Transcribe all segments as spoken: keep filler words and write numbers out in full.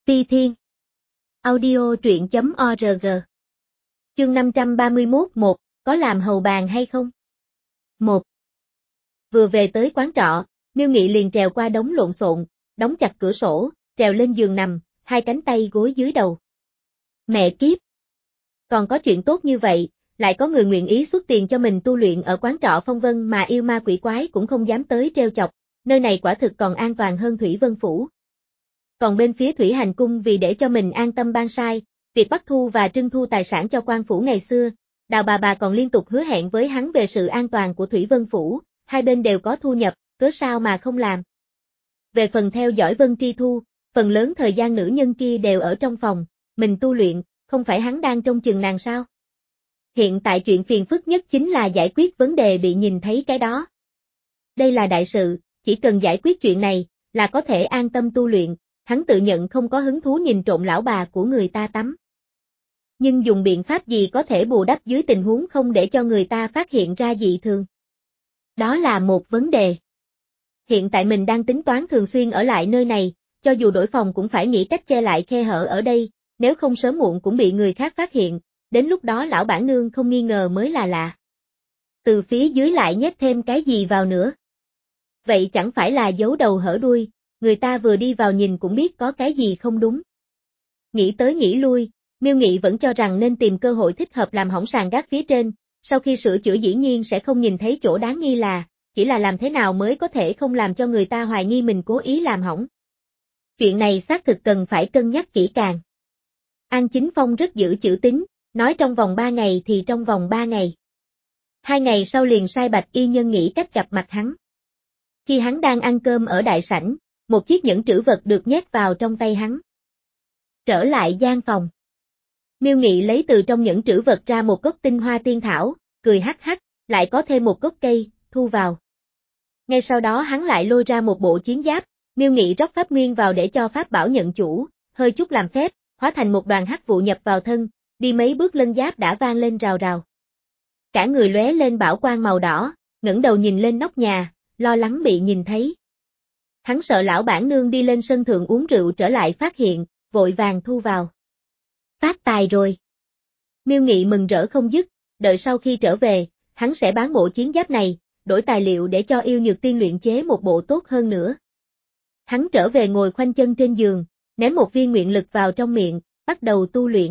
Ti Thiên. Audio truyện chấm org. Chương năm trăm ba mươi mốt một, có làm hầu bàn hay không? một. Vừa về tới quán trọ, Miêu Nghị liền trèo qua đống lộn xộn, đóng chặt cửa sổ, trèo lên giường nằm, hai cánh tay gối dưới đầu. Mẹ kiếp! Còn có chuyện tốt như vậy, lại có người nguyện ý xuất tiền cho mình tu luyện ở quán trọ phong vân mà yêu ma quỷ quái cũng không dám tới trêu chọc, nơi này quả thực còn an toàn hơn Thủy Vân Phủ. Còn bên phía Thủy Hành Cung vì để cho mình an tâm ban sai, việc bắt thu và trưng thu tài sản cho quan phủ ngày xưa, Đào bà bà còn liên tục hứa hẹn với hắn về sự an toàn của Thủy Vân Phủ, hai bên đều có thu nhập, cớ sao mà không làm. Về phần theo dõi Vân Tri Thu, phần lớn thời gian nữ nhân kia đều ở trong phòng, mình tu luyện, không phải hắn đang trông chừng nàng sao? Hiện tại chuyện phiền phức nhất chính là giải quyết vấn đề bị nhìn thấy cái đó. Đây là đại sự, chỉ cần giải quyết chuyện này, là có thể an tâm tu luyện, hắn tự nhận không có hứng thú nhìn trộm lão bà của người ta tắm. Nhưng dùng biện pháp gì có thể bù đắp dưới tình huống không để cho người ta phát hiện ra dị thường? Đó là một vấn đề. Hiện tại mình đang tính toán thường xuyên ở lại nơi này, cho dù đổi phòng cũng phải nghĩ cách che lại khe hở ở đây, nếu không sớm muộn cũng bị người khác phát hiện, đến lúc đó lão bản nương không nghi ngờ mới là lạ. Từ phía dưới lại nhét thêm cái gì vào nữa? Vậy chẳng phải là giấu đầu hở đuôi, người ta vừa đi vào nhìn cũng biết có cái gì không đúng. Nghĩ tới nghĩ lui, Miêu Nghị vẫn cho rằng nên tìm cơ hội thích hợp làm hỏng sàn gác phía trên, sau khi sửa chữa dĩ nhiên sẽ không nhìn thấy chỗ đáng nghi là, chỉ là làm thế nào mới có thể không làm cho người ta hoài nghi mình cố ý làm hỏng. Chuyện này xác thực cần phải cân nhắc kỹ càng. An Chính Phong rất giữ chữ tín, nói trong vòng ba ngày thì trong vòng ba ngày. Hai ngày sau liền sai Bạch Y Nhân nghĩ cách gặp mặt hắn. Khi hắn đang ăn cơm ở đại sảnh, một chiếc nhẫn trữ vật được nhét vào trong tay hắn. Trở lại gian phòng. Miêu Nghị lấy từ trong nhẫn trữ vật ra một gốc tinh hoa tiên thảo, cười hắc hắc, lại có thêm một gốc cây, thu vào. Ngay sau đó hắn lại lôi ra một bộ chiến giáp, Miêu Nghị rót pháp nguyên vào để cho pháp bảo nhận chủ, hơi chút làm phép, hóa thành một đoàn hắc vụ nhập vào thân, đi mấy bước lân giáp đã vang lên rào rào. Cả người lóe lên bảo quang màu đỏ, ngẩng đầu nhìn lên nóc nhà, lo lắng bị nhìn thấy. Hắn sợ lão bản nương đi lên sân thượng uống rượu trở lại phát hiện, vội vàng thu vào. Phát tài rồi. Miêu Nghị mừng rỡ không dứt, đợi sau khi trở về, hắn sẽ bán bộ chiến giáp này, đổi tài liệu để cho Yêu Nhược Tiên luyện chế một bộ tốt hơn nữa. Hắn trở về ngồi khoanh chân trên giường, ném một viên nguyện lực vào trong miệng, bắt đầu tu luyện.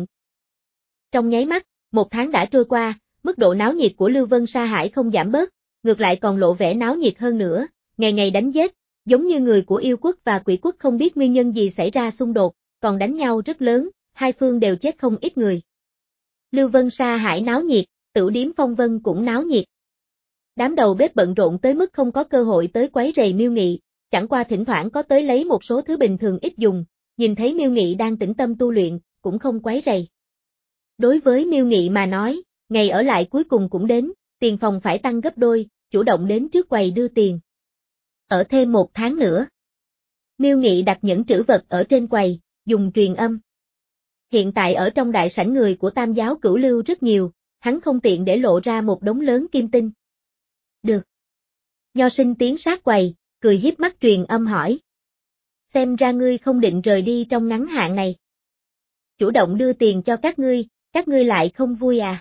Trong nháy mắt, một tháng đã trôi qua, mức độ náo nhiệt của Lưu Vân Sa Hải không giảm bớt, ngược lại còn lộ vẻ náo nhiệt hơn nữa, ngày ngày đánh giết, giống như người của yêu quốc và quỷ quốc không biết nguyên nhân gì xảy ra xung đột, còn đánh nhau rất lớn, hai phương đều chết không ít người. Lưu Vân Sa Hải náo nhiệt, Tửu Điếm Phong Vân cũng náo nhiệt. Đám đầu bếp bận rộn tới mức không có cơ hội tới quấy rầy Miêu Nghị, chẳng qua thỉnh thoảng có tới lấy một số thứ bình thường ít dùng, nhìn thấy Miêu Nghị đang tĩnh tâm tu luyện, cũng không quấy rầy. Đối với Miêu Nghị mà nói, ngày ở lại cuối cùng cũng đến, tiền phòng phải tăng gấp đôi, chủ động đến trước quầy đưa tiền. Ở thêm một tháng nữa. Miêu Nghị đặt nhẫn trữ vật ở trên quầy, dùng truyền âm. Hiện tại ở trong đại sảnh người của Tam giáo Cửu Lưu rất nhiều, hắn không tiện để lộ ra một đống lớn kim tinh. Được. Nho Sinh tiến sát quầy, cười hiếp mắt truyền âm hỏi. Xem ra ngươi không định rời đi trong ngắn hạn này. Chủ động đưa tiền cho các ngươi, các ngươi lại không vui à?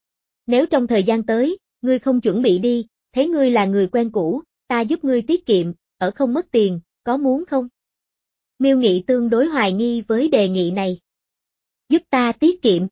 Nếu trong thời gian tới, ngươi không chuẩn bị đi, thấy ngươi là người quen cũ, ta giúp ngươi tiết kiệm, ở không mất tiền, có muốn không? Miêu Nghị tương đối hoài nghi với đề nghị này. Giúp ta tiết kiệm?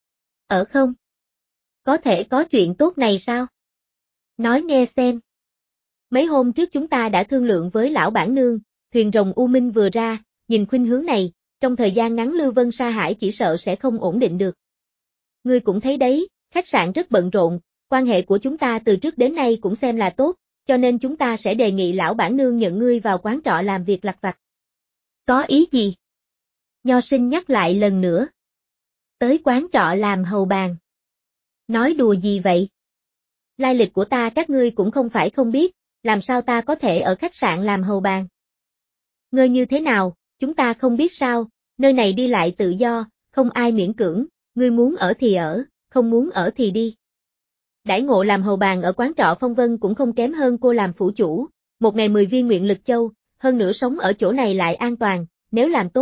Ở không? Có thể có chuyện tốt này sao? Nói nghe xem. Mấy hôm trước chúng ta đã thương lượng với lão bản nương, thuyền rồng U Minh vừa ra, nhìn khuynh hướng này, trong thời gian ngắn Lưu Vân Sa Hải chỉ sợ sẽ không ổn định được. Ngươi cũng thấy đấy, khách sạn rất bận rộn, quan hệ của chúng ta từ trước đến nay cũng xem là tốt, cho nên chúng ta sẽ đề nghị lão bản nương nhận ngươi vào quán trọ làm việc lặt vặt. Có ý gì? Nho Sinh nhắc lại lần nữa. Tới quán trọ làm hầu bàn. Nói đùa gì vậy? Lai lịch của ta các ngươi cũng không phải không biết, làm sao ta có thể ở khách sạn làm hầu bàn? Ngươi như thế nào, chúng ta không biết sao, nơi này đi lại tự do, không ai miễn cưỡng, ngươi muốn ở thì ở, không muốn ở thì đi. Đãi ngộ làm hầu bàn ở quán trọ Phong Vân cũng không kém hơn cô làm phủ chủ, một ngày mười viên nguyện lực châu, hơn nữa sống ở chỗ này lại an toàn, nếu làm tốt,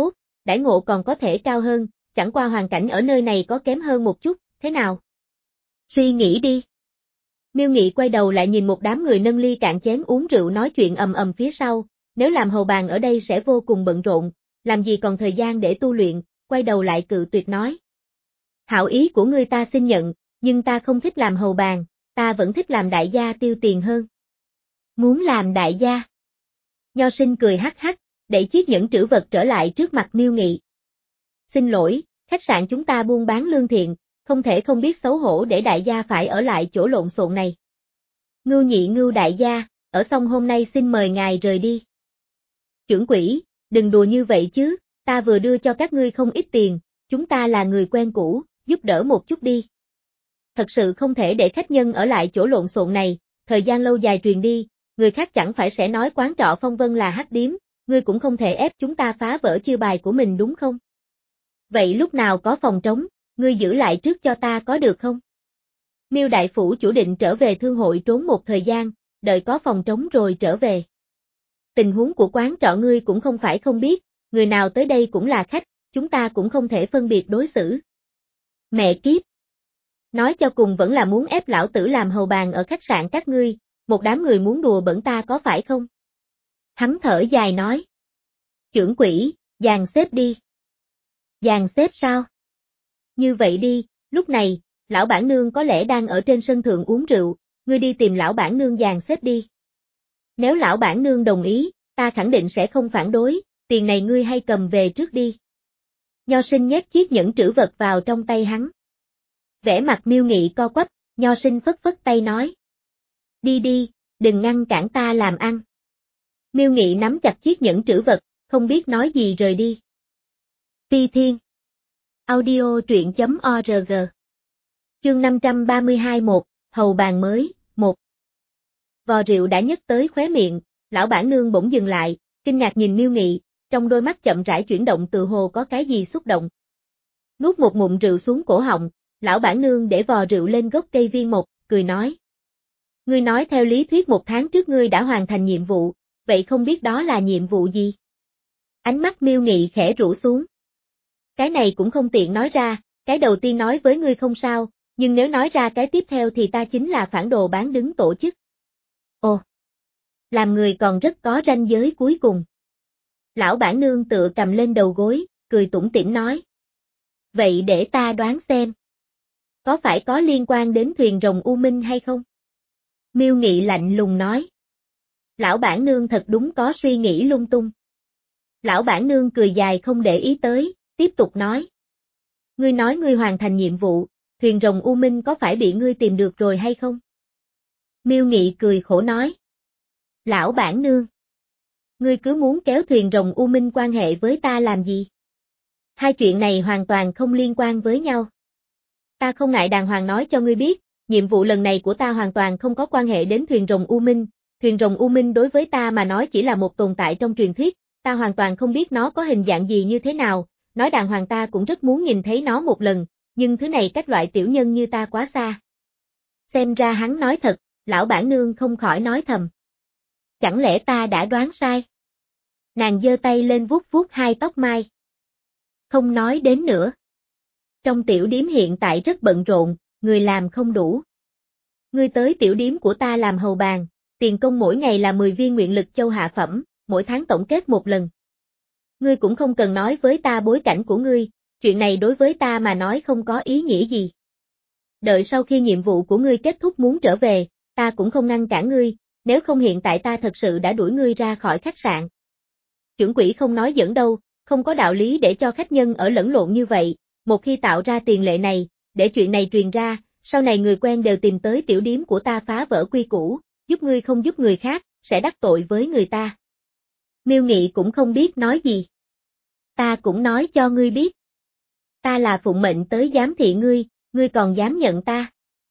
đãi ngộ còn có thể cao hơn, chẳng qua hoàn cảnh ở nơi này có kém hơn một chút, thế nào? Suy nghĩ đi. Miêu Nghị quay đầu lại nhìn một đám người nâng ly cạn chén uống rượu nói chuyện ầm ầm phía sau, nếu làm hầu bàn ở đây sẽ vô cùng bận rộn, làm gì còn thời gian để tu luyện, quay đầu lại cự tuyệt nói. Hảo ý của ngươi ta xin nhận, nhưng ta không thích làm hầu bàn, ta vẫn thích làm đại gia tiêu tiền hơn. Muốn làm đại gia? Nho Sinh cười hắc hắc, đẩy chiếc nhẫn trữ vật trở lại trước mặt Miêu Nghị. Xin lỗi, khách sạn chúng ta buôn bán lương thiện, không thể không biết xấu hổ để đại gia phải ở lại chỗ lộn xộn này. Ngưu nhị ngưu đại gia, ở xong hôm nay xin mời ngài rời đi. Chưởng quỷ, đừng đùa như vậy chứ, ta vừa đưa cho các ngươi không ít tiền, chúng ta là người quen cũ, giúp đỡ một chút đi. Thật sự không thể để khách nhân ở lại chỗ lộn xộn này, thời gian lâu dài truyền đi, người khác chẳng phải sẽ nói quán trọ Phong Vân là hắc điếm, ngươi cũng không thể ép chúng ta phá vỡ chiêu bài của mình đúng không? Vậy lúc nào có phòng trống, ngươi giữ lại trước cho ta có được không? Miêu đại phủ chủ định trở về thương hội trốn một thời gian, đợi có phòng trống rồi trở về. Tình huống của quán trọ ngươi cũng không phải không biết, người nào tới đây cũng là khách, chúng ta cũng không thể phân biệt đối xử. Mẹ kiếp! Nói cho cùng vẫn là muốn ép lão tử làm hầu bàn ở khách sạn các ngươi, một đám người muốn đùa bẩn ta có phải không? Hắn thở dài nói. Chưởng quỷ, dàn xếp đi. Dàn xếp sao? Như vậy đi, lúc này, lão bản nương có lẽ đang ở trên sân thượng uống rượu, ngươi đi tìm lão bản nương dàn xếp đi. Nếu lão bản nương đồng ý, ta khẳng định sẽ không phản đối, tiền này ngươi hay cầm về trước đi. Nho Sinh nhét chiếc nhẫn trữ vật vào trong tay hắn. Vẻ mặt Miêu Nghị co quắp, Nho Sinh phất phất tay nói. Đi đi, đừng ngăn cản ta làm ăn. Miêu Nghị nắm chặt chiếc nhẫn trữ vật, không biết nói gì rời đi. Phi Thiên Audio truyện chấm org Chương năm trăm ba mươi hai một, hầu bàn mới, một. Vò rượu đã nhấc tới khóe miệng, lão bản nương bỗng dừng lại, kinh ngạc nhìn Miêu Nghị, trong đôi mắt chậm rãi chuyển động tự hồ có cái gì xúc động. Nuốt một ngụm rượu xuống cổ họng, lão bản nương để vò rượu lên gốc cây viên mộc, cười nói. Ngươi nói theo lý thuyết một tháng trước ngươi đã hoàn thành nhiệm vụ, vậy không biết đó là nhiệm vụ gì? Ánh mắt Miêu Nghị khẽ rũ xuống. Cái này cũng không tiện nói ra, cái đầu tiên nói với ngươi không sao, nhưng nếu nói ra cái tiếp theo thì ta chính là phản đồ bán đứng tổ chức. Ồ! Làm người còn rất có ranh giới cuối cùng. Lão bản nương tựa cầm lên đầu gối, cười tủm tỉm nói. Vậy để ta đoán xem. Có phải có liên quan đến thuyền rồng U Minh hay không? Miêu Nghị lạnh lùng nói. Lão bản nương thật đúng có suy nghĩ lung tung. Lão bản nương cười dài không để ý tới, tiếp tục nói. Ngươi nói ngươi hoàn thành nhiệm vụ, thuyền rồng U Minh có phải bị ngươi tìm được rồi hay không? Miêu Nghị cười khổ nói. Lão bản nương. Ngươi cứ muốn kéo thuyền rồng U Minh quan hệ với ta làm gì? Hai chuyện này hoàn toàn không liên quan với nhau. Ta không ngại đàng hoàng nói cho ngươi biết, nhiệm vụ lần này của ta hoàn toàn không có quan hệ đến thuyền rồng U Minh, thuyền rồng U Minh đối với ta mà nói chỉ là một tồn tại trong truyền thuyết, ta hoàn toàn không biết nó có hình dạng gì như thế nào, nói đàng hoàng ta cũng rất muốn nhìn thấy nó một lần, nhưng thứ này cách loại tiểu nhân như ta quá xa. Xem ra hắn nói thật, lão bản nương không khỏi nói thầm. Chẳng lẽ ta đã đoán sai? Nàng giơ tay lên vuốt vuốt hai tóc mai. Không nói đến nữa. Trong tiểu điếm hiện tại rất bận rộn, người làm không đủ. Ngươi tới tiểu điếm của ta làm hầu bàn, tiền công mỗi ngày là mười viên nguyện lực châu hạ phẩm, mỗi tháng tổng kết một lần. Ngươi cũng không cần nói với ta bối cảnh của ngươi, chuyện này đối với ta mà nói không có ý nghĩa gì. Đợi sau khi nhiệm vụ của ngươi kết thúc muốn trở về, ta cũng không ngăn cản ngươi, nếu không hiện tại ta thật sự đã đuổi ngươi ra khỏi khách sạn. Chưởng quỷ không nói dẫn đâu, không có đạo lý để cho khách nhân ở lẫn lộn như vậy, một khi tạo ra tiền lệ này, để chuyện này truyền ra, sau này người quen đều tìm tới tiểu điếm của ta phá vỡ quy củ, giúp ngươi không giúp người khác, sẽ đắc tội với người ta. Miêu Nghị cũng không biết nói gì. Ta cũng nói cho ngươi biết. Ta là phụng mệnh tới giám thị ngươi, ngươi còn dám nhận ta.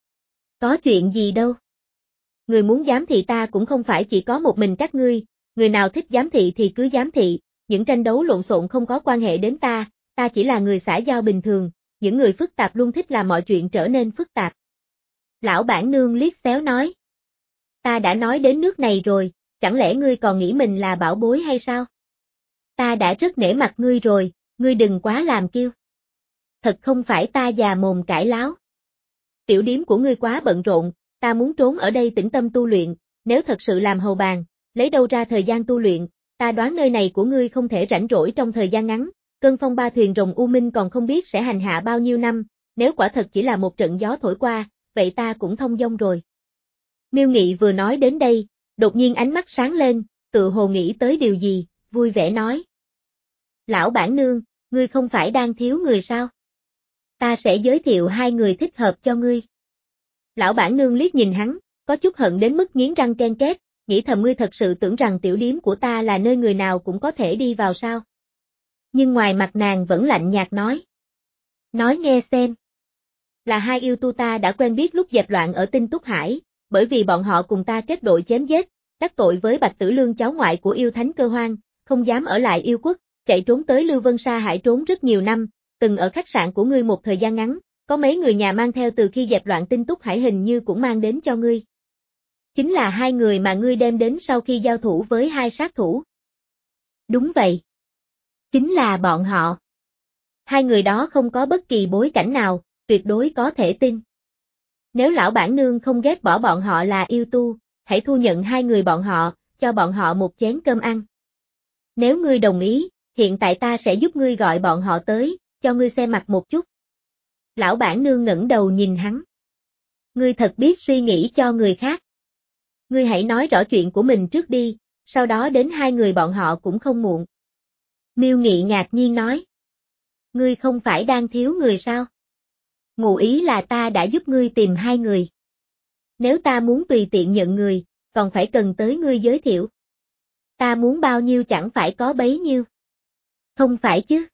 Có chuyện gì đâu. Người muốn giám thị ta cũng không phải chỉ có một mình các ngươi, người nào thích giám thị thì cứ giám thị, những tranh đấu lộn xộn không có quan hệ đến ta, ta chỉ là người xã giao bình thường, những người phức tạp luôn thích làm mọi chuyện trở nên phức tạp. Lão bản nương liếc xéo nói. Ta đã nói đến nước này rồi, chẳng lẽ ngươi còn nghĩ mình là bảo bối hay sao? Ta đã rất nể mặt ngươi rồi, ngươi đừng quá làm kiêu. Thật không phải ta già mồm cãi láo. Tiểu điếm của ngươi quá bận rộn, ta muốn trốn ở đây tĩnh tâm tu luyện, nếu thật sự làm hầu bàn, lấy đâu ra thời gian tu luyện, ta đoán nơi này của ngươi không thể rảnh rỗi trong thời gian ngắn, cơn phong ba thuyền rồng U Minh còn không biết sẽ hành hạ bao nhiêu năm, nếu quả thật chỉ là một trận gió thổi qua, vậy ta cũng thông dong rồi. Miêu Nghị vừa nói đến đây, đột nhiên ánh mắt sáng lên, tự hồ nghĩ tới điều gì, vui vẻ nói. Lão bản nương, ngươi không phải đang thiếu người sao? Ta sẽ giới thiệu hai người thích hợp cho ngươi. Lão bản nương liếc nhìn hắn, có chút hận đến mức nghiến răng ken két, nghĩ thầm ngươi thật sự tưởng rằng tiểu điếm của ta là nơi người nào cũng có thể đi vào sao? Nhưng ngoài mặt nàng vẫn lạnh nhạt nói. Nói nghe xem. Là hai yêu tu ta đã quen biết lúc dẹp loạn ở Tinh Túc Hải, bởi vì bọn họ cùng ta kết đội chém giết, đắc tội với Bạch Tử Lương cháu ngoại của yêu thánh Cơ Hoang, không dám ở lại yêu quốc, chạy trốn tới Lưu Vân Sa Hải trốn rất nhiều năm, từng ở khách sạn của ngươi một thời gian ngắn, có mấy người nhà mang theo từ khi dẹp loạn Tinh Túc Hải hình như cũng mang đến cho ngươi. Chính là hai người mà ngươi đem đến sau khi giao thủ với hai sát thủ. Đúng vậy. Chính là bọn họ. Hai người đó không có bất kỳ bối cảnh nào, tuyệt đối có thể tin. Nếu lão bản nương không ghét bỏ bọn họ là yêu tu, hãy thu nhận hai người bọn họ, cho bọn họ một chén cơm ăn. Nếu ngươi đồng ý, hiện tại ta sẽ giúp ngươi gọi bọn họ tới, cho ngươi xem mặt một chút. Lão bản nương ngẩng đầu nhìn hắn. Ngươi thật biết suy nghĩ cho người khác. Ngươi hãy nói rõ chuyện của mình trước đi, sau đó đến hai người bọn họ cũng không muộn. Miêu Nghị ngạc nhiên nói. Ngươi không phải đang thiếu người sao? Ngụ ý là ta đã giúp ngươi tìm hai người. Nếu ta muốn tùy tiện nhận người, còn phải cần tới ngươi giới thiệu. Ta muốn bao nhiêu chẳng phải có bấy nhiêu. Không phải chứ.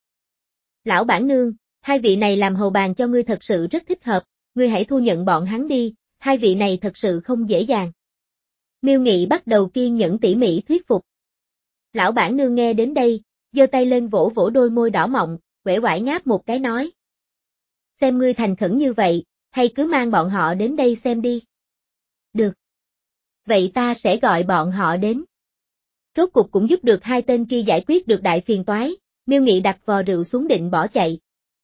Lão bản nương, hai vị này làm hầu bàn cho ngươi thật sự rất thích hợp, ngươi hãy thu nhận bọn hắn đi, hai vị này thật sự không dễ dàng. Miêu Nghị bắt đầu kiên nhẫn tỉ mỉ thuyết phục. Lão bản nương nghe đến đây, giơ tay lên vỗ vỗ đôi môi đỏ mọng, uể oải ngáp một cái nói. Xem ngươi thành khẩn như vậy, hay cứ mang bọn họ đến đây xem đi. Được. Vậy ta sẽ gọi bọn họ đến. Rốt cục cũng giúp được hai tên kia giải quyết được đại phiền toái, Miêu Nghị đặt vò rượu xuống định bỏ chạy.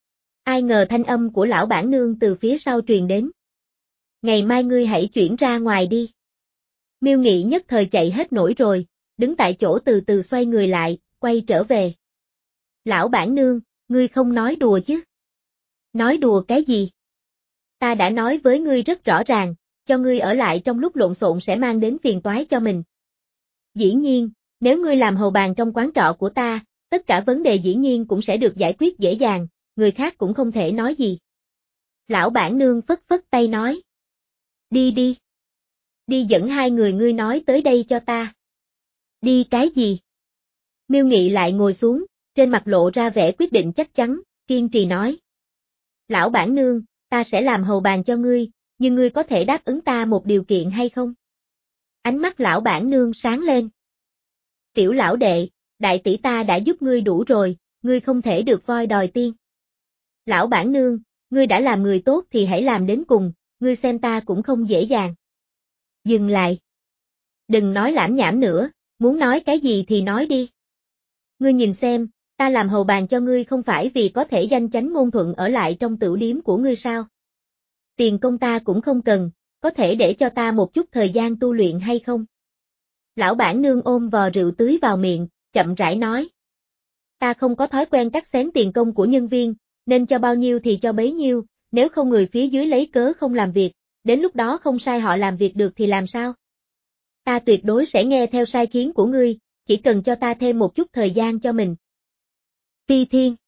Ai ngờ thanh âm của lão bản nương từ phía sau truyền đến. Ngày mai ngươi hãy chuyển ra ngoài đi. Miêu Nghị nhất thời chạy hết nổi rồi, đứng tại chỗ từ từ xoay người lại, quay trở về. Lão bản nương, ngươi không nói đùa chứ? Nói đùa cái gì? Ta đã nói với ngươi rất rõ ràng, cho ngươi ở lại trong lúc lộn xộn sẽ mang đến phiền toái cho mình. Dĩ nhiên, nếu ngươi làm hầu bàn trong quán trọ của ta, tất cả vấn đề dĩ nhiên cũng sẽ được giải quyết dễ dàng, người khác cũng không thể nói gì. Lão bản nương phất phất tay nói. Đi đi. Đi dẫn hai người ngươi nói tới đây cho ta. Đi cái gì? Miêu Nghị lại ngồi xuống, trên mặt lộ ra vẻ quyết định chắc chắn, kiên trì nói. Lão bản nương, ta sẽ làm hầu bàn cho ngươi, nhưng ngươi có thể đáp ứng ta một điều kiện hay không? Ánh mắt lão bản nương sáng lên. Tiểu lão đệ, đại tỷ ta đã giúp ngươi đủ rồi, ngươi không thể được voi đòi tiên. Lão bản nương, ngươi đã làm người tốt thì hãy làm đến cùng, ngươi xem ta cũng không dễ dàng. Dừng lại. Đừng nói lảm nhảm nữa, muốn nói cái gì thì nói đi. Ngươi nhìn xem, ta làm hầu bàn cho ngươi không phải vì có thể danh chánh ngôn thuận ở lại trong tửu điếm của ngươi sao? Tiền công ta cũng không cần, có thể để cho ta một chút thời gian tu luyện hay không? Lão bản nương ôm vò rượu tưới vào miệng, chậm rãi nói. Ta không có thói quen cắt xén tiền công của nhân viên, nên cho bao nhiêu thì cho bấy nhiêu, nếu không người phía dưới lấy cớ không làm việc, đến lúc đó không sai họ làm việc được thì làm sao? Ta tuyệt đối sẽ nghe theo sai khiến của ngươi, chỉ cần cho ta thêm một chút thời gian cho mình. Phi Thiên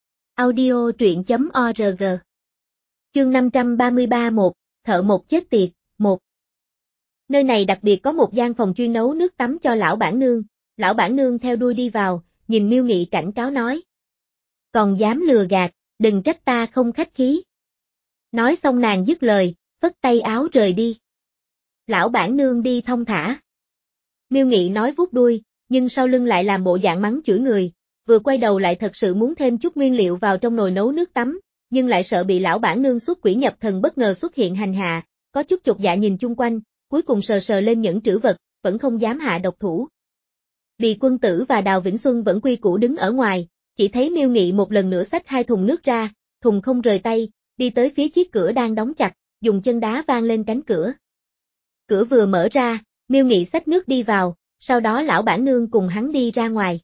Audio truyện chấm org Chương năm trăm ba mươi ba một, Thợ một chết tiệt, một. Nơi này đặc biệt có một gian phòng chuyên nấu nước tắm cho lão bản nương, lão bản nương theo đuôi đi vào, nhìn Miêu Nghị cảnh cáo nói. Còn dám lừa gạt, đừng trách ta không khách khí. Nói xong nàng dứt lời, phất tay áo rời đi. Lão bản nương đi thong thả. Miêu Nghị nói vuốt đuôi, nhưng sau lưng lại làm bộ dạng mắng chửi người, vừa quay đầu lại thật sự muốn thêm chút nguyên liệu vào trong nồi nấu nước tắm, nhưng lại sợ bị lão bản nương xuất quỷ nhập thần bất ngờ xuất hiện hành hạ, có chút chột dạ nhìn chung quanh, cuối cùng sờ sờ lên những trữ vật, vẫn không dám hạ độc thủ. Bì Quân Tử và Đào Vĩnh Xuân vẫn quy củ đứng ở ngoài, chỉ thấy Miêu Nghị một lần nữa xách hai thùng nước ra, thùng không rời tay, đi tới phía chiếc cửa đang đóng chặt, dùng chân đá vang lên cánh cửa. Cửa vừa mở ra, Miêu Nghị xách nước đi vào, sau đó lão bản nương cùng hắn đi ra ngoài.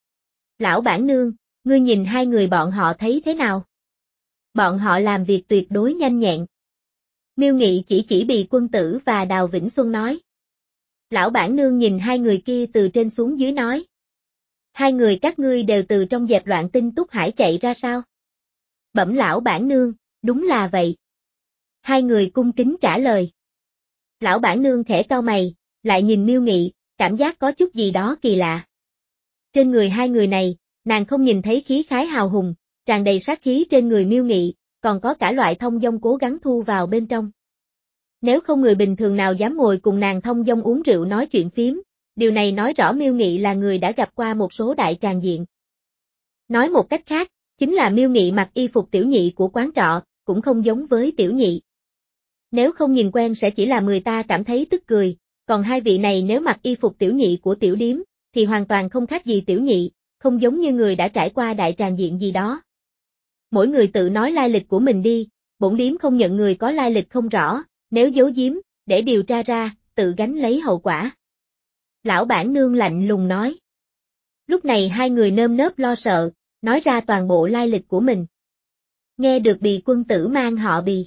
Lão bản nương, ngươi nhìn hai người bọn họ thấy thế nào? Bọn họ làm việc tuyệt đối nhanh nhẹn. Miêu Nghị chỉ chỉ Bì Quân Tử và Đào Vĩnh Xuân nói. Lão bản nương nhìn hai người kia từ trên xuống dưới nói. Hai người các ngươi đều từ trong dẹp loạn Tinh Túc Hải chạy ra sao? Bẩm lão bản nương, đúng là vậy. Hai người cung kính trả lời. Lão bản nương khẽ cau mày, lại nhìn Miêu Nghị, cảm giác có chút gì đó kỳ lạ. Trên người hai người này, nàng không nhìn thấy khí khái hào hùng, tràn đầy sát khí trên người Miêu Nghị, còn có cả loại thông dong cố gắng thu vào bên trong. Nếu không người bình thường nào dám ngồi cùng nàng thông dong uống rượu nói chuyện phím, điều này nói rõ Miêu Nghị là người đã gặp qua một số đại tràng diện. Nói một cách khác, chính là Miêu Nghị mặc y phục tiểu nhị của quán trọ, cũng không giống với tiểu nhị. Nếu không nhìn quen sẽ chỉ làm người ta cảm thấy tức cười, còn hai vị này nếu mặc y phục tiểu nhị của tiểu điếm, thì hoàn toàn không khác gì tiểu nhị, không giống như người đã trải qua đại tràng diện gì đó. Mỗi người tự nói lai lịch của mình đi, bổn điếm không nhận người có lai lịch không rõ, nếu giấu giếm, để điều tra ra, tự gánh lấy hậu quả. Lão bản nương lạnh lùng nói. Lúc này hai người nơm nớp lo sợ, nói ra toàn bộ lai lịch của mình. Nghe được Bì Quân Tử mang họ Bì.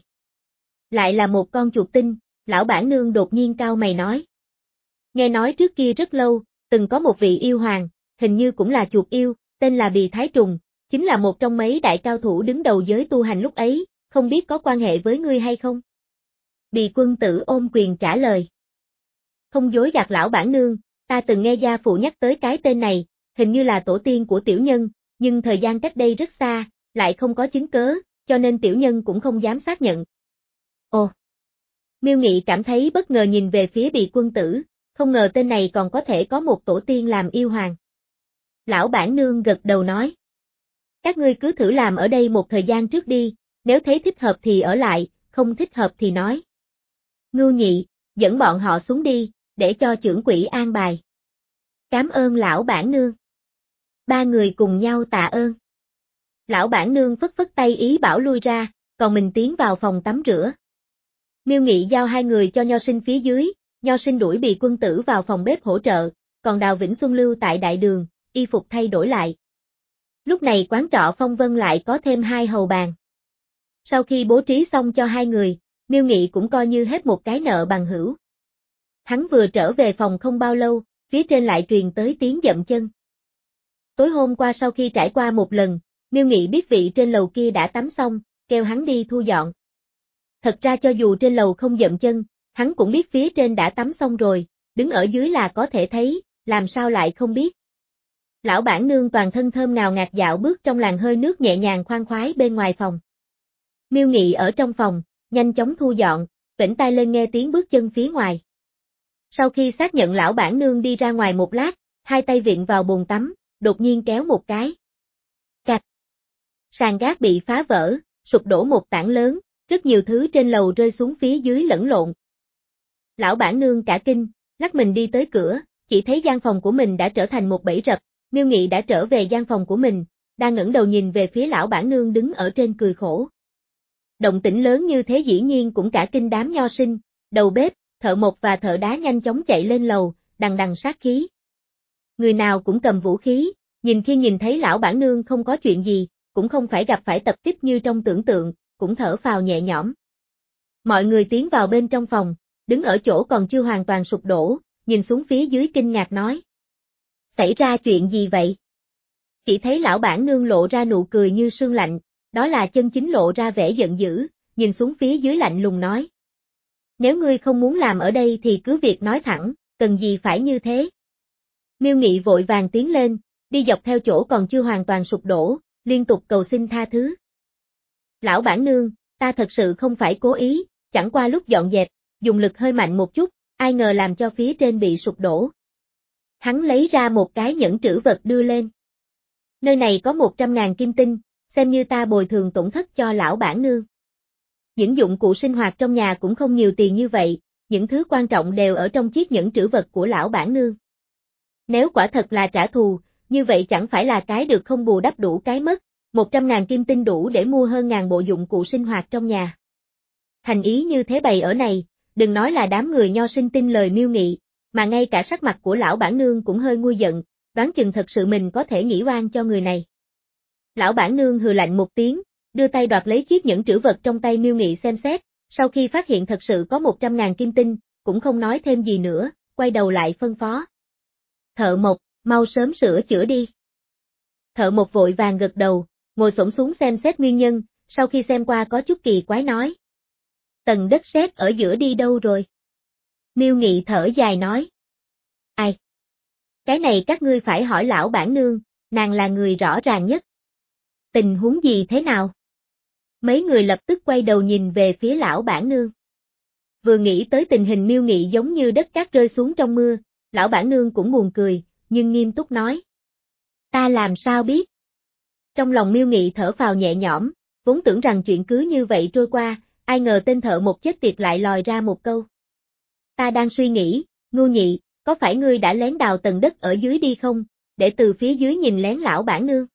Lại là một con chuột tinh, lão bản nương đột nhiên cau mày nói. Nghe nói trước kia rất lâu, từng có một vị yêu hoàng, hình như cũng là chuột yêu, tên là Bì Thái Trùng, chính là một trong mấy đại cao thủ đứng đầu giới tu hành lúc ấy, không biết có quan hệ với ngươi hay không? Bì Quân Tử ôm quyền trả lời. Không dối gạt lão bản nương, ta từng nghe gia phụ nhắc tới cái tên này, hình như là tổ tiên của tiểu nhân, nhưng thời gian cách đây rất xa, lại không có chứng cớ, cho nên tiểu nhân cũng không dám xác nhận. Ồ! Miêu Nghị cảm thấy bất ngờ nhìn về phía Bì Quân Tử, không ngờ tên này còn có thể có một tổ tiên làm yêu hoàng. Lão bản nương gật đầu nói. Các ngươi cứ thử làm ở đây một thời gian trước đi, nếu thấy thích hợp thì ở lại, không thích hợp thì nói. Ngưu Nhị, dẫn bọn họ xuống đi, để cho trưởng quỹ an bài. Cảm ơn lão bản nương. Ba người cùng nhau tạ ơn. Lão bản nương phất phất tay ý bảo lui ra, còn mình tiến vào phòng tắm rửa. Miêu Nghị giao hai người cho Nho Sinh phía dưới, Nho Sinh đuổi Bì Quân Tử vào phòng bếp hỗ trợ, còn Đào Vĩnh Xuân lưu tại đại đường, y phục thay đổi lại. Lúc này quán trọ Phong Vân lại có thêm hai hầu bàn. Sau khi bố trí xong cho hai người, Miêu Nghị cũng coi như hết một cái nợ bằng hữu. Hắn vừa trở về phòng không bao lâu, phía trên lại truyền tới tiếng dậm chân. Tối hôm qua sau khi trải qua một lần, Miêu Nghị biết vị trên lầu kia đã tắm xong, kêu hắn đi thu dọn. Thật ra cho dù trên lầu không dậm chân, hắn cũng biết phía trên đã tắm xong rồi, đứng ở dưới là có thể thấy, làm sao lại không biết. Lão bản nương toàn thân thơm ngào ngạt dạo bước trong làn hơi nước nhẹ nhàng khoan khoái bên ngoài phòng. Miêu Nghị ở trong phòng, nhanh chóng thu dọn, vểnh tai lên nghe tiếng bước chân phía ngoài. Sau khi xác nhận lão bản nương đi ra ngoài một lát, hai tay viện vào bồn tắm, đột nhiên kéo một cái. Cạch. Sàn gác bị phá vỡ, sụp đổ một tảng lớn, rất nhiều thứ trên lầu rơi xuống phía dưới lẫn lộn. Lão bản nương cả kinh, lắc mình đi tới cửa, chỉ thấy gian phòng của mình đã trở thành một bẫy rập, Miêu Nghị đã trở về gian phòng của mình, đang ngẩng đầu nhìn về phía lão bản nương đứng ở trên cười khổ. Động tĩnh lớn như thế dĩ nhiên cũng cả kinh đám nho sinh, đầu bếp, thợ mộc và thợ đá nhanh chóng chạy lên lầu, đằng đằng sát khí. Người nào cũng cầm vũ khí, nhìn khi nhìn thấy lão bản nương không có chuyện gì, cũng không phải gặp phải tập kích như trong tưởng tượng, cũng thở phào nhẹ nhõm. Mọi người tiến vào bên trong phòng, đứng ở chỗ còn chưa hoàn toàn sụp đổ, nhìn xuống phía dưới kinh ngạc nói. Xảy ra chuyện gì vậy? Chỉ thấy lão bản nương lộ ra nụ cười như sương lạnh, đó là chân chính lộ ra vẻ giận dữ, nhìn xuống phía dưới lạnh lùng nói. Nếu ngươi không muốn làm ở đây thì cứ việc nói thẳng, cần gì phải như thế? Miêu Nghị vội vàng tiến lên, đi dọc theo chỗ còn chưa hoàn toàn sụp đổ, liên tục cầu xin tha thứ. Lão bản nương, ta thật sự không phải cố ý, chẳng qua lúc dọn dẹp, dùng lực hơi mạnh một chút, ai ngờ làm cho phía trên bị sụp đổ. Hắn lấy ra một cái nhẫn trữ vật đưa lên. Nơi này có một trăm ngàn kim tinh, xem như ta bồi thường tổn thất cho lão bản nương. Những dụng cụ sinh hoạt trong nhà cũng không nhiều tiền như vậy, những thứ quan trọng đều ở trong chiếc nhẫn trữ vật của lão bản nương. Nếu quả thật là trả thù, như vậy chẳng phải là cái được không bù đắp đủ cái mất, một trăm ngàn kim tinh đủ để mua hơn ngàn bộ dụng cụ sinh hoạt trong nhà. Thành ý như thế bày ở này, đừng nói là đám người nho sinh tin lời Miêu Nghị, mà ngay cả sắc mặt của lão bản nương cũng hơi nguôi giận, đoán chừng thật sự mình có thể nghĩ oan cho người này. Lão bản nương hừ lạnh một tiếng, đưa tay đoạt lấy chiếc nhẫn trữ vật trong tay Miêu Nghị xem xét, sau khi phát hiện thật sự có một trăm ngàn kim tinh, cũng không nói thêm gì nữa, quay đầu lại phân phó. Thợ Mộc, mau sớm sửa chữa đi. Thợ Mộc vội vàng gật đầu, ngồi xổm xuống xem xét nguyên nhân, sau khi xem qua có chút kỳ quái nói. Tầng đất sét ở giữa đi đâu rồi? Miêu Nghị thở dài nói. Ai? Cái này các ngươi phải hỏi lão bản nương, nàng là người rõ ràng nhất. Tình huống gì thế nào? Mấy người lập tức quay đầu nhìn về phía lão bản nương. Vừa nghĩ tới tình hình Miêu Nghị giống như đất cát rơi xuống trong mưa, lão bản nương cũng buồn cười, nhưng nghiêm túc nói. Ta làm sao biết? Trong lòng Miêu Nghị thở phào nhẹ nhõm, vốn tưởng rằng chuyện cứ như vậy trôi qua, ai ngờ tên thợ một chết tiệt lại lòi ra một câu. Ta đang suy nghĩ, Ngưu Nhị, có phải ngươi đã lén đào tầng đất ở dưới đi không, để từ phía dưới nhìn lén lão bản nương?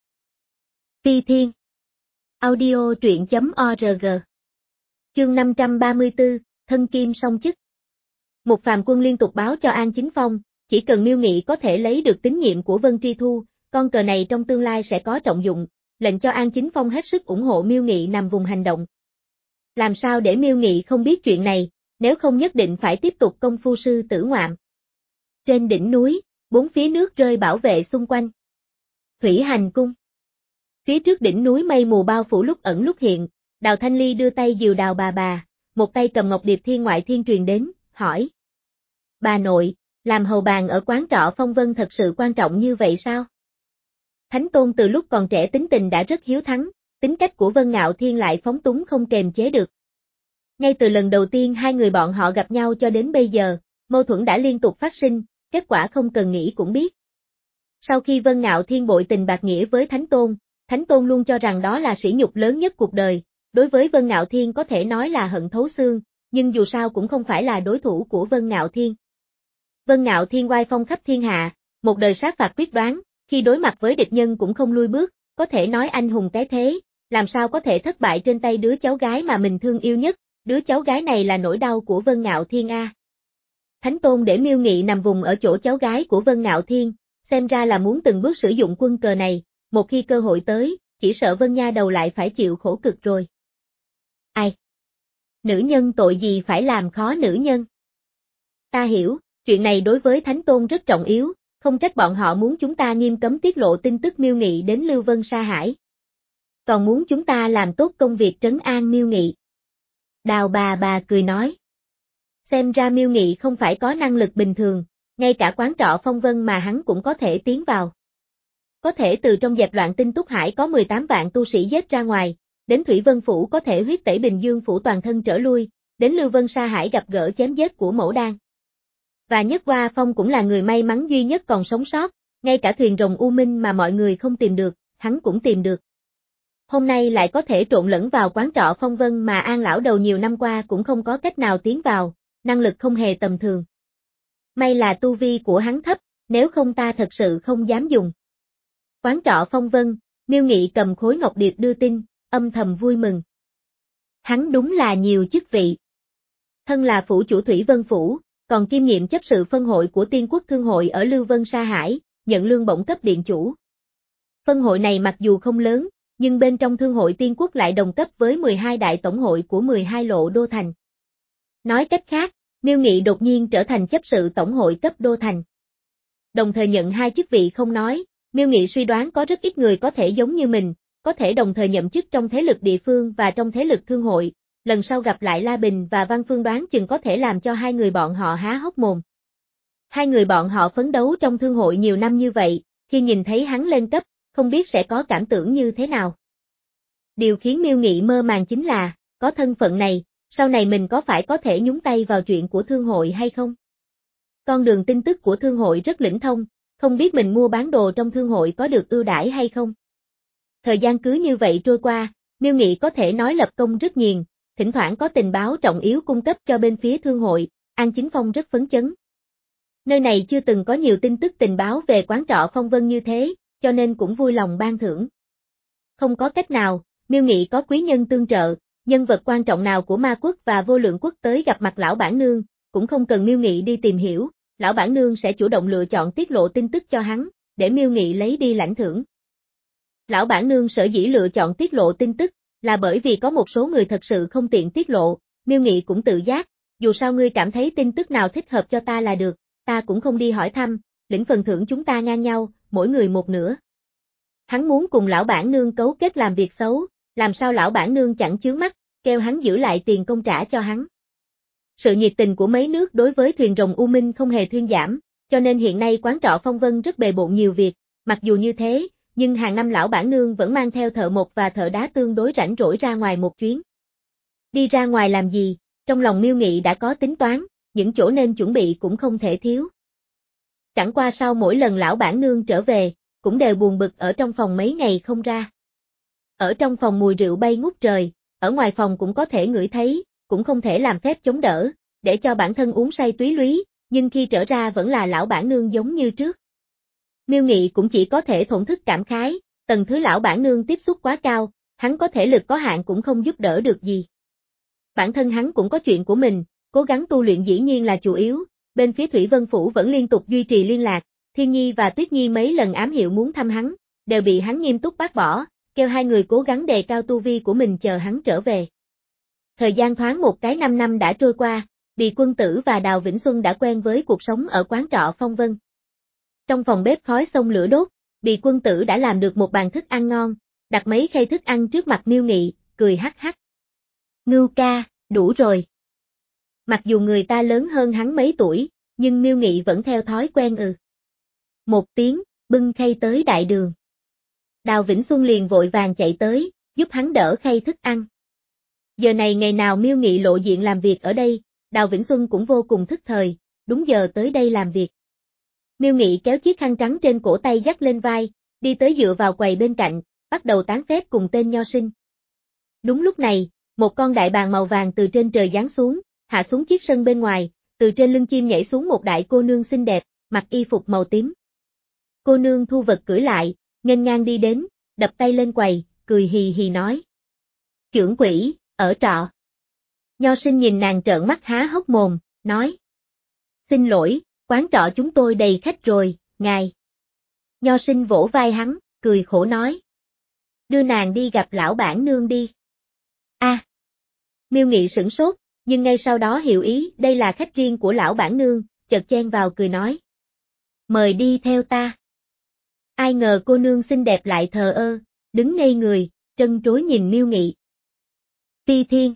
Phi Thiên Audio truyện.org Chương năm trăm ba mươi tư, Thân Kim Song Chức. Một phàm quân liên tục báo cho An Chính Phong, chỉ cần Miêu Nghị có thể lấy được tín nhiệm của Vân Tri Thu, con cờ này trong tương lai sẽ có trọng dụng, lệnh cho An Chính Phong hết sức ủng hộ Miêu Nghị nằm vùng hành động. Làm sao để Miêu Nghị không biết chuyện này, nếu không nhất định phải tiếp tục công phu sư tử ngoạm. Trên đỉnh núi, bốn phía nước rơi bảo vệ xung quanh. Thủy Hành Cung. Phía trước đỉnh núi mây mù bao phủ lúc ẩn lúc hiện, Đào Thanh Ly đưa tay dìu Đào bà bà, một tay cầm Ngọc Điệp Thiên Ngoại Thiên truyền đến, hỏi. Bà nội, làm hầu bàn ở quán trọ Phong Vân thật sự quan trọng như vậy sao? Thánh Tôn từ lúc còn trẻ tính tình đã rất hiếu thắng, tính cách của Vân Ngạo Thiên lại phóng túng không kềm chế được. Ngay từ lần đầu tiên hai người bọn họ gặp nhau cho đến bây giờ, mâu thuẫn đã liên tục phát sinh, kết quả không cần nghĩ cũng biết. Sau khi Vân Ngạo Thiên bội tình bạc nghĩa với Thánh Tôn, Thánh Tôn luôn cho rằng đó là sỉ nhục lớn nhất cuộc đời, đối với Vân Ngạo Thiên có thể nói là hận thấu xương, nhưng dù sao cũng không phải là đối thủ của Vân Ngạo Thiên. Vân Ngạo Thiên oai phong khắp thiên hạ, một đời sát phạt quyết đoán, khi đối mặt với địch nhân cũng không lui bước, có thể nói anh hùng cái thế, làm sao có thể thất bại trên tay đứa cháu gái mà mình thương yêu nhất, đứa cháu gái này là nỗi đau của Vân Ngạo Thiên a. Thánh Tôn để Miêu Nghị nằm vùng ở chỗ cháu gái của Vân Ngạo Thiên, xem ra là muốn từng bước sử dụng quân cờ này, một khi cơ hội tới, chỉ sợ Vân Nha đầu lại phải chịu khổ cực rồi. Ai? Nữ nhân tội gì phải làm khó nữ nhân? Ta hiểu, chuyện này đối với Thánh Tôn rất trọng yếu, không trách bọn họ muốn chúng ta nghiêm cấm tiết lộ tin tức Miêu Nghị đến Lưu Vân Sa Hải. Còn muốn chúng ta làm tốt công việc trấn an Miêu Nghị. Đào bà bà cười nói. Xem ra Miêu Nghị không phải có năng lực bình thường, ngay cả quán trọ Phong Vân mà hắn cũng có thể tiến vào. Có thể từ trong dẹp loạn Tinh Túc Hải có mười tám vạn tu sĩ giết ra ngoài, đến Thủy Vân Phủ có thể huyết tẩy Bình Dương Phủ toàn thân trở lui, đến Lưu Vân Sa Hải gặp gỡ chém giết của Mẫu Đan. Và Nhất Hoa Phong cũng là người may mắn duy nhất còn sống sót, ngay cả thuyền rồng U Minh mà mọi người không tìm được, hắn cũng tìm được. Hôm nay lại có thể trộn lẫn vào quán trọ Phong Vân mà An lão đầu nhiều năm qua cũng không có cách nào tiến vào, năng lực không hề tầm thường. May là tu vi của hắn thấp, nếu không ta thật sự không dám dùng. Quán trọ Phong Vân, Miêu Nghị cầm khối ngọc điệp đưa tin, âm thầm vui mừng. Hắn đúng là nhiều chức vị. Thân là phủ chủ Thủy Vân Phủ, còn kiêm nhiệm chấp sự phân hội của Tiên Quốc Thương hội ở Lưu Vân Sa Hải, nhận lương bổng cấp điện chủ. Phân hội này mặc dù không lớn, nhưng bên trong Thương hội Tiên Quốc lại đồng cấp với mười hai đại tổng hội của mười hai lộ đô thành. Nói cách khác, Miêu Nghị đột nhiên trở thành chấp sự tổng hội cấp đô thành. Đồng thời nhận hai chức vị không nói, Miêu Nghị suy đoán có rất ít người có thể giống như mình, có thể đồng thời nhậm chức trong thế lực địa phương và trong thế lực thương hội, lần sau gặp lại La Bình và Văn Phương đoán chừng có thể làm cho hai người bọn họ há hốc mồm. Hai người bọn họ phấn đấu trong thương hội nhiều năm như vậy, khi nhìn thấy hắn lên cấp, không biết sẽ có cảm tưởng như thế nào. Điều khiến Miêu Nghị mơ màng chính là, có thân phận này, sau này mình có phải có thể nhúng tay vào chuyện của thương hội hay không? Con đường tin tức của thương hội rất lĩnh thông, không biết mình mua bán đồ trong thương hội có được ưu đãi hay không? Thời gian cứ như vậy trôi qua, Miêu Nghị có thể nói lập công rất nghiền, thỉnh thoảng có tình báo trọng yếu cung cấp cho bên phía thương hội, An Chính Phong rất phấn chấn. Nơi này chưa từng có nhiều tin tức tình báo về quán trọ Phong Vân như thế, cho nên cũng vui lòng ban thưởng. Không có cách nào, Miêu Nghị có quý nhân tương trợ, nhân vật quan trọng nào của Ma Quốc và Vô Lượng Quốc tới gặp mặt lão bản nương, cũng không cần Miêu Nghị đi tìm hiểu, lão bản nương sẽ chủ động lựa chọn tiết lộ tin tức cho hắn, để Miêu Nghị lấy đi lãnh thưởng. Lão bản nương sở dĩ lựa chọn tiết lộ tin tức, là bởi vì có một số người thật sự không tiện tiết lộ, Miêu Nghị cũng tự giác, dù sao ngươi cảm thấy tin tức nào thích hợp cho ta là được, ta cũng không đi hỏi thăm, lĩnh phần thưởng chúng ta ngang nhau, mỗi người một nửa. Hắn muốn cùng lão bản nương cấu kết làm việc xấu, làm sao lão bản nương chẳng chướng mắt, kêu hắn giữ lại tiền công trả cho hắn. Sự nhiệt tình của mấy nước đối với thuyền rồng U Minh không hề thuyên giảm, cho nên hiện nay quán trọ Phong Vân rất bề bộn nhiều việc, mặc dù như thế, nhưng hàng năm lão bản nương vẫn mang theo thợ mộc và thợ đá tương đối rảnh rỗi ra ngoài một chuyến. Đi ra ngoài làm gì, trong lòng Miêu Nghị đã có tính toán, những chỗ nên chuẩn bị cũng không thể thiếu. Chẳng qua sau mỗi lần lão bản nương trở về, cũng đều buồn bực ở trong phòng mấy ngày không ra. Ở trong phòng mùi rượu bay ngút trời, ở ngoài phòng cũng có thể ngửi thấy, cũng không thể làm phép chống đỡ, để cho bản thân uống say túy lúy, nhưng khi trở ra vẫn là lão bản nương giống như trước. Miêu Nghị cũng chỉ có thể thổn thức cảm khái, tầng thứ lão bản nương tiếp xúc quá cao, hắn có thể lực có hạn cũng không giúp đỡ được gì. Bản thân hắn cũng có chuyện của mình, cố gắng tu luyện dĩ nhiên là chủ yếu, bên phía Thủy Vân Phủ vẫn liên tục duy trì liên lạc, Thiên Nhi và Tuyết Nhi mấy lần ám hiệu muốn thăm hắn, đều bị hắn nghiêm túc bác bỏ, kêu hai người cố gắng đề cao tu vi của mình chờ hắn trở về. Thời gian thoáng một cái năm năm đã trôi qua, Bì Quân Tử và Đào Vĩnh Xuân đã quen với cuộc sống ở quán trọ Phong Vân. Trong phòng bếp khói xông lửa đốt, Bì Quân Tử đã làm được một bàn thức ăn ngon, đặt mấy khay thức ăn trước mặt Miêu Nghị, cười hắc hắc. Ngưu ca, đủ rồi. Mặc dù người ta lớn hơn hắn mấy tuổi, nhưng Miêu Nghị vẫn theo thói quen ừ. Một tiếng, bưng khay tới đại đường. Đào Vĩnh Xuân liền vội vàng chạy tới, giúp hắn đỡ khay thức ăn. Giờ này ngày nào Miêu Nghị lộ diện làm việc ở đây, Đào Vĩnh Xuân cũng vô cùng thức thời, đúng giờ tới đây làm việc. Miêu Nghị kéo chiếc khăn trắng trên cổ tay dắt lên vai, đi tới dựa vào quầy bên cạnh, bắt đầu tán phét cùng tên nho sinh. Đúng lúc này, một con đại bàng màu vàng từ trên trời giáng xuống, hạ xuống chiếc sân bên ngoài, từ trên lưng chim nhảy xuống một đại cô nương xinh đẹp, mặc y phục màu tím. Cô nương thu vật cưỡi lại, nghênh ngang đi đến, đập tay lên quầy, cười hì hì nói. Chưởng quỷ, ở trọ. Nho sinh nhìn nàng trợn mắt há hốc mồm, nói. Xin lỗi, quán trọ chúng tôi đầy khách rồi, ngài. Nho sinh vỗ vai hắn, cười khổ nói. Đưa nàng đi gặp lão bản nương đi. A. À. Miêu Nghị sửng sốt, nhưng ngay sau đó hiểu ý đây là khách riêng của lão bản nương, chợt chen vào cười nói. Mời đi theo ta. Ai ngờ cô nương xinh đẹp lại thờ ơ, đứng ngây người, trân trối nhìn Miêu Nghị. Ti Thiên.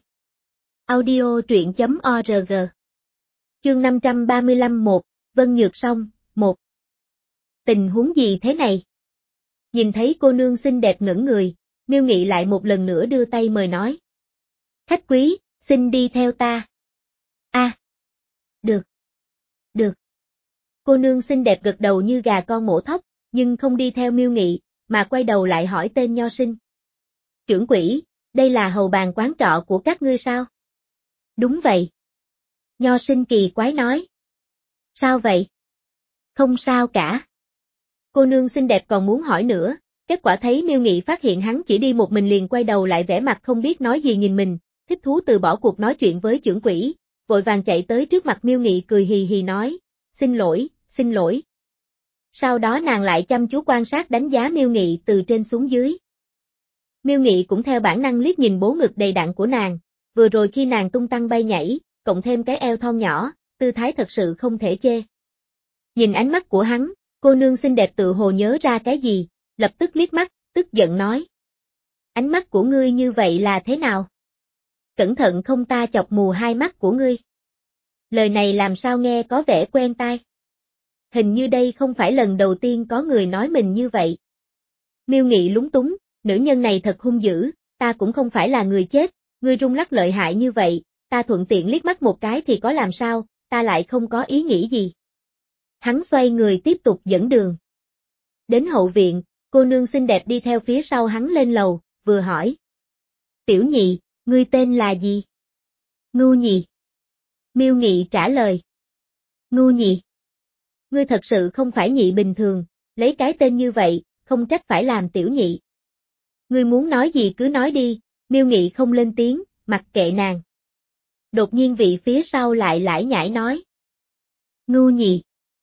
Audio truyện chấm org. Chương năm trăm ba mươi lăm một, Vân Nhược Song, một. Tình huống gì thế này? Nhìn thấy cô nương xinh đẹp ngẩn người, Miêu Nghị lại một lần nữa đưa tay mời nói. Khách quý, xin đi theo ta. A. À. Được. Được. Cô nương xinh đẹp gật đầu như gà con mổ thóc, nhưng không đi theo Miêu Nghị, mà quay đầu lại hỏi tên nho sinh. Chưởng quỷ, đây là hầu bàn quán trọ của các ngươi sao? Đúng vậy. Nho sinh kỳ quái nói. Sao vậy? Không sao cả. Cô nương xinh đẹp còn muốn hỏi nữa, kết quả thấy Miêu Nghị phát hiện hắn chỉ đi một mình liền quay đầu lại vẻ mặt không biết nói gì nhìn mình, thích thú từ bỏ cuộc nói chuyện với chưởng quỷ, vội vàng chạy tới trước mặt Miêu Nghị cười hì hì nói, xin lỗi, xin lỗi. Sau đó nàng lại chăm chú quan sát đánh giá Miêu Nghị từ trên xuống dưới. Miêu Nghị cũng theo bản năng liếc nhìn bố ngực đầy đặn của nàng, vừa rồi khi nàng tung tăng bay nhảy, cộng thêm cái eo thon nhỏ, tư thái thật sự không thể chê. Nhìn ánh mắt của hắn, cô nương xinh đẹp tự hồ nhớ ra cái gì, lập tức liếc mắt, tức giận nói. Ánh mắt của ngươi như vậy là thế nào? Cẩn thận không ta chọc mù hai mắt của ngươi. Lời này làm sao nghe có vẻ quen tai. Hình như đây không phải lần đầu tiên có người nói mình như vậy. Miêu Nghị lúng túng, nữ nhân này thật hung dữ, ta cũng không phải là người chết, ngươi rung lắc lợi hại như vậy, ta thuận tiện liếc mắt một cái thì có làm sao, ta lại không có ý nghĩ gì. Hắn xoay người tiếp tục dẫn đường. Đến hậu viện, cô nương xinh đẹp đi theo phía sau hắn lên lầu, vừa hỏi. Tiểu nhị, ngươi tên là gì? Ngưu Nhị. Miêu Nghị trả lời. Ngưu Nhị. Ngươi thật sự không phải nhị bình thường, lấy cái tên như vậy, không trách phải làm tiểu nhị. Ngươi muốn nói gì cứ nói đi, Miêu Nghị không lên tiếng, mặc kệ nàng. Đột nhiên vị phía sau lại lải nhải nói. Ngưu nhị.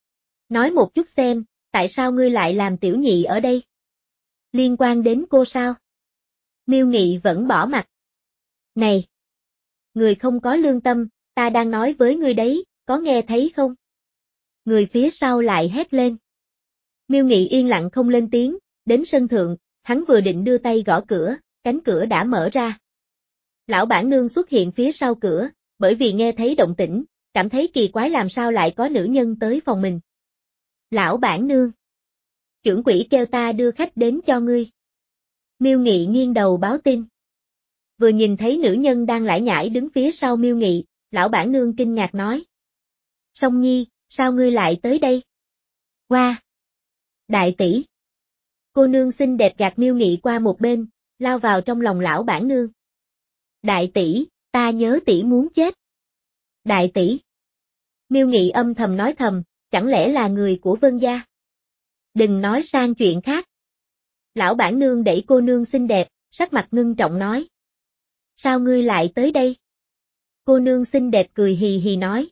Nói một chút xem, tại sao ngươi lại làm tiểu nhị ở đây? Liên quan đến cô sao? Miêu Nghị vẫn bỏ mặt. Này! Người không có lương tâm, ta đang nói với ngươi đấy, có nghe thấy không? Người phía sau lại hét lên. Miêu Nghị yên lặng không lên tiếng, đến sân thượng, hắn vừa định đưa tay gõ cửa, cánh cửa đã mở ra. Lão bản nương xuất hiện phía sau cửa, bởi vì nghe thấy động tĩnh, cảm thấy kỳ quái làm sao lại có nữ nhân tới phòng mình. Lão bản nương. Trưởng quỹ kêu ta đưa khách đến cho ngươi. Miêu Nghị nghiêng đầu báo tin. Vừa nhìn thấy nữ nhân đang lải nhải đứng phía sau Miêu Nghị, lão bản nương kinh ngạc nói. Song Nhi, sao ngươi lại tới đây? Qua! Wow. Đại tỷ! Cô nương xinh đẹp gạt Miêu Nghị qua một bên, lao vào trong lòng lão bản nương. Đại tỷ, ta nhớ tỷ muốn chết. Đại tỷ! Miêu Nghị âm thầm nói thầm, chẳng lẽ là người của Vân gia? Đừng nói sang chuyện khác. Lão bản nương đẩy cô nương xinh đẹp, sắc mặt ngưng trọng nói. Sao ngươi lại tới đây? Cô nương xinh đẹp cười hì hì nói.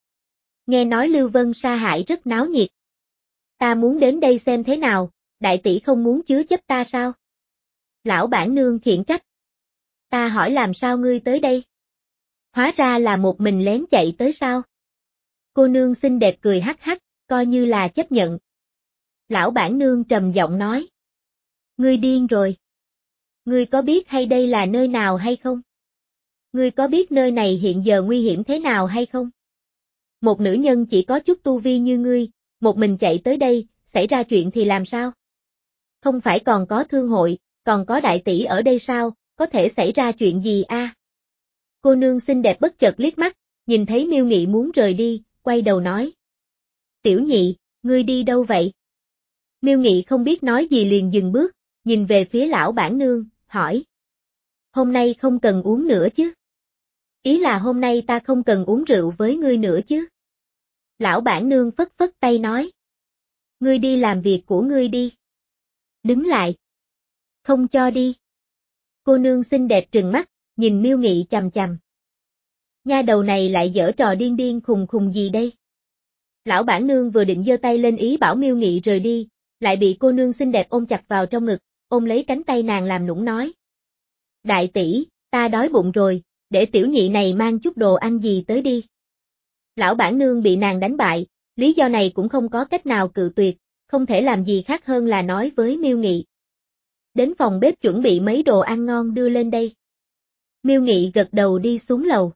Nghe nói Lưu Vân sa hại rất náo nhiệt. Ta muốn đến đây xem thế nào, đại tỷ không muốn chứa chấp ta sao? Lão bản nương khiển trách. Ta hỏi làm sao ngươi tới đây? Hóa ra là một mình lén chạy tới sao? Cô nương xinh đẹp cười hắc hắc, coi như là chấp nhận. Lão bản nương trầm giọng nói. Ngươi điên rồi. Ngươi có biết hay đây là nơi nào hay không? Ngươi có biết nơi này hiện giờ nguy hiểm thế nào hay không? Một nữ nhân chỉ có chút tu vi như ngươi, một mình chạy tới đây, xảy ra chuyện thì làm sao? Không phải còn có thương hội, còn có đại tỷ ở đây sao, có thể xảy ra chuyện gì a? À? Cô nương xinh đẹp bất chợt liếc mắt, nhìn thấy Miêu Nghị muốn rời đi, quay đầu nói. Tiểu nhị, ngươi đi đâu vậy? Miêu Nghị không biết nói gì liền dừng bước, nhìn về phía lão bản nương, hỏi. Hôm nay không cần uống nữa chứ? Ý là hôm nay ta không cần uống rượu với ngươi nữa chứ? Lão bản nương phất phất tay nói. Ngươi đi làm việc của ngươi đi. Đứng lại. Không cho đi. Cô nương xinh đẹp trừng mắt, nhìn Miêu Nghị chằm chằm. Nha đầu này lại giở trò điên điên khùng khùng gì đây? Lão bản nương vừa định giơ tay lên ý bảo Miêu Nghị rời đi, lại bị cô nương xinh đẹp ôm chặt vào trong ngực, ôm lấy cánh tay nàng làm nũng nói. Đại tỷ, ta đói bụng rồi, để tiểu nhị này mang chút đồ ăn gì tới đi. Lão bản nương bị nàng đánh bại, lý do này cũng không có cách nào cự tuyệt, không thể làm gì khác hơn là nói với Miêu Nghị. Đến phòng bếp chuẩn bị mấy đồ ăn ngon đưa lên đây. Miêu Nghị gật đầu đi xuống lầu.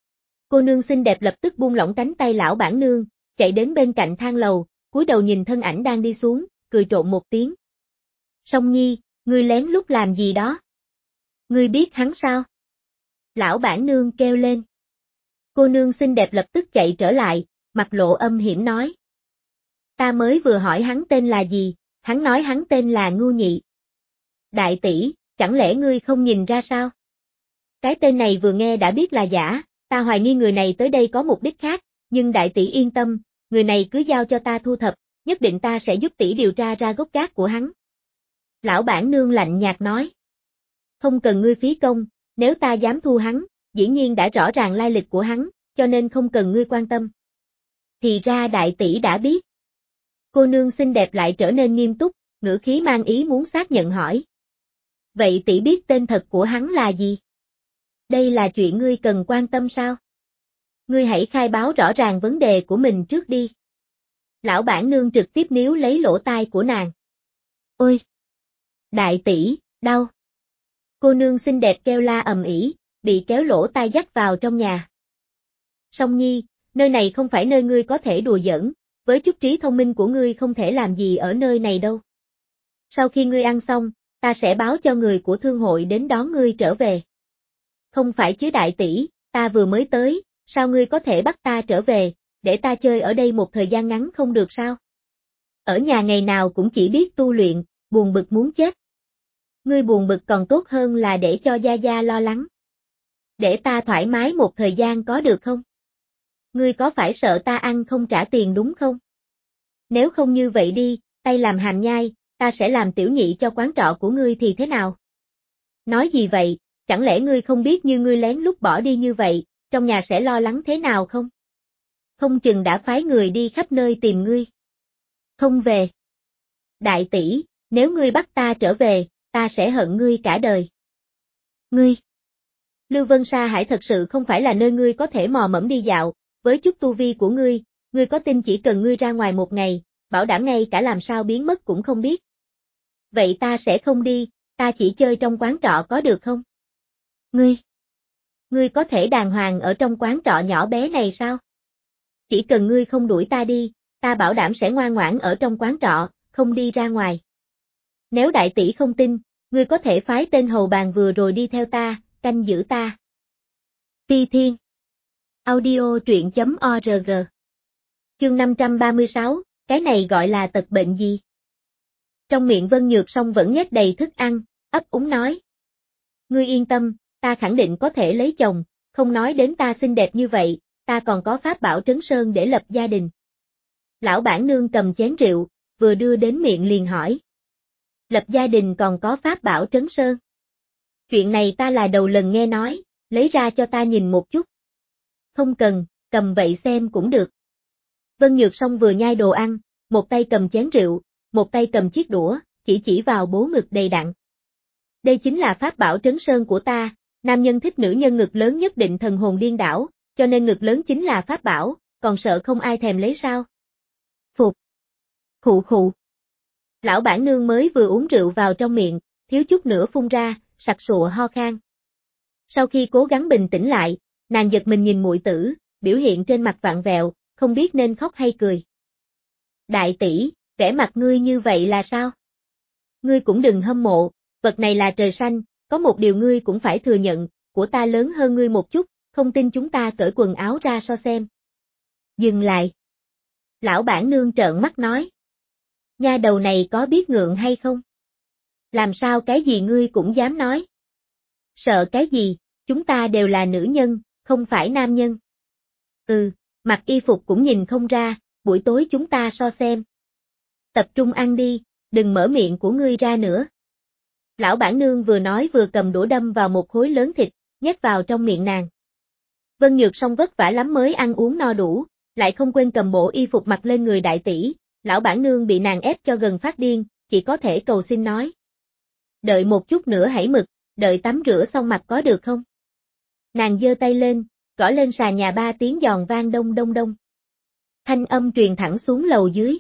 Cô nương xinh đẹp lập tức buông lỏng cánh tay lão bản nương, chạy đến bên cạnh thang lầu, cúi đầu nhìn thân ảnh đang đi xuống, cười trộn một tiếng. Song Nhi, ngươi lén lút làm gì đó? Ngươi biết hắn sao? Lão bản nương kêu lên. Cô nương xinh đẹp lập tức chạy trở lại, mặt lộ âm hiểm nói. Ta mới vừa hỏi hắn tên là gì, hắn nói hắn tên là Ngưu Nhị. Đại tỷ, chẳng lẽ ngươi không nhìn ra sao? Cái tên này vừa nghe đã biết là giả, ta hoài nghi người này tới đây có mục đích khác, nhưng đại tỷ yên tâm, người này cứ giao cho ta thu thập, nhất định ta sẽ giúp tỷ điều tra ra gốc gác của hắn. Lão bản nương lạnh nhạt nói. Không cần ngươi phí công, nếu ta dám thu hắn, dĩ nhiên đã rõ ràng lai lịch của hắn, cho nên không cần ngươi quan tâm. Thì ra đại tỷ đã biết. Cô nương xinh đẹp lại trở nên nghiêm túc, ngữ khí mang ý muốn xác nhận hỏi. Vậy tỷ biết tên thật của hắn là gì? Đây là chuyện ngươi cần quan tâm sao? Ngươi hãy khai báo rõ ràng vấn đề của mình trước đi. Lão bản nương trực tiếp níu lấy lỗ tai của nàng. Ôi! Đại tỷ, đau! Cô nương xinh đẹp kêu la ầm ĩ, bị kéo lỗ tai dắt vào trong nhà. Song Nhi, nơi này không phải nơi ngươi có thể đùa giỡn, với chút trí thông minh của ngươi không thể làm gì ở nơi này đâu. Sau khi ngươi ăn xong, ta sẽ báo cho người của thương hội đến đón ngươi trở về. Không phải chứ đại tỷ, ta vừa mới tới, sao ngươi có thể bắt ta trở về, để ta chơi ở đây một thời gian ngắn không được sao? Ở nhà ngày nào cũng chỉ biết tu luyện, buồn bực muốn chết. Ngươi buồn bực còn tốt hơn là để cho Gia Gia lo lắng. Để ta thoải mái một thời gian có được không? Ngươi có phải sợ ta ăn không trả tiền đúng không? Nếu không như vậy đi, tay làm hàm nhai, ta sẽ làm tiểu nhị cho quán trọ của ngươi thì thế nào? Nói gì vậy, chẳng lẽ ngươi không biết như ngươi lén lút bỏ đi như vậy, trong nhà sẽ lo lắng thế nào không? Không chừng đã phái người đi khắp nơi tìm ngươi. Không về. Đại tỷ, nếu ngươi bắt ta trở về, ta sẽ hận ngươi cả đời. Ngươi. Lưu Vân Sa Hải thật sự không phải là nơi ngươi có thể mò mẫm đi dạo, với chút tu vi của ngươi, ngươi có tin chỉ cần ngươi ra ngoài một ngày, bảo đảm ngay cả làm sao biến mất cũng không biết. Vậy ta sẽ không đi, ta chỉ chơi trong quán trọ có được không? Ngươi. Ngươi có thể đàng hoàng ở trong quán trọ nhỏ bé này sao? Chỉ cần ngươi không đuổi ta đi, ta bảo đảm sẽ ngoan ngoãn ở trong quán trọ, không đi ra ngoài. Nếu đại tỷ không tin, ngươi có thể phái tên hầu bàn vừa rồi đi theo ta, canh giữ ta. Phi Thiên. Audio truyện chấm org. Chương năm trăm ba mươi sáu, cái này gọi là tật bệnh gì? Trong miệng Vân Nhược Song vẫn nhét đầy thức ăn, ấp úng nói. Ngươi yên tâm, ta khẳng định có thể lấy chồng, không nói đến ta xinh đẹp như vậy, ta còn có pháp bảo trấn sơn để lập gia đình. Lão bản nương cầm chén rượu, vừa đưa đến miệng liền hỏi. Lập gia đình còn có pháp bảo trấn sơn. Chuyện này ta là đầu lần nghe nói, lấy ra cho ta nhìn một chút. Không cần, cầm vậy xem cũng được. Vân Nhược Song vừa nhai đồ ăn, một tay cầm chén rượu, một tay cầm chiếc đũa, chỉ chỉ vào bố ngực đầy đặn. Đây chính là pháp bảo trấn sơn của ta, nam nhân thích nữ nhân ngực lớn nhất định thần hồn điên đảo, cho nên ngực lớn chính là pháp bảo, còn sợ không ai thèm lấy sao. Phục. Khụ khụ. Lão bản nương mới vừa uống rượu vào trong miệng, thiếu chút nữa phun ra, sặc sụa ho khan. Sau khi cố gắng bình tĩnh lại, nàng giật mình nhìn muội tử, biểu hiện trên mặt vặn vẹo, không biết nên khóc hay cười. Đại tỷ, vẻ mặt ngươi như vậy là sao? Ngươi cũng đừng hâm mộ, vật này là trời xanh, có một điều ngươi cũng phải thừa nhận, của ta lớn hơn ngươi một chút, không tin chúng ta cởi quần áo ra so xem. Dừng lại. Lão bản nương trợn mắt nói. Nha đầu này có biết ngượng hay không? Làm sao cái gì ngươi cũng dám nói? Sợ cái gì, chúng ta đều là nữ nhân, không phải nam nhân. Ừ, mặc y phục cũng nhìn không ra, buổi tối chúng ta so xem. Tập trung ăn đi, đừng mở miệng của ngươi ra nữa. Lão bản nương vừa nói vừa cầm đũa đâm vào một khối lớn thịt, nhét vào trong miệng nàng. Vân Nhược Song vất vả lắm mới ăn uống no đủ, lại không quên cầm bộ y phục mặc lên người đại tỷ, lão bản nương bị nàng ép cho gần phát điên, chỉ có thể cầu xin nói. Đợi một chút nữa hãy mực, đợi tắm rửa xong mặt có được không? Nàng giơ tay lên, gõ lên sàn nhà ba tiếng giòn vang đông đông đông. Thanh âm truyền thẳng xuống lầu dưới.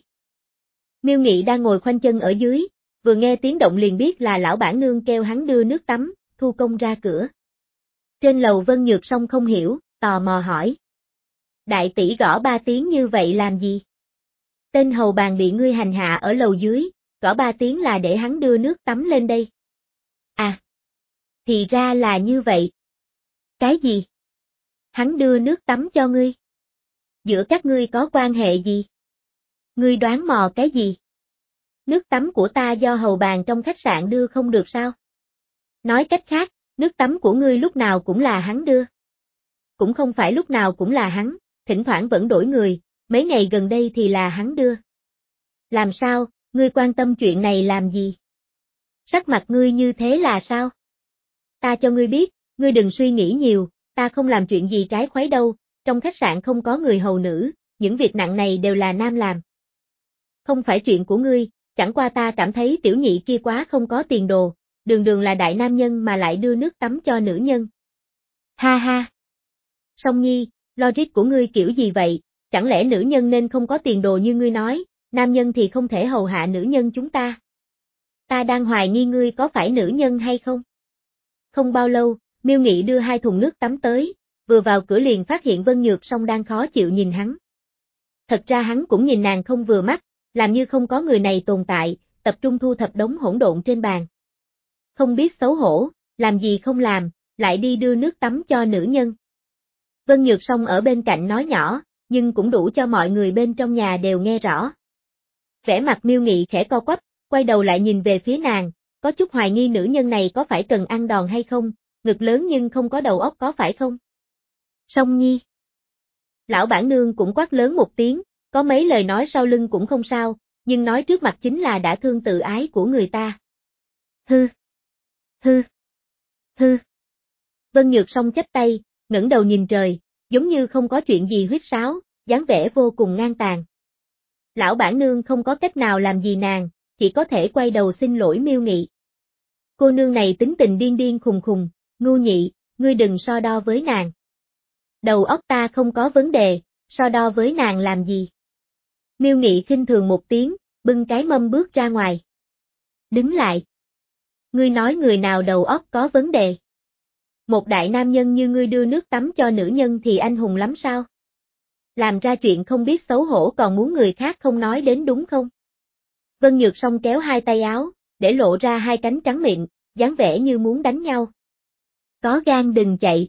Miêu Nghị đang ngồi khoanh chân ở dưới, vừa nghe tiếng động liền biết là lão bản nương kêu hắn đưa nước tắm, thu công ra cửa. Trên lầu Vân Nhược Song không hiểu, tò mò hỏi. Đại tỷ gõ ba tiếng như vậy làm gì? Tên hầu bàn bị ngươi hành hạ ở lầu dưới, gõ ba tiếng là để hắn đưa nước tắm lên đây. À, thì ra là như vậy. Cái gì? Hắn đưa nước tắm cho ngươi? Giữa các ngươi có quan hệ gì? Ngươi đoán mò cái gì? Nước tắm của ta do hầu bàn trong khách sạn đưa không được sao? Nói cách khác, nước tắm của ngươi lúc nào cũng là hắn đưa. Cũng không phải lúc nào cũng là hắn, thỉnh thoảng vẫn đổi người, mấy ngày gần đây thì là hắn đưa. Làm sao, ngươi quan tâm chuyện này làm gì? Sắc mặt ngươi như thế là sao? Ta cho ngươi biết, ngươi đừng suy nghĩ nhiều, ta không làm chuyện gì trái khuấy đâu, trong khách sạn không có người hầu nữ, những việc nặng này đều là nam làm. Không phải chuyện của ngươi, chẳng qua ta cảm thấy tiểu nhị kia quá không có tiền đồ, đường đường là đại nam nhân mà lại đưa nước tắm cho nữ nhân. Ha ha! Song Nhi, logic của ngươi kiểu gì vậy, chẳng lẽ nữ nhân nên không có tiền đồ như ngươi nói, nam nhân thì không thể hầu hạ nữ nhân chúng ta? Ta đang hoài nghi ngươi có phải nữ nhân hay không? Không bao lâu, Miêu Nghị đưa hai thùng nước tắm tới, vừa vào cửa liền phát hiện Vân Nhược Song đang khó chịu nhìn hắn. Thật ra hắn cũng nhìn nàng không vừa mắt, làm như không có người này tồn tại, tập trung thu thập đống hỗn độn trên bàn. Không biết xấu hổ, làm gì không làm, lại đi đưa nước tắm cho nữ nhân. Vân Nhược Song ở bên cạnh nói nhỏ, nhưng cũng đủ cho mọi người bên trong nhà đều nghe rõ. Vẻ mặt Miêu Nghị khẽ co quắp, quay đầu lại nhìn về phía nàng, có chút hoài nghi nữ nhân này có phải cần ăn đòn hay không, ngực lớn nhưng không có đầu óc có phải không? Song Nhi. Lão bản nương cũng quát lớn một tiếng, có mấy lời nói sau lưng cũng không sao, nhưng nói trước mặt chính là đã thương tự ái của người ta. Hư, hư, hư. Vân Nhược Song chắp tay, ngẩng đầu nhìn trời, giống như không có chuyện gì huýt sáo, dáng vẻ vô cùng ngang tàn. Lão bản nương không có cách nào làm gì nàng, chỉ có thể quay đầu xin lỗi Miêu Nghị. Cô nương này tính tình điên điên khùng khùng, ngu nhị, ngươi đừng so đo với nàng. Đầu óc ta không có vấn đề, so đo với nàng làm gì? Miêu Nghị khinh thường một tiếng, bưng cái mâm bước ra ngoài. Đứng lại. Ngươi nói người nào đầu óc có vấn đề? Một đại nam nhân như ngươi đưa nước tắm cho nữ nhân thì anh hùng lắm sao? Làm ra chuyện không biết xấu hổ còn muốn người khác không nói đến đúng không? Vân Nhược Song kéo hai tay áo, để lộ ra hai cánh trắng mịn, dáng vẻ như muốn đánh nhau. Có gan đừng chạy.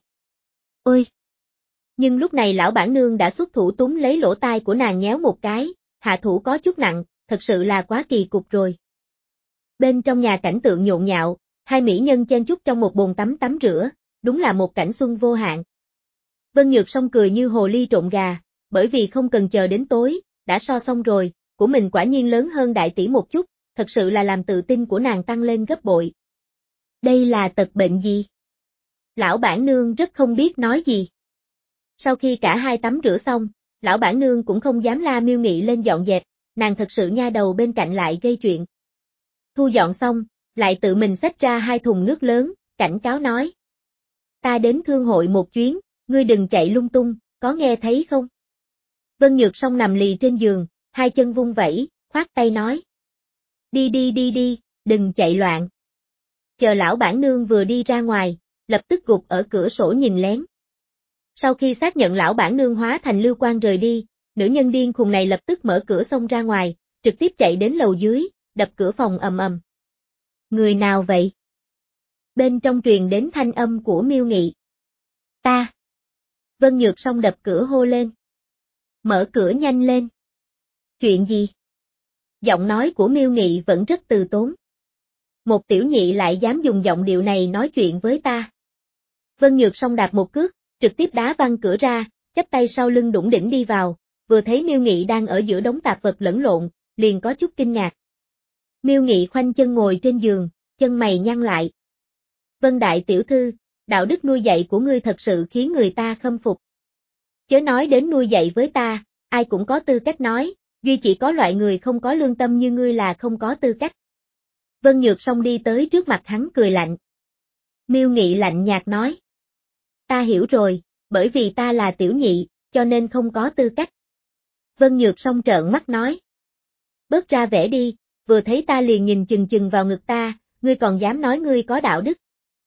Ôi! Nhưng lúc này lão bản nương đã xuất thủ túm lấy lỗ tai của nàng nhéo một cái, hạ thủ có chút nặng, thật sự là quá kỳ cục rồi. Bên trong nhà cảnh tượng nhộn nhạo, hai mỹ nhân chen chúc trong một bồn tắm tắm rửa, đúng là một cảnh xuân vô hạn. Vân Nhược Song cười như hồ ly trộn gà, bởi vì không cần chờ đến tối, đã so xong rồi, của mình quả nhiên lớn hơn đại tỷ một chút, thật sự là làm tự tin của nàng tăng lên gấp bội. Đây là tật bệnh gì? Lão bản nương rất không biết nói gì. Sau khi cả hai tắm rửa xong, lão bản nương cũng không dám la Miêu Nghị lên dọn dẹp, nàng thật sự nha đầu bên cạnh lại gây chuyện. Thu dọn xong, lại tự mình xách ra hai thùng nước lớn, cảnh cáo nói. Ta đến thương hội một chuyến, ngươi đừng chạy lung tung, có nghe thấy không? Vân Nhược Song nằm lì trên giường, hai chân vung vẩy, khoát tay nói. Đi đi đi đi, đừng chạy loạn. Chờ lão bản nương vừa đi ra ngoài, lập tức gục ở cửa sổ nhìn lén. Sau khi xác nhận lão bản nương hóa thành lưu quang rời đi, nữ nhân điên khùng này lập tức mở cửa xông ra ngoài, trực tiếp chạy đến lầu dưới, đập cửa phòng ầm ầm. Người nào vậy? Bên trong truyền đến thanh âm của Miêu Nghị. Ta. Vân Nhược Song đập cửa hô lên. Mở cửa nhanh lên. Chuyện gì? Giọng nói của Miêu Nghị vẫn rất từ tốn. Một tiểu nhị lại dám dùng giọng điệu này nói chuyện với ta. Vân Nhược Song đạp một cước, trực tiếp đá văng cửa ra, chắp tay sau lưng đủng đỉnh đi vào, vừa thấy Miêu Nghị đang ở giữa đống tạp vật lẫn lộn, liền có chút kinh ngạc. Miêu Nghị khoanh chân ngồi trên giường, chân mày nhăn lại. Vân đại tiểu thư, đạo đức nuôi dạy của ngươi thật sự khiến người ta khâm phục. Chớ nói đến nuôi dạy với ta, ai cũng có tư cách nói, duy chỉ có loại người không có lương tâm như ngươi là không có tư cách. Vân Nhược Song đi tới trước mặt hắn cười lạnh. Miêu Nghị lạnh nhạt nói. Ta hiểu rồi, bởi vì ta là tiểu nhị, cho nên không có tư cách. Vân Nhược Song trợn mắt nói. Bớt ra vẻ đi, vừa thấy ta liền nhìn chừng chừng vào ngực ta, ngươi còn dám nói ngươi có đạo đức.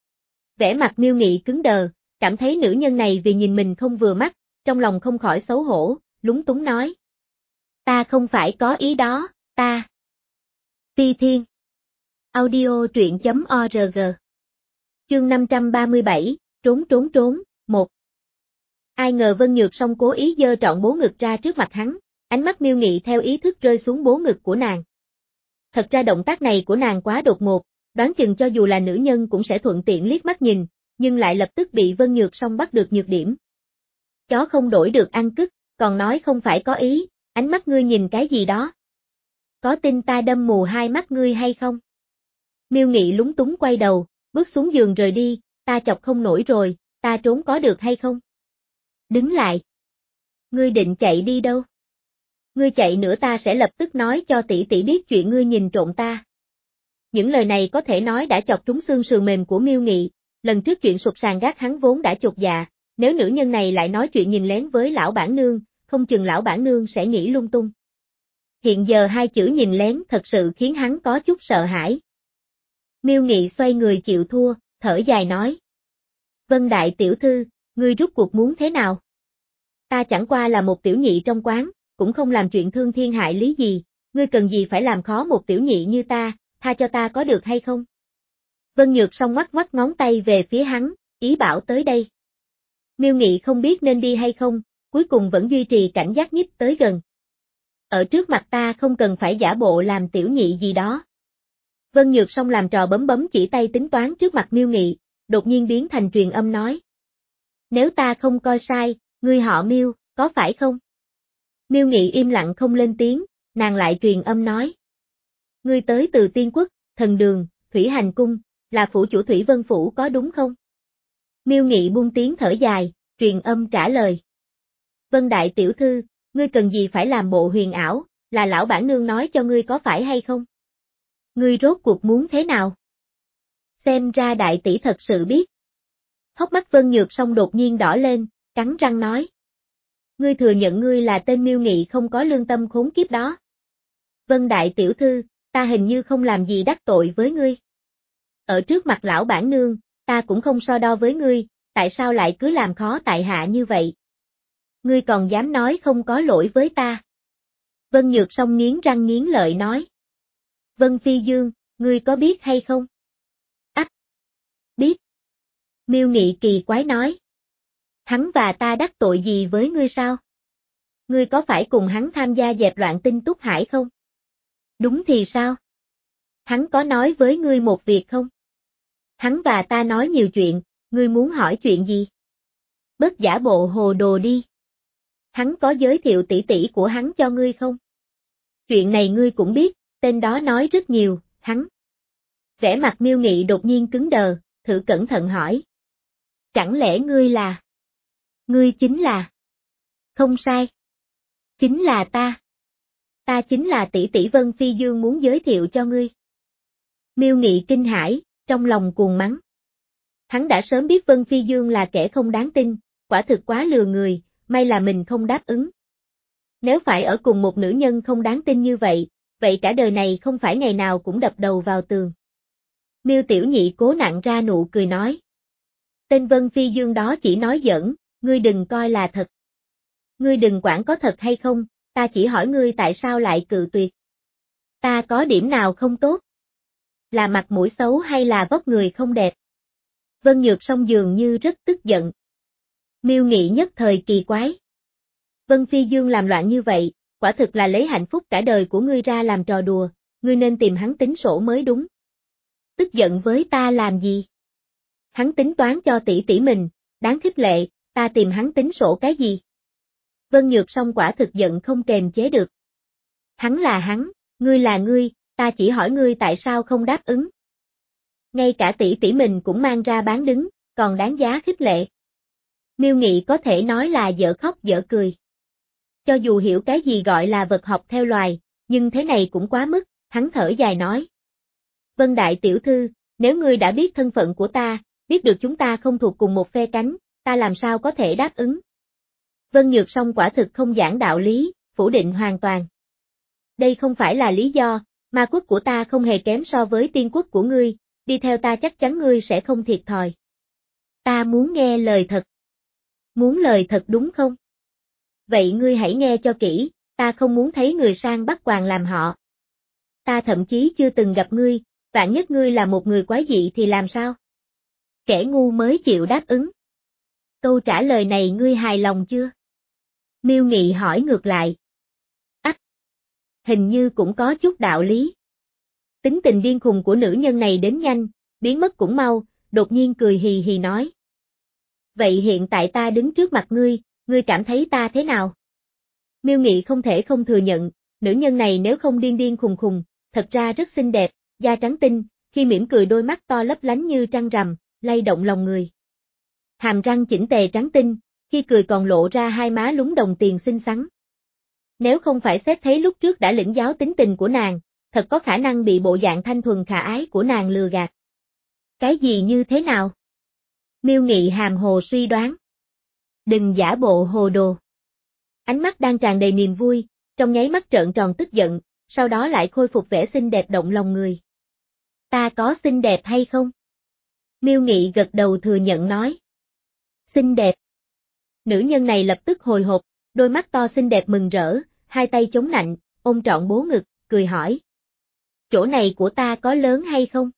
Vẻ mặt Miêu Nghị cứng đờ, cảm thấy nữ nhân này vì nhìn mình không vừa mắt, trong lòng không khỏi xấu hổ, lúng túng nói. Ta không phải có ý đó, ta. Ti Thiên. Audio truyện chấm org. Chương năm trăm ba mươi bảy, trốn trốn trốn, một. Ai ngờ Vân Nhược Song cố ý giơ trọn bố ngực ra trước mặt hắn, ánh mắt Miêu Nghị theo ý thức rơi xuống bố ngực của nàng. Thật ra động tác này của nàng quá đột ngột, đoán chừng cho dù là nữ nhân cũng sẽ thuận tiện liếc mắt nhìn, nhưng lại lập tức bị Vân Nhược Song bắt được nhược điểm. Chó không đổi được ăn cứt, còn nói không phải có ý, ánh mắt ngươi nhìn cái gì đó. Có tin ta đâm mù hai mắt ngươi hay không? Miêu Nghị lúng túng quay đầu, bước xuống giường rời đi, ta chọc không nổi rồi, ta trốn có được hay không? Đứng lại. Ngươi định chạy đi đâu? Ngươi chạy nữa ta sẽ lập tức nói cho tỷ tỷ biết chuyện ngươi nhìn trộm ta. Những lời này có thể nói đã chọc trúng xương sườn mềm của Miêu Nghị, lần trước chuyện sụp sàn gác hắn vốn đã chột dạ, nếu nữ nhân này lại nói chuyện nhìn lén với lão bản nương, không chừng lão bản nương sẽ nghĩ lung tung. Hiện giờ hai chữ nhìn lén thật sự khiến hắn có chút sợ hãi. Miêu Nghị xoay người chịu thua, thở dài nói. Vân đại tiểu thư, ngươi rút cuộc muốn thế nào? Ta chẳng qua là một tiểu nhị trong quán, cũng không làm chuyện thương thiên hại lý gì, ngươi cần gì phải làm khó một tiểu nhị như ta, tha cho ta có được hay không? Vân Nhược Song ngoắc ngoắc ngón tay về phía hắn, ý bảo tới đây. Miêu Nghị không biết nên đi hay không, cuối cùng vẫn duy trì cảnh giác nhích tới gần. Ở trước mặt ta không cần phải giả bộ làm tiểu nhị gì đó. Vân Nhược Song làm trò bấm bấm chỉ tay tính toán trước mặt Miêu Nghị, đột nhiên biến thành truyền âm nói. Nếu ta không coi sai, ngươi họ Miêu, có phải không? Miêu Nghị im lặng không lên tiếng, nàng lại truyền âm nói. Ngươi tới từ Tiên Quốc, Thần Đường, Thủy Hành Cung, là phủ chủ Thủy Vân Phủ có đúng không? Miêu Nghị buông tiếng thở dài, truyền âm trả lời. Vân đại tiểu thư, ngươi cần gì phải làm bộ huyền ảo, là lão bản nương nói cho ngươi có phải hay không? Ngươi rốt cuộc muốn thế nào? Xem ra đại tỷ thật sự biết. Hốc mắt Vân Nhược Song đột nhiên đỏ lên, cắn răng nói. Ngươi thừa nhận ngươi là tên Miêu Nghị không có lương tâm khốn kiếp đó. Vân đại tiểu thư, ta hình như không làm gì đắc tội với ngươi. Ở trước mặt lão bản nương, ta cũng không so đo với ngươi, tại sao lại cứ làm khó tại hạ như vậy? Ngươi còn dám nói không có lỗi với ta. Vân Nhược Song nghiến răng nghiến lợi nói. Vân Phi Dương, ngươi có biết hay không? Ách! Biết. Miêu Nghị kỳ quái nói. Hắn và ta đắc tội gì với ngươi sao? Ngươi có phải cùng hắn tham gia dẹp loạn Tinh Túc Hải không? Đúng thì sao? Hắn có nói với ngươi một việc không? Hắn và ta nói nhiều chuyện, ngươi muốn hỏi chuyện gì? Bớt giả bộ hồ đồ đi. Hắn có giới thiệu tỷ tỷ của hắn cho ngươi không? Chuyện này ngươi cũng biết, tên đó nói rất nhiều, hắn. Vẻ mặt Miêu Nghị đột nhiên cứng đờ, thử cẩn thận hỏi. Chẳng lẽ ngươi là? Ngươi chính là? Không sai. Chính là ta. Ta chính là tỷ tỷ Vân Phi Dương muốn giới thiệu cho ngươi. Miêu Nghị kinh hãi, trong lòng cuồng mắng. Hắn đã sớm biết Vân Phi Dương là kẻ không đáng tin, quả thực quá lừa người, may là mình không đáp ứng. Nếu phải ở cùng một nữ nhân không đáng tin như vậy, vậy cả đời này không phải ngày nào cũng đập đầu vào tường. Miêu Tiểu Nhị cố nặn ra nụ cười nói. Tên Vân Phi Dương đó chỉ nói giỡn, ngươi đừng coi là thật. Ngươi đừng quản có thật hay không, ta chỉ hỏi ngươi tại sao lại cự tuyệt. Ta có điểm nào không tốt? Là mặt mũi xấu hay là vóc người không đẹp? Vân Nhược Song dường như rất tức giận. Miêu Nghị nhất thời kỳ quái. Vân Phi Dương làm loạn như vậy, quả thực là lấy hạnh phúc cả đời của ngươi ra làm trò đùa, ngươi nên tìm hắn tính sổ mới đúng. Tức giận với ta làm gì? Hắn tính toán cho tỷ tỷ mình, đáng khích lệ, ta tìm hắn tính sổ cái gì? Vân Nhược Song quả thực giận không kềm chế được. Hắn là hắn, ngươi là ngươi, ta chỉ hỏi ngươi tại sao không đáp ứng. Ngay cả tỷ tỷ mình cũng mang ra bán đứng, còn đáng giá khích lệ. Miêu Nghị có thể nói là dở khóc dở cười. Cho dù hiểu cái gì gọi là vật học theo loài, nhưng thế này cũng quá mức, hắn thở dài nói. Vân đại tiểu thư, nếu ngươi đã biết thân phận của ta, biết được chúng ta không thuộc cùng một phe cánh, ta làm sao có thể đáp ứng. Vân Nhược Song quả thực không giảng đạo lý, phủ định hoàn toàn. Đây không phải là lý do, ma quốc của ta không hề kém so với tiên quốc của ngươi, đi theo ta chắc chắn ngươi sẽ không thiệt thòi. Ta muốn nghe lời thật. Muốn lời thật đúng không? Vậy ngươi hãy nghe cho kỹ, ta không muốn thấy người sang bắt quàng làm họ. Ta thậm chí chưa từng gặp ngươi, vạn nhất ngươi là một người quái dị thì làm sao? Kẻ ngu mới chịu đáp ứng. Câu trả lời này ngươi hài lòng chưa? Miêu Nghị hỏi ngược lại. Ách! Hình như cũng có chút đạo lý. Tính tình điên khùng của nữ nhân này đến nhanh, biến mất cũng mau, đột nhiên cười hì hì nói. Vậy hiện tại ta đứng trước mặt ngươi, ngươi cảm thấy ta thế nào? Miêu Nghị không thể không thừa nhận, nữ nhân này nếu không điên điên khùng khùng, thật ra rất xinh đẹp, da trắng tinh, khi mỉm cười đôi mắt to lấp lánh như trăng rằm, lay động lòng người. Hàm răng chỉnh tề trắng tinh, khi cười còn lộ ra hai má lúng đồng tiền xinh xắn. Nếu không phải xét thấy lúc trước đã lĩnh giáo tính tình của nàng, thật có khả năng bị bộ dạng thanh thuần khả ái của nàng lừa gạt. Cái gì như thế nào? Miêu Nghị hàm hồ suy đoán. Đừng giả bộ hồ đồ. Ánh mắt đang tràn đầy niềm vui, trong nháy mắt trợn tròn tức giận, sau đó lại khôi phục vẻ xinh đẹp động lòng người. Ta có xinh đẹp hay không? Miêu Nghị gật đầu thừa nhận nói. Xinh đẹp. Nữ nhân này lập tức hồi hộp, đôi mắt to xinh đẹp mừng rỡ, hai tay chống nạnh, ôm trọn bố ngực, cười hỏi. Chỗ này của ta có lớn hay không?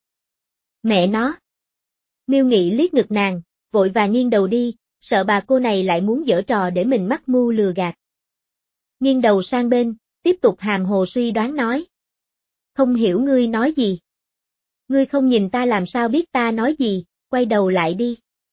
Mẹ nó. Miêu Nghị liếc ngực nàng, vội vàng nghiêng đầu đi, sợ bà cô này lại muốn giở trò để mình mắc mưu lừa gạt. Nghiêng đầu sang bên, tiếp tục hàm hồ suy đoán nói. Không hiểu ngươi nói gì. Ngươi không nhìn ta làm sao biết ta nói gì, quay đầu lại đi.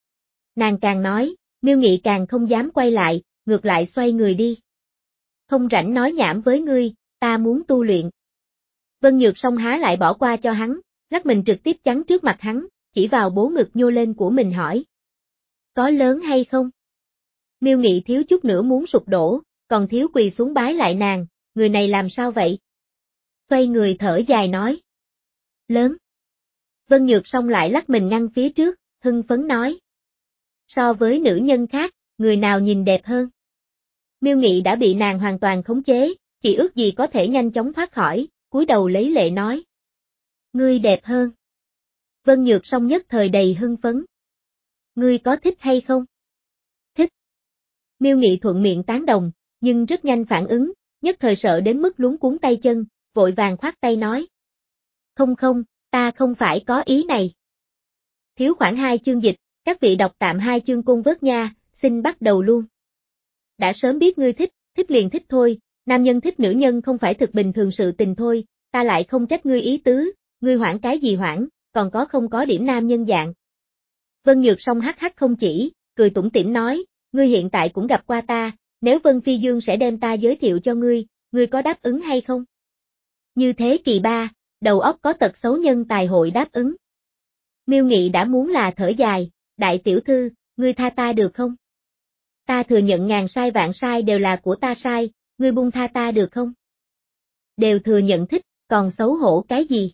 Nàng càng nói, Miêu Nghị càng không dám quay lại, ngược lại xoay người đi. Không rảnh nói nhảm với ngươi, ta ta muốn tu luyện. Vân Nhược Song há lại bỏ qua cho hắn, lắc mình trực tiếp chắn trước mặt hắn, chỉ vào bố ngực nhô lên của mình hỏi. Có lớn hay không? Miêu Nghị thiếu chút nữa muốn sụp đổ, còn thiếu quỳ xuống bái lại nàng, người này làm sao vậy? Xoay người thở dài nói. Lớn. Vân Nhược Song lại lắc mình ngăn phía trước, hưng phấn nói. So với nữ nhân khác, người nào nhìn đẹp hơn? Miêu Nghị đã bị nàng hoàn toàn khống chế, chỉ ước gì có thể nhanh chóng thoát khỏi, cúi đầu lấy lệ nói. Ngươi đẹp hơn. Vân Nhược Song nhất thời đầy hưng phấn. Ngươi có thích hay không? Thích. Miêu Nghị thuận miệng tán đồng, nhưng rất nhanh phản ứng, nhất thời sợ đến mức luống cuống tay chân, vội vàng khoát tay nói. Không không, ta không phải có ý này. Thiếu khoảng hai chương dịch, các vị đọc tạm hai chương cung vớt nha, xin bắt đầu luôn. Đã sớm biết ngươi thích, thích liền thích thôi, nam nhân thích nữ nhân không phải thực bình thường sự tình thôi, ta lại không trách ngươi ý tứ, ngươi hoảng cái gì hoảng, còn có không có điểm nam nhân dạng. Vân Nhược Song hắc hắc không chỉ, cười tủm tỉm nói, ngươi hiện tại cũng gặp qua ta, nếu Vân Phi Dương sẽ đem ta giới thiệu cho ngươi, ngươi có đáp ứng hay không? Như thế kỳ ba, đầu óc có tật xấu nhân tài hội đáp ứng. Miêu Nghị đã muốn là thở dài, đại tiểu thư, ngươi tha ta được không? Ta thừa nhận ngàn sai vạn sai đều là của ta sai, ngươi buông tha ta được không? Đều thừa nhận thích, còn xấu hổ cái gì?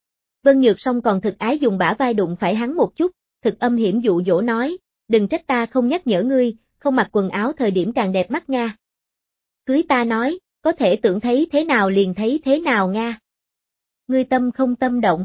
Vân Nhược Song còn thực ái dùng bả vai đụng phải hắn một chút, thực âm hiểm dụ dỗ nói, đừng trách ta không nhắc nhở ngươi, không mặc quần áo thời điểm càng đẹp mắt Nga. Cưới ta nói, có thể tưởng thấy thế nào liền thấy thế nào Nga. Ngươi tâm không tâm động.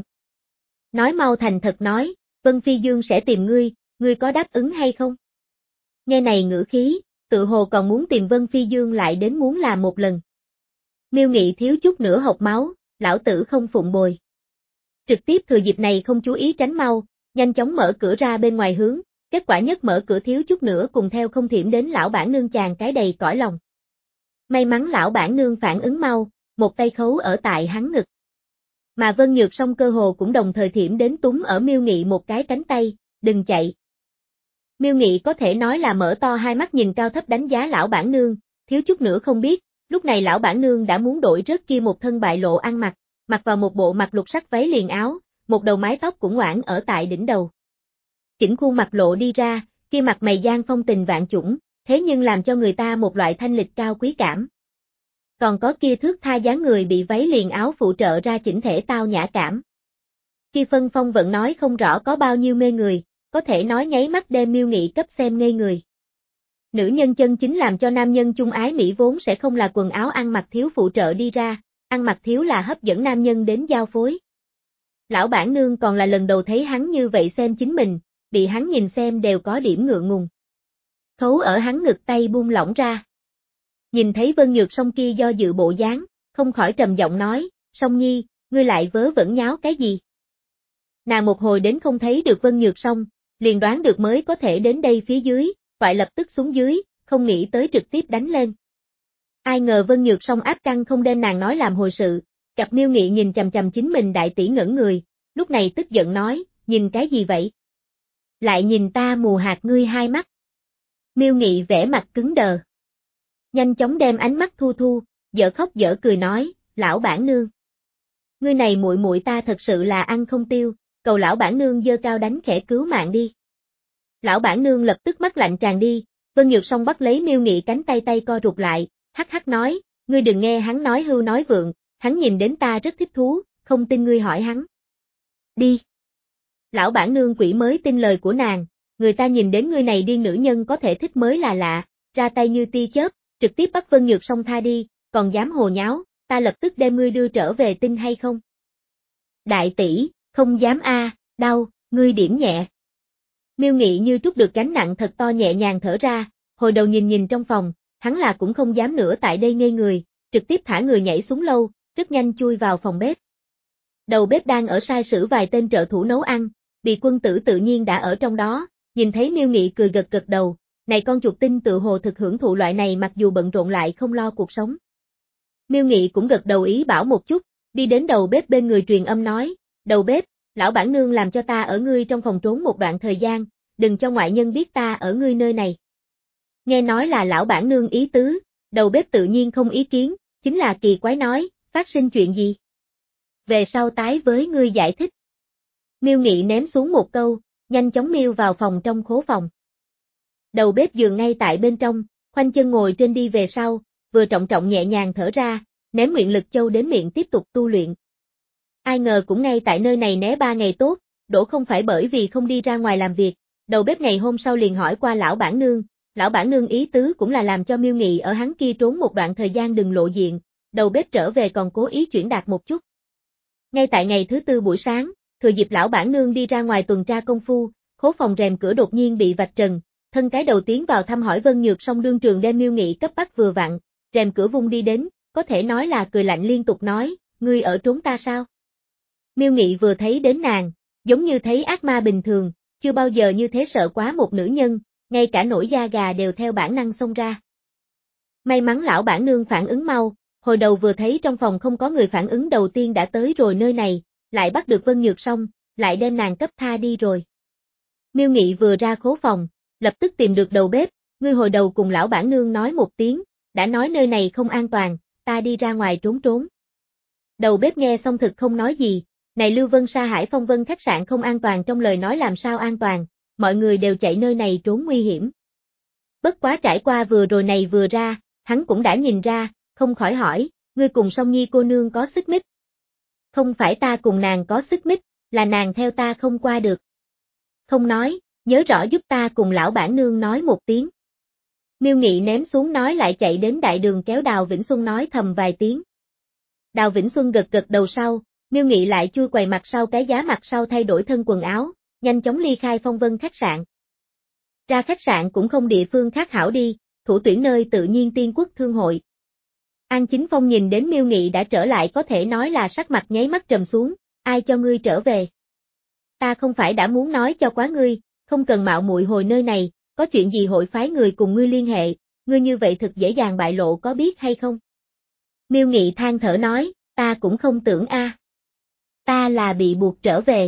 Nói mau thành thật nói, Vân Phi Dương sẽ tìm ngươi, ngươi có đáp ứng hay không? Nghe này ngữ khí, tự hồ còn muốn tìm Vân Phi Dương lại đến muốn làm một lần. Miêu Nghị thiếu chút nữa hộc máu, lão tử không phụng bồi. Trực tiếp thừa dịp này không chú ý tránh mau, nhanh chóng mở cửa ra bên ngoài hướng, kết quả nhất mở cửa thiếu chút nữa cùng theo không thiểm đến lão bản nương chàng cái đầy cõi lòng. May mắn lão bản nương phản ứng mau, một tay khấu ở tại hắn ngực. Mà Vân Nhược Song cơ hồ cũng đồng thời thiểm đến túm ở Miêu Nghị một cái cánh tay, đừng chạy. Miêu Nghị có thể nói là mở to hai mắt nhìn cao thấp đánh giá lão bản nương, thiếu chút nữa không biết, lúc này lão bản nương đã muốn đổi rớt kia một thân bại lộ ăn mặc, mặc vào một bộ mặt lục sắc váy liền áo, một đầu mái tóc cũng ngoãn ở tại đỉnh đầu. Chỉnh khuôn mặt lộ đi ra, kia mặt mày gian phong tình vạn chủng, thế nhưng làm cho người ta một loại thanh lịch cao quý cảm. Còn có kia thước tha dáng người bị váy liền áo phụ trợ ra chỉnh thể tao nhã cảm. Kia phân phong vẫn nói không rõ có bao nhiêu mê người, có thể nói nháy mắt đem Miêu Nghị cấp xem ngây người. Nữ nhân chân chính làm cho nam nhân chung ái mỹ vốn sẽ không là quần áo ăn mặc thiếu phụ trợ đi ra, ăn mặc thiếu là hấp dẫn nam nhân đến giao phối. Lão bản nương còn là lần đầu thấy hắn như vậy xem chính mình, bị hắn nhìn xem đều có điểm ngượng ngùng. Khấu ở hắn ngực tay buông lỏng ra. Nhìn thấy Vân Nhược Song kia do dự bộ dáng, không khỏi trầm giọng nói, Song Nhi, ngươi lại vớ vẩn nháo cái gì? Nàng một hồi đến không thấy được Vân Nhược Song, liền đoán được mới có thể đến đây phía dưới, phải lập tức xuống dưới, không nghĩ tới trực tiếp đánh lên. Ai ngờ Vân Nhược Song áp căng không đem nàng nói làm hồi sự, cặp Miêu Nghị nhìn chằm chằm chính mình đại tỷ ngẩn người, lúc này tức giận nói, nhìn cái gì vậy? Lại nhìn ta mù hạt ngươi hai mắt. Miêu Nghị vẻ mặt cứng đờ. Nhanh chóng đem ánh mắt thu thu, dở khóc dở cười nói, lão bản nương. Ngươi này muội muội ta thật sự là ăn không tiêu, cầu lão bản nương giơ cao đánh khẽ cứu mạng đi. Lão bản nương lập tức mắt lạnh tràn đi, Vân Nhược Song bắt lấy Miêu Nghị cánh tay tay co rụt lại, hắc hắc nói, ngươi đừng nghe hắn nói hưu nói vượng, hắn nhìn đến ta rất thích thú, không tin ngươi hỏi hắn. Đi. Lão bản nương quỷ mới tin lời của nàng, người ta nhìn đến ngươi này điên nữ nhân có thể thích mới là lạ, ra tay như tia chớp, trực tiếp bắt Vân Nhược Song tha đi, còn dám hồ nháo, ta lập tức đem ngươi đưa trở về tin hay không? Đại tỷ, không dám a, đau, ngươi điểm nhẹ. Miêu Nghị như trút được gánh nặng thật to nhẹ nhàng thở ra, hồi đầu nhìn nhìn trong phòng, hắn là cũng không dám nữa tại đây ngây người, trực tiếp thả người nhảy xuống lâu, rất nhanh chui vào phòng bếp. Đầu bếp đang ở sai sử vài tên trợ thủ nấu ăn, Bị Quân Tử tự nhiên đã ở trong đó, nhìn thấy Miêu Nghị cười gật gật đầu, này con chuột tinh tự hồ thực hưởng thụ loại này mặc dù bận rộn lại không lo cuộc sống. Miêu Nghị cũng gật đầu ý bảo một chút, đi đến đầu bếp bên người truyền âm nói, đầu bếp, lão bản nương làm cho ta ở ngươi trong phòng trốn một đoạn thời gian, đừng cho ngoại nhân biết ta ở ngươi nơi này. Nghe nói là lão bản nương ý tứ, đầu bếp tự nhiên không ý kiến, chính là kỳ quái nói, Phát sinh chuyện gì? Về sau tái với ngươi giải thích. Miêu Nghị ném xuống một câu, nhanh chóng miêu vào phòng trong khố phòng. Đầu bếp giường ngay tại bên trong, khoanh chân ngồi trên đi về sau, vừa trọng trọng nhẹ nhàng thở ra, ném nguyện lực châu đến miệng tiếp tục tu luyện. Ai ngờ cũng ngay tại nơi này né ba ngày tốt, đổ không phải bởi vì không đi ra ngoài làm việc, đầu bếp ngày hôm sau liền hỏi qua lão bản nương, lão bản nương ý tứ cũng là làm cho Miêu Nghị ở hắn kia trốn một đoạn thời gian đừng lộ diện, đầu bếp trở về còn cố ý chuyển đạt một chút. Ngay tại ngày thứ tư buổi sáng, thừa dịp lão bản nương đi ra ngoài tuần tra công phu, khố phòng rèm cửa đột nhiên bị vạch trần, thân cái đầu tiến vào thăm hỏi Vân Nhược song đương trường đem Miêu Nghị cấp bắt vừa vặn, rèm cửa vung đi đến, có thể nói là cười lạnh liên tục nói, ngươi ở trốn ta sao? Miêu Nghị vừa thấy đến nàng, giống như thấy ác ma bình thường, chưa bao giờ như thế sợ quá một nữ nhân, ngay cả nổi da gà đều theo bản năng xông ra. May mắn lão bản nương phản ứng mau, hồi đầu vừa thấy trong phòng không có người phản ứng đầu tiên đã tới rồi nơi này, lại bắt được Vân Nhược song, lại đem nàng cấp tha đi rồi. Miêu Nghị vừa ra khố phòng, lập tức tìm được đầu bếp, ngươi hồi đầu cùng lão bản nương nói một tiếng, đã nói nơi này không an toàn, ta đi ra ngoài trốn trốn. Đầu bếp nghe xong thực không nói gì, này Lưu Vân Sa Hải Phong Vân khách sạn không an toàn trong lời nói làm sao an toàn, mọi người đều chạy nơi này trốn nguy hiểm. Bất quá trải qua vừa rồi này vừa ra, hắn cũng đã nhìn ra, không khỏi hỏi, ngươi cùng Song Nhi cô nương có xích mích. Không phải ta cùng nàng có xích mích, là nàng theo ta không qua được. Không nói, nhớ rõ giúp ta cùng lão bản nương nói một tiếng. Miêu Nghị ném xuống nói lại chạy đến đại đường kéo Đào Vĩnh Xuân nói thầm vài tiếng. Đào Vĩnh Xuân gật gật đầu sau, Miêu Nghị lại chui quầy mặt sau cái giá mặt sau thay đổi thân quần áo, nhanh chóng ly khai Phong Vân khách sạn. Ra khách sạn cũng không địa phương khác hảo đi, thủ tuyển nơi tự nhiên Tiên Quốc Thương hội. An Chính Phong nhìn đến Miêu Nghị đã trở lại có thể nói là sắc mặt nháy mắt trầm xuống, ai cho ngươi trở về? Ta không phải đã muốn nói cho quá ngươi, không cần mạo muội hồi nơi này, có chuyện gì hội phái người cùng ngươi liên hệ, ngươi như vậy thực dễ dàng bại lộ có biết hay không? Miêu Nghị than thở nói, ta cũng không tưởng a, à. Ta là bị buộc trở về.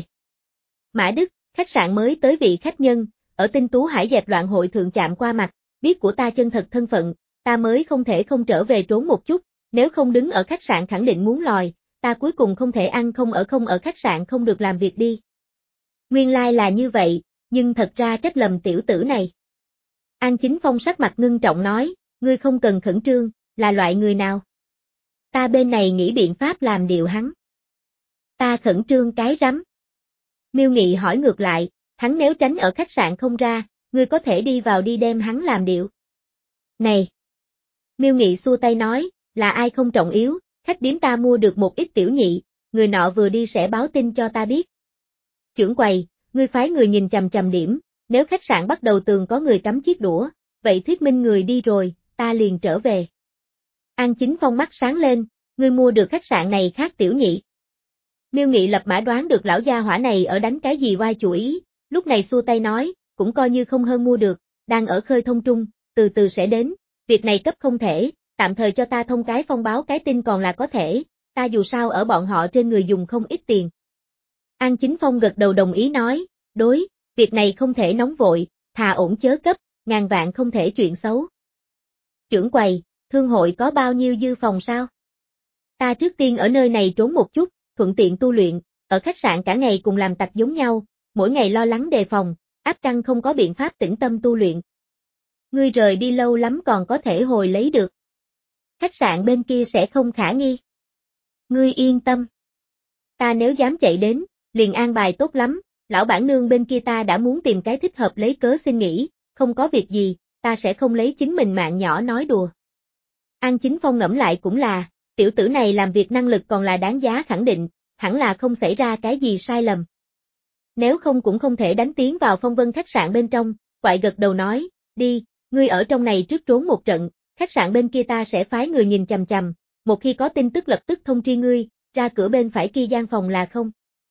Mã Đức, khách sạn mới tới vị khách nhân, ở Tinh Tú Hải dẹp loạn hội thượng chạm qua mặt, biết của ta chân thật thân phận, ta mới không thể không trở về trốn một chút, nếu không đứng ở khách sạn khẳng định muốn lòi, ta cuối cùng không thể ăn không ở không ở khách sạn không được làm việc đi. Nguyên lai là như vậy, nhưng thật ra trách lầm tiểu tử này. An Chính Phong sắc mặt ngưng trọng nói, ngươi không cần khẩn trương, là loại người nào? Ta bên này nghĩ biện pháp làm điều hắn. Ta khẩn trương cái rắm. Miêu Nghị hỏi ngược lại, hắn nếu tránh ở khách sạn không ra, ngươi có thể đi vào đi đem hắn làm điệu. Này! Miêu Nghị xua tay nói, là ai không trọng yếu, khách điếm ta mua được một ít tiểu nhị, người nọ vừa đi sẽ báo tin cho ta biết. Trưởng quầy, ngươi phái người nhìn chằm chằm điểm, nếu khách sạn bắt đầu tường có người cắm chiếc đũa, vậy thuyết minh người đi rồi, ta liền trở về. An Chính Phong mắt sáng lên, ngươi mua được khách sạn này khác tiểu nhị. Miêu Nghị lập mã đoán được lão gia hỏa này ở đánh cái gì oai chủ ý, lúc này xua tay nói, cũng coi như không hơn mua được, đang ở khơi thông trung, từ từ sẽ đến, việc này cấp không thể, tạm thời cho ta thông cái phong báo cái tin còn là có thể, ta dù sao ở bọn họ trên người dùng không ít tiền. An Chính Phong gật đầu đồng ý nói, đối, việc này không thể nóng vội, thà ổn chớ cấp, ngàn vạn không thể chuyện xấu. Trưởng quầy, thương hội có bao nhiêu dư phòng sao? Ta trước tiên ở nơi này trốn một chút, thuận tiện tu luyện, ở khách sạn cả ngày cùng làm tặc giống nhau, mỗi ngày lo lắng đề phòng, áp căng không có biện pháp tĩnh tâm tu luyện. Ngươi rời đi lâu lắm còn có thể hồi lấy được. Khách sạn bên kia sẽ không khả nghi. Ngươi yên tâm. Ta nếu dám chạy đến, liền an bài tốt lắm, lão bản nương bên kia ta đã muốn tìm cái thích hợp lấy cớ xin nghỉ, không có việc gì, ta sẽ không lấy chính mình mạng nhỏ nói đùa. An Chính Phong ngẫm lại cũng là, tiểu tử này làm việc năng lực còn là đáng giá khẳng định, hẳn là không xảy ra cái gì sai lầm. Nếu không cũng không thể đánh tiến vào Phong Vân khách sạn bên trong, quại gật đầu nói, đi, ngươi ở trong này trước trốn một trận, khách sạn bên kia ta sẽ phái người nhìn chằm chằm, một khi có tin tức lập tức thông tri ngươi, ra cửa bên phải kia gian phòng là không.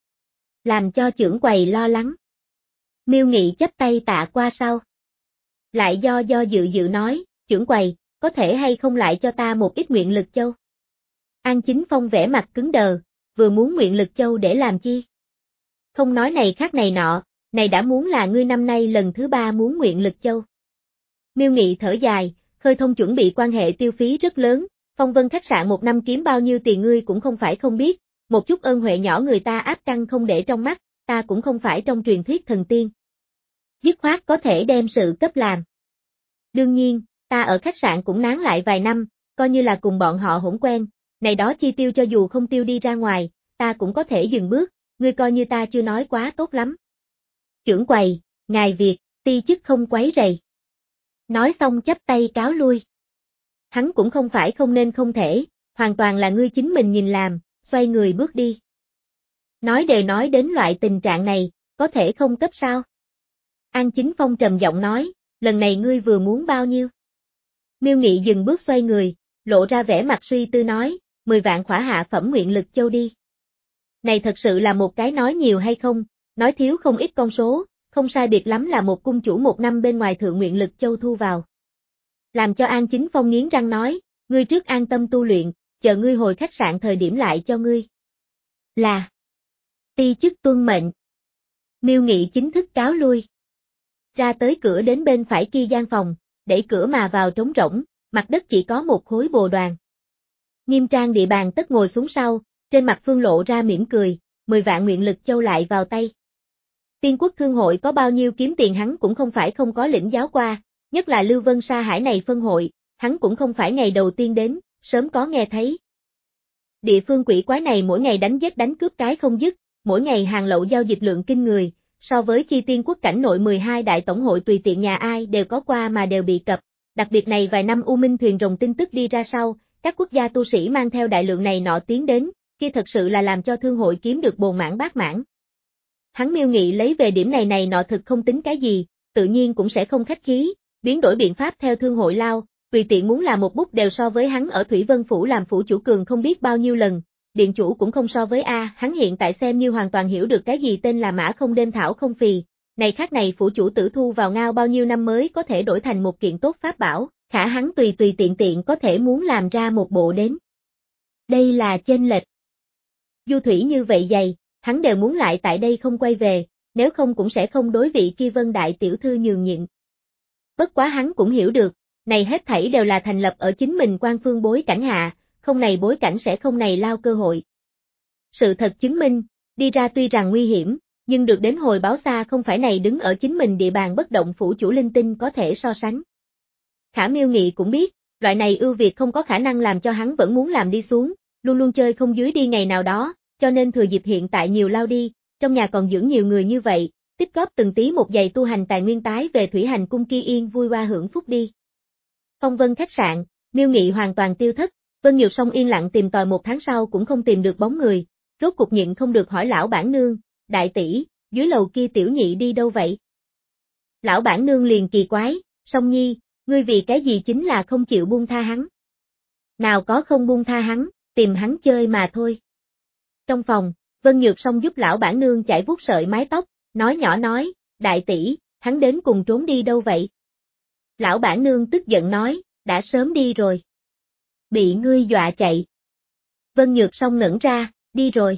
Làm cho trưởng quầy lo lắng. Miêu Nghị chắp tay tạ qua sau. Lại do do dự dự nói, trưởng quầy, có thể hay không lại cho ta một ít nguyện lực châu. An Chính Phong vẻ mặt cứng đờ, vừa muốn nguyện lực châu để làm chi. Không nói này khác này nọ, này đã muốn là ngươi năm nay lần thứ ba muốn nguyện lực châu. Miêu Nghị thở dài, khơi thông chuẩn bị quan hệ tiêu phí rất lớn, Phong Vân khách sạn một năm kiếm bao nhiêu tiền ngươi cũng không phải không biết, một chút ơn huệ nhỏ người ta áp căn không để trong mắt, ta cũng không phải trong truyền thuyết thần tiên. Dứt khoát có thể đem sự cấp làm. Đương nhiên, ta ở khách sạn cũng nán lại vài năm, coi như là cùng bọn họ hỗn quen, này đó chi tiêu cho dù không tiêu đi ra ngoài, ta cũng có thể dừng bước, ngươi coi như ta chưa nói quá tốt lắm. Trưởng quầy, ngài việc, ti chức không quấy rầy. Nói xong chắp tay cáo lui. Hắn cũng không phải không nên không thể, hoàn toàn là ngươi chính mình nhìn làm, xoay người bước đi. Nói đều nói đến loại tình trạng này, có thể không cấp sao? An Chính Phong trầm giọng nói, lần này ngươi vừa muốn bao nhiêu? Miêu Nghị dừng bước xoay người, lộ ra vẻ mặt suy tư nói, mười vạn khỏa hạ phẩm nguyện lực châu đi. Này thật sự là một cái nói nhiều hay không, nói thiếu không ít con số, không sai biệt lắm là một cung chủ một năm bên ngoài thượng nguyện lực châu thu vào. Làm cho An Chính Phong nghiến răng nói, ngươi trước an tâm tu luyện, chờ ngươi hồi khách sạn thời điểm lại cho ngươi. Là ti chức tuân mệnh. Miêu Nghị chính thức cáo lui. Ra tới cửa đến bên phải kia gian phòng, đẩy cửa mà vào trống rỗng, mặt đất chỉ có một khối bồ đoàn. Nghiêm trang địa bàn tất ngồi xuống sau, trên mặt Phương lộ ra mỉm cười, mười vạn nguyện lực châu lại vào tay. Tiên quốc thương hội có bao nhiêu kiếm tiền hắn cũng không phải không có lĩnh giáo qua, nhất là Lưu Vân Sa Hải này phân hội, hắn cũng không phải ngày đầu tiên đến, sớm có nghe thấy. Địa phương quỷ quái này mỗi ngày đánh giết đánh cướp cái không dứt, mỗi ngày hàng lậu giao dịch lượng kinh người, so với chi tiên quốc cảnh nội mười hai đại tổng hội tùy tiện nhà ai đều có qua mà đều bị cập, đặc biệt này vài năm U Minh thuyền rồng tin tức đi ra sau, các quốc gia tu sĩ mang theo đại lượng này nọ tiến đến, kia thật sự là làm cho thương hội kiếm được bồn mãn bát mãn. Hắn Miêu Nghị lấy về điểm này này nọ thực không tính cái gì, tự nhiên cũng sẽ không khách khí, biến đổi biện pháp theo thương hội lao, tùy tiện muốn làm một bút đều so với hắn ở Thủy Vân Phủ làm phủ chủ cường không biết bao nhiêu lần, điện chủ cũng không so với A, hắn hiện tại xem như hoàn toàn hiểu được cái gì tên là mã không đêm thảo không phì, này khác này phủ chủ tử thu vào ngao bao nhiêu năm mới có thể đổi thành một kiện tốt pháp bảo, khả hắn tùy tùy tiện tiện có thể muốn làm ra một bộ đến. Đây là chênh lệch. Du thủy như vậy dày, hắn đều muốn lại tại đây không quay về, nếu không cũng sẽ không đối vị kia Vân đại tiểu thư nhường nhịn. Bất quá hắn cũng hiểu được, này hết thảy đều là thành lập ở chính mình quan phương bối cảnh hạ, không này bối cảnh sẽ không này lao cơ hội. Sự thật chứng minh, đi ra tuy rằng nguy hiểm, nhưng được đến hồi báo xa không phải này đứng ở chính mình địa bàn bất động phủ chủ linh tinh có thể so sánh. Khả Miêu Nghị cũng biết, loại này ưu việt không có khả năng làm cho hắn vẫn muốn làm đi xuống, luôn luôn chơi không dưới đi ngày nào đó, cho nên thừa dịp hiện tại nhiều lao đi, trong nhà còn dưỡng nhiều người như vậy, tích góp từng tí một giày tu hành tài nguyên tái về thủy hành cung kia yên vui qua hưởng phúc đi. Phong Vân khách sạn, Miêu Nghị hoàn toàn tiêu thất, Vân Nhược Song yên lặng tìm tòi một tháng sau cũng không tìm được bóng người, rốt cục nhịn không được hỏi lão bản nương, đại tỷ, dưới lầu kia tiểu nhị đi đâu vậy? Lão bản nương liền kỳ quái, Song Nhi, ngươi vì cái gì chính là không chịu buông tha hắn? Nào có không buông tha hắn, tìm hắn chơi mà thôi. Trong phòng, Vân Nhược Song giúp lão bản nương chải vuốt sợi mái tóc, nói nhỏ nói, đại tỷ, hắn đến cùng trốn đi đâu vậy? Lão bản nương tức giận nói, đã sớm đi rồi. Bị ngươi dọa chạy. Vân Nhược Song ngẩn ra, đi rồi.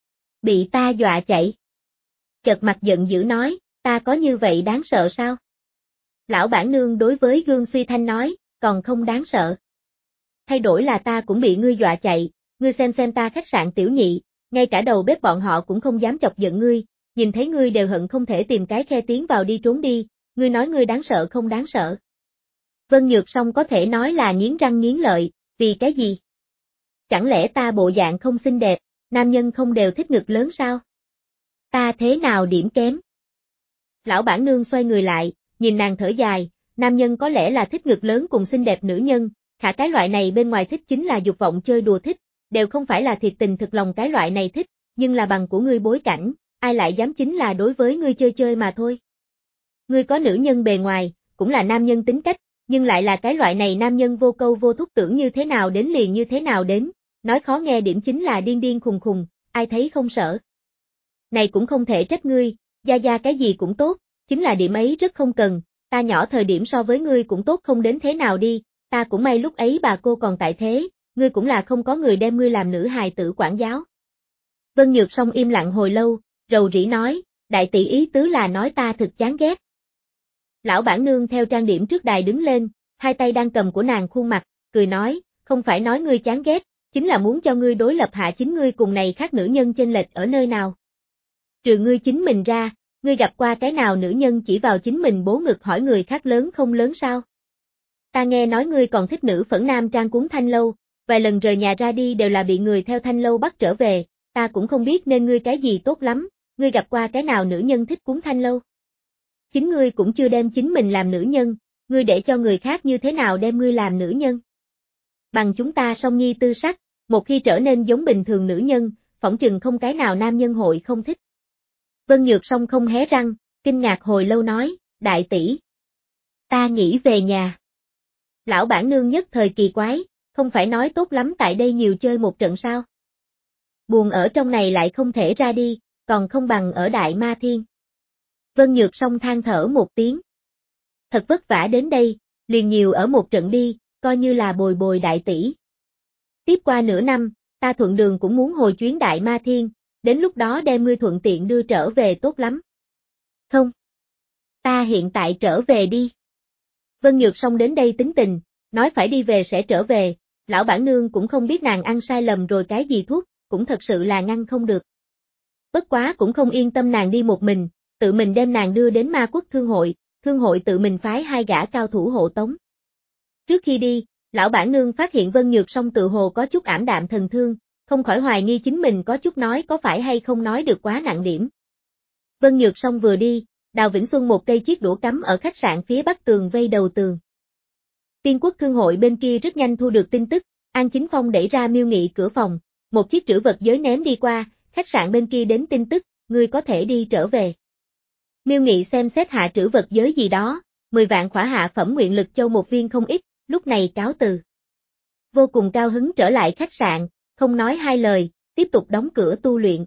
Bị ta dọa chạy. Chợt mặt giận dữ nói, ta có như vậy đáng sợ sao? Lão bản nương đối với Gương Suy Thanh nói, còn không đáng sợ. Thay đổi là ta cũng bị ngươi dọa chạy, ngươi xem xem ta khách sạn tiểu nhị, ngay cả đầu bếp bọn họ cũng không dám chọc giận ngươi, nhìn thấy ngươi đều hận không thể tìm cái khe tiến vào đi trốn đi, ngươi nói ngươi đáng sợ không đáng sợ. Vân Nhược Song có thể nói là nghiến răng nghiến lợi, vì cái gì? Chẳng lẽ ta bộ dạng không xinh đẹp, nam nhân không đều thích ngực lớn sao? Ta thế nào điểm kém? Lão bản nương xoay người lại, nhìn nàng thở dài, nam nhân có lẽ là thích ngực lớn cùng xinh đẹp nữ nhân, khả cái loại này bên ngoài thích chính là dục vọng chơi đùa thích, đều không phải là thiệt tình thực lòng cái loại này thích, nhưng là bằng của ngươi bối cảnh, ai lại dám chính là đối với ngươi chơi chơi mà thôi. Ngươi có nữ nhân bề ngoài, cũng là nam nhân tính cách, nhưng lại là cái loại này nam nhân vô câu vô thúc tưởng như thế nào đến liền như thế nào đến, nói khó nghe điểm chính là điên điên khùng khùng, ai thấy không sợ. Này cũng không thể trách ngươi, gia gia cái gì cũng tốt, chính là điểm ấy rất không cần, ta nhỏ thời điểm so với ngươi cũng tốt không đến thế nào đi, ta cũng may lúc ấy bà cô còn tại thế, ngươi cũng là không có người đem ngươi làm nữ hài tử quản giáo. Vân Nhược Song im lặng hồi lâu, rầu rĩ nói, đại tỷ ý tứ là nói ta thực chán ghét. Lão bản nương theo trang điểm trước đài đứng lên, hai tay đang cầm của nàng khuôn mặt, cười nói, không phải nói ngươi chán ghét, chính là muốn cho ngươi đối lập hạ chính ngươi cùng này khác nữ nhân chênh lệch ở nơi nào. Trừ ngươi chính mình ra, ngươi gặp qua cái nào nữ nhân chỉ vào chính mình bố ngực hỏi người khác lớn không lớn sao? Ta nghe nói ngươi còn thích nữ phẫn nam trang cuốn thanh lâu, vài lần rời nhà ra đi đều là bị người theo thanh lâu bắt trở về, ta cũng không biết nên ngươi cái gì tốt lắm, ngươi gặp qua cái nào nữ nhân thích cuốn thanh lâu? Chính ngươi cũng chưa đem chính mình làm nữ nhân, ngươi để cho người khác như thế nào đem ngươi làm nữ nhân? Bằng chúng ta song nhi tư sắc, một khi trở nên giống bình thường nữ nhân, phỏng chừng không cái nào nam nhân hội không thích. Vân Nhược Song không hé răng, kinh ngạc hồi lâu nói, đại tỷ, ta nghĩ về nhà. Lão bản nương nhất thời kỳ quái, không phải nói tốt lắm tại đây nhiều chơi một trận sao? Buồn ở trong này lại không thể ra đi, còn không bằng ở Đại Ma Thiên. Vân Nhược Song than thở một tiếng. Thật vất vả đến đây, liền nhiều ở một trận đi, coi như là bồi bồi đại tỷ. Tiếp qua nửa năm, ta thuận đường cũng muốn hồi chuyến Đại Ma Thiên, đến lúc đó đem ngươi thuận tiện đưa trở về tốt lắm. Không. Ta hiện tại trở về đi. Vân Nhược Song đến đây tính tình, nói phải đi về sẽ trở về, lão bản nương cũng không biết nàng ăn sai lầm rồi cái gì thuốc, cũng thật sự là ngăn không được. Bất quá cũng không yên tâm nàng đi một mình, tự mình đem nàng đưa đến Ma Quốc Thương hội, Thương hội tự mình phái hai gã cao thủ hộ tống. Trước khi đi, lão bản nương phát hiện Vân Nhược Song tự hồ có chút ảm đạm thần thương, không khỏi hoài nghi chính mình có chút nói có phải hay không nói được quá nặng điểm. Vân Nhược Song vừa đi, Đào Vĩnh Xuân một cây chiếc đũa cắm ở khách sạn phía bắc tường vây đầu tường. Tiên Quốc Thương hội bên kia rất nhanh thu được tin tức, An Chính Phong đẩy ra Miêu Nghị cửa phòng, một chiếc trữ vật giới ném đi qua, khách sạn bên kia đến tin tức, ngươi có thể đi trở về. Miêu Nghị xem xét hạ trữ vật giới gì đó, mười vạn khỏa hạ phẩm nguyện lực châu một viên không ít, lúc này cáo từ. Vô cùng cao hứng trở lại khách sạn, không nói hai lời, tiếp tục đóng cửa tu luyện.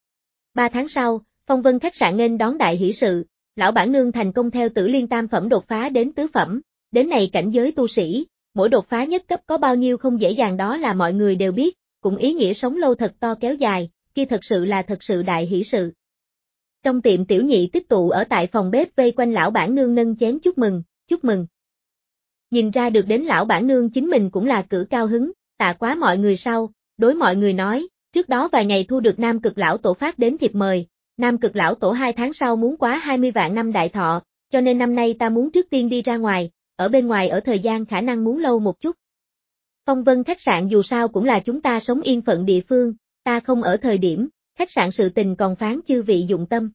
Ba tháng sau, Phong Vân khách sạn nên đón đại hỷ sự, lão bản nương thành công theo Tử Liên tam phẩm đột phá đến tứ phẩm, đến này cảnh giới tu sĩ, mỗi đột phá nhất cấp có bao nhiêu không dễ dàng đó là mọi người đều biết, cũng ý nghĩa sống lâu thật to kéo dài, kia thật sự là thật sự đại hỷ sự. Trong tiệm tiểu nhị tích tụ ở tại phòng bếp vây quanh lão bản nương nâng chén chúc mừng, chúc mừng. Nhìn ra được đến lão bản nương chính mình cũng là cử cao hứng, tạ quá mọi người sau, đối mọi người nói, trước đó vài ngày thu được Nam Cực lão tổ phát đến thiệp mời, Nam Cực lão tổ hai tháng sau muốn quá hai mươi vạn năm đại thọ, cho nên năm nay ta muốn trước tiên đi ra ngoài, ở bên ngoài ở thời gian khả năng muốn lâu một chút. Phong Vân khách sạn dù sao cũng là chúng ta sống yên phận địa phương, ta không ở thời điểm, khách sạn sự tình còn phán chư vị dụng tâm.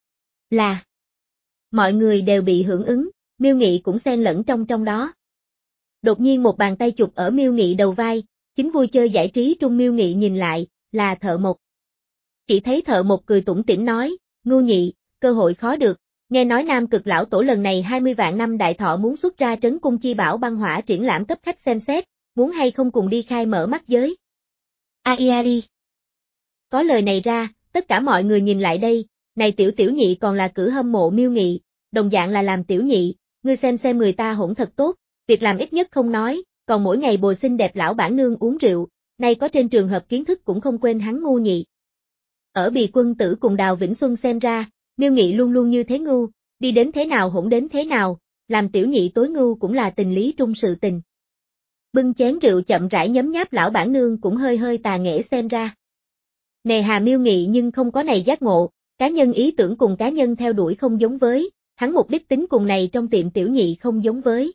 Là, mọi người đều bị hưởng ứng, Miêu Nghị cũng xen lẫn trong trong đó. Đột nhiên một bàn tay chụp ở Miêu Nghị đầu vai, chính vui chơi giải trí trung Miêu Nghị nhìn lại, là Thợ Mộc. Chỉ thấy Thợ Mộc cười tủm tỉm nói, ngu nhị, cơ hội khó được, nghe nói Nam Cực lão tổ lần này hai mươi vạn năm đại thọ muốn xuất ra trấn cung chi bảo băng hỏa triển lãm cấp khách xem xét, muốn hay không cùng đi khai mở mắt giới. Ai a đi. Có lời này ra, tất cả mọi người nhìn lại đây, này tiểu tiểu nhị còn là cử hâm mộ Miêu Nghị, đồng dạng là làm tiểu nhị, ngươi xem xem người ta hỗn thật tốt, việc làm ít nhất không nói, còn mỗi ngày bồi xinh đẹp lão bản nương uống rượu, nay có trên trường hợp kiến thức cũng không quên hắn ngu nhị. Ở Bì Quân Tử cùng Đào Vĩnh Xuân xem ra, Miêu Nghị luôn luôn như thế ngu, đi đến thế nào hỗn đến thế nào, làm tiểu nhị tối ngu cũng là tình lý trung sự tình. Bưng chén rượu chậm rãi nhấm nháp lão bản nương cũng hơi hơi tà nghễ xem ra. Nề hà Miêu Nghị nhưng không có này giác ngộ, cá nhân ý tưởng cùng cá nhân theo đuổi không giống với, hắn mục đích tính cùng này trong tiệm tiểu nhị không giống với.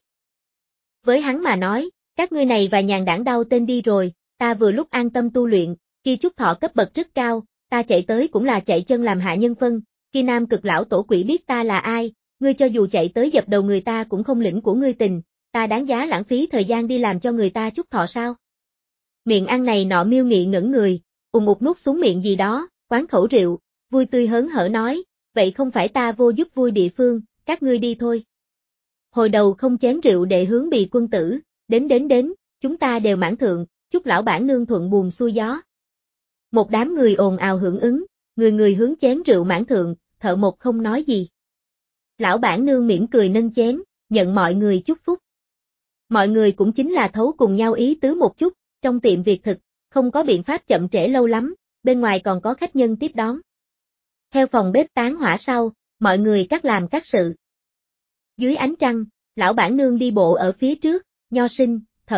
Với hắn mà nói, các ngươi này và nhàn đảng đau tên đi rồi, ta vừa lúc an tâm tu luyện, khi chút thọ cấp bậc rất cao, ta chạy tới cũng là chạy chân làm hạ nhân phân, khi Nam Cực lão tổ quỷ biết ta là ai, ngươi cho dù chạy tới dập đầu người ta cũng không lĩnh của ngươi tình, ta đáng giá lãng phí thời gian đi làm cho người ta chút thọ sao? Miệng ăn này nọ Miêu Nghị ngẩn người, ùn một nuốt xuống miệng gì đó, quán khẩu rượu, vui tươi hớn hở nói, vậy không phải ta vô giúp vui địa phương, các ngươi đi thôi. Hồi đầu không chén rượu để hướng Bì Quân Tử, đến đến đến, chúng ta đều mãn thượng, chúc lão bản nương thuận buồm xuôi gió. Một đám người ồn ào hưởng ứng, người người hướng chén rượu mãn thượng, Thợ Mộc không nói gì. Lão bản nương mỉm cười nâng chén, nhận mọi người chúc phúc. Mọi người cũng chính là thấu cùng nhau ý tứ một chút, trong tiệm việc thực, không có biện pháp chậm trễ lâu lắm, bên ngoài còn có khách nhân tiếp đón. Theo phòng bếp tán hỏa sau, mọi người cắt làm các sự. Dưới ánh trăng, lão bản nương đi bộ ở phía trước, Nho Sinh, Thợ Mộc,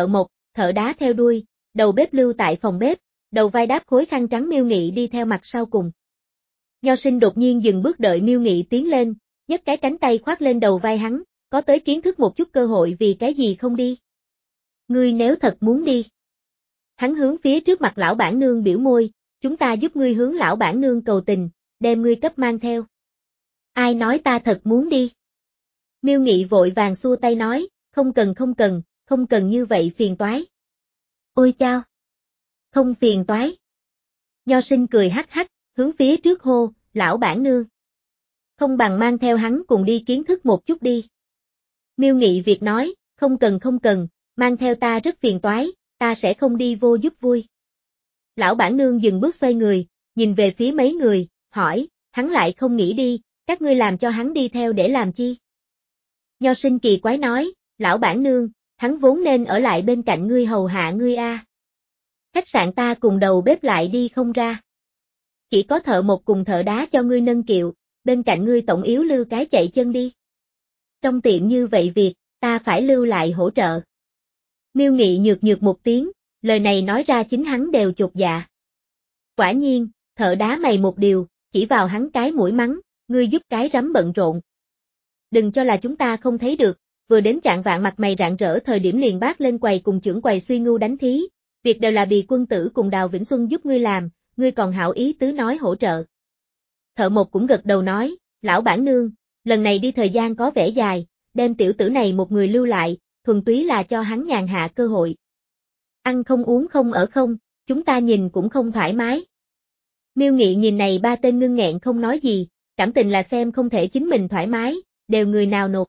thợ đá theo đuôi, đầu bếp lưu tại phòng bếp, đầu vai đáp khối khăn trắng Miêu Nghị đi theo mặt sau cùng. Nho Sinh đột nhiên dừng bước đợi Miêu Nghị tiến lên, nhấc cái cánh tay khoác lên đầu vai hắn, có tới kiến thức một chút cơ hội vì cái gì không đi. Ngươi nếu thật muốn đi. Hắn hướng phía trước mặt lão bản nương biểu môi, chúng ta giúp ngươi hướng lão bản nương cầu tình, đem ngươi cấp mang theo. Ai nói ta thật muốn đi? Miêu Nghị vội vàng xua tay nói, không cần không cần, không cần như vậy phiền toái. Ôi chao! Không phiền toái. Nho Sinh cười hắc hắc, hướng phía trước hô, lão bản nương. Không bằng mang theo hắn cùng đi kiến thức một chút đi. Miêu Nghị Việt nói, không cần không cần, mang theo ta rất phiền toái, ta sẽ không đi vô giúp vui. Lão bản nương dừng bước xoay người, nhìn về phía mấy người, hỏi, hắn lại không nghĩ đi, các ngươi làm cho hắn đi theo để làm chi? Nho Sinh kỳ quái nói, lão bản nương, hắn vốn nên ở lại bên cạnh ngươi hầu hạ ngươi a. Khách sạn ta cùng đầu bếp lại đi không ra. Chỉ có thợ một cùng thợ đá cho ngươi nâng kiệu, bên cạnh ngươi tổng yếu lưu cái chạy chân đi. Trong tiệm như vậy việc, ta phải lưu lại hỗ trợ. Miêu Nghị nhược nhược một tiếng, lời này nói ra chính hắn đều chột dạ. Quả nhiên, thợ đá mày một điều, chỉ vào hắn cái mũi mắng, ngươi giúp cái rắm bận rộn. Đừng cho là chúng ta không thấy được, vừa đến chạng vạn mặt mày rạng rỡ thời điểm liền bác lên quầy cùng trưởng quầy suy ngưu đánh thí, việc đều là Bì Quân Tử cùng Đào Vĩnh Xuân giúp ngươi làm, ngươi còn hảo ý tứ nói hỗ trợ. Thợ một cũng gật đầu nói, lão bản nương, lần này đi thời gian có vẻ dài, đem tiểu tử này một người lưu lại, thuần túy là cho hắn nhàn hạ cơ hội. Ăn không uống không ở không, chúng ta nhìn cũng không thoải mái. Miêu Nghị nhìn này ba tên ngưng nghẹn không nói gì, cảm tình là xem không thể chính mình thoải mái, đều người nào nộp.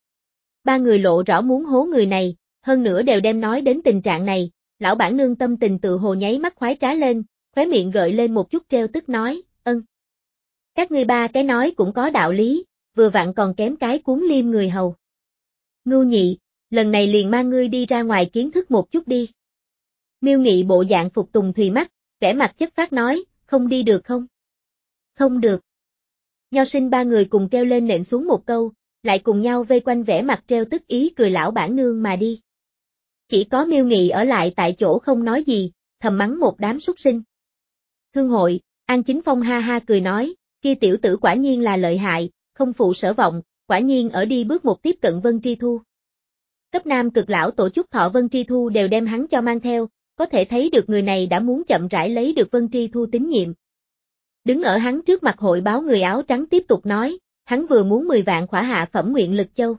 Ba người lộ rõ muốn hố người này, hơn nữa đều đem nói đến tình trạng này, lão bản nương tâm tình tự hồ nháy mắt khoái trá lên, khóe miệng gợi lên một chút treo tức nói, ân. Các ngươi ba cái nói cũng có đạo lý, vừa vặn còn kém cái cuốn liêm người hầu. Ngưu Nhị, lần này liền mang ngươi đi ra ngoài kiến thức một chút đi. Miêu Nghị bộ dạng phục tùng thùy mắt, vẻ mặt chất phát nói, không đi được không? Không được. Nho Sinh ba người cùng kêu lên nện xuống một câu, lại cùng nhau vây quanh vẻ mặt treo tức ý cười lão bản nương mà đi. Chỉ có Miêu Nghị ở lại tại chỗ không nói gì, thầm mắng một đám súc sinh. Hương hội, An Chính Phong ha ha cười nói, kia tiểu tử quả nhiên là lợi hại, không phụ sở vọng, quả nhiên ở đi bước một tiếp cận Vân Tri Thu. Cấp nam cực lão tổ chức thọ Vân Tri Thu đều đem hắn cho mang theo, có thể thấy được người này đã muốn chậm rãi lấy được Vân Tri Thu tín nhiệm. Đứng ở hắn trước mặt hội báo người áo trắng tiếp tục nói, hắn vừa muốn mười vạn khỏa hạ phẩm nguyện lực châu.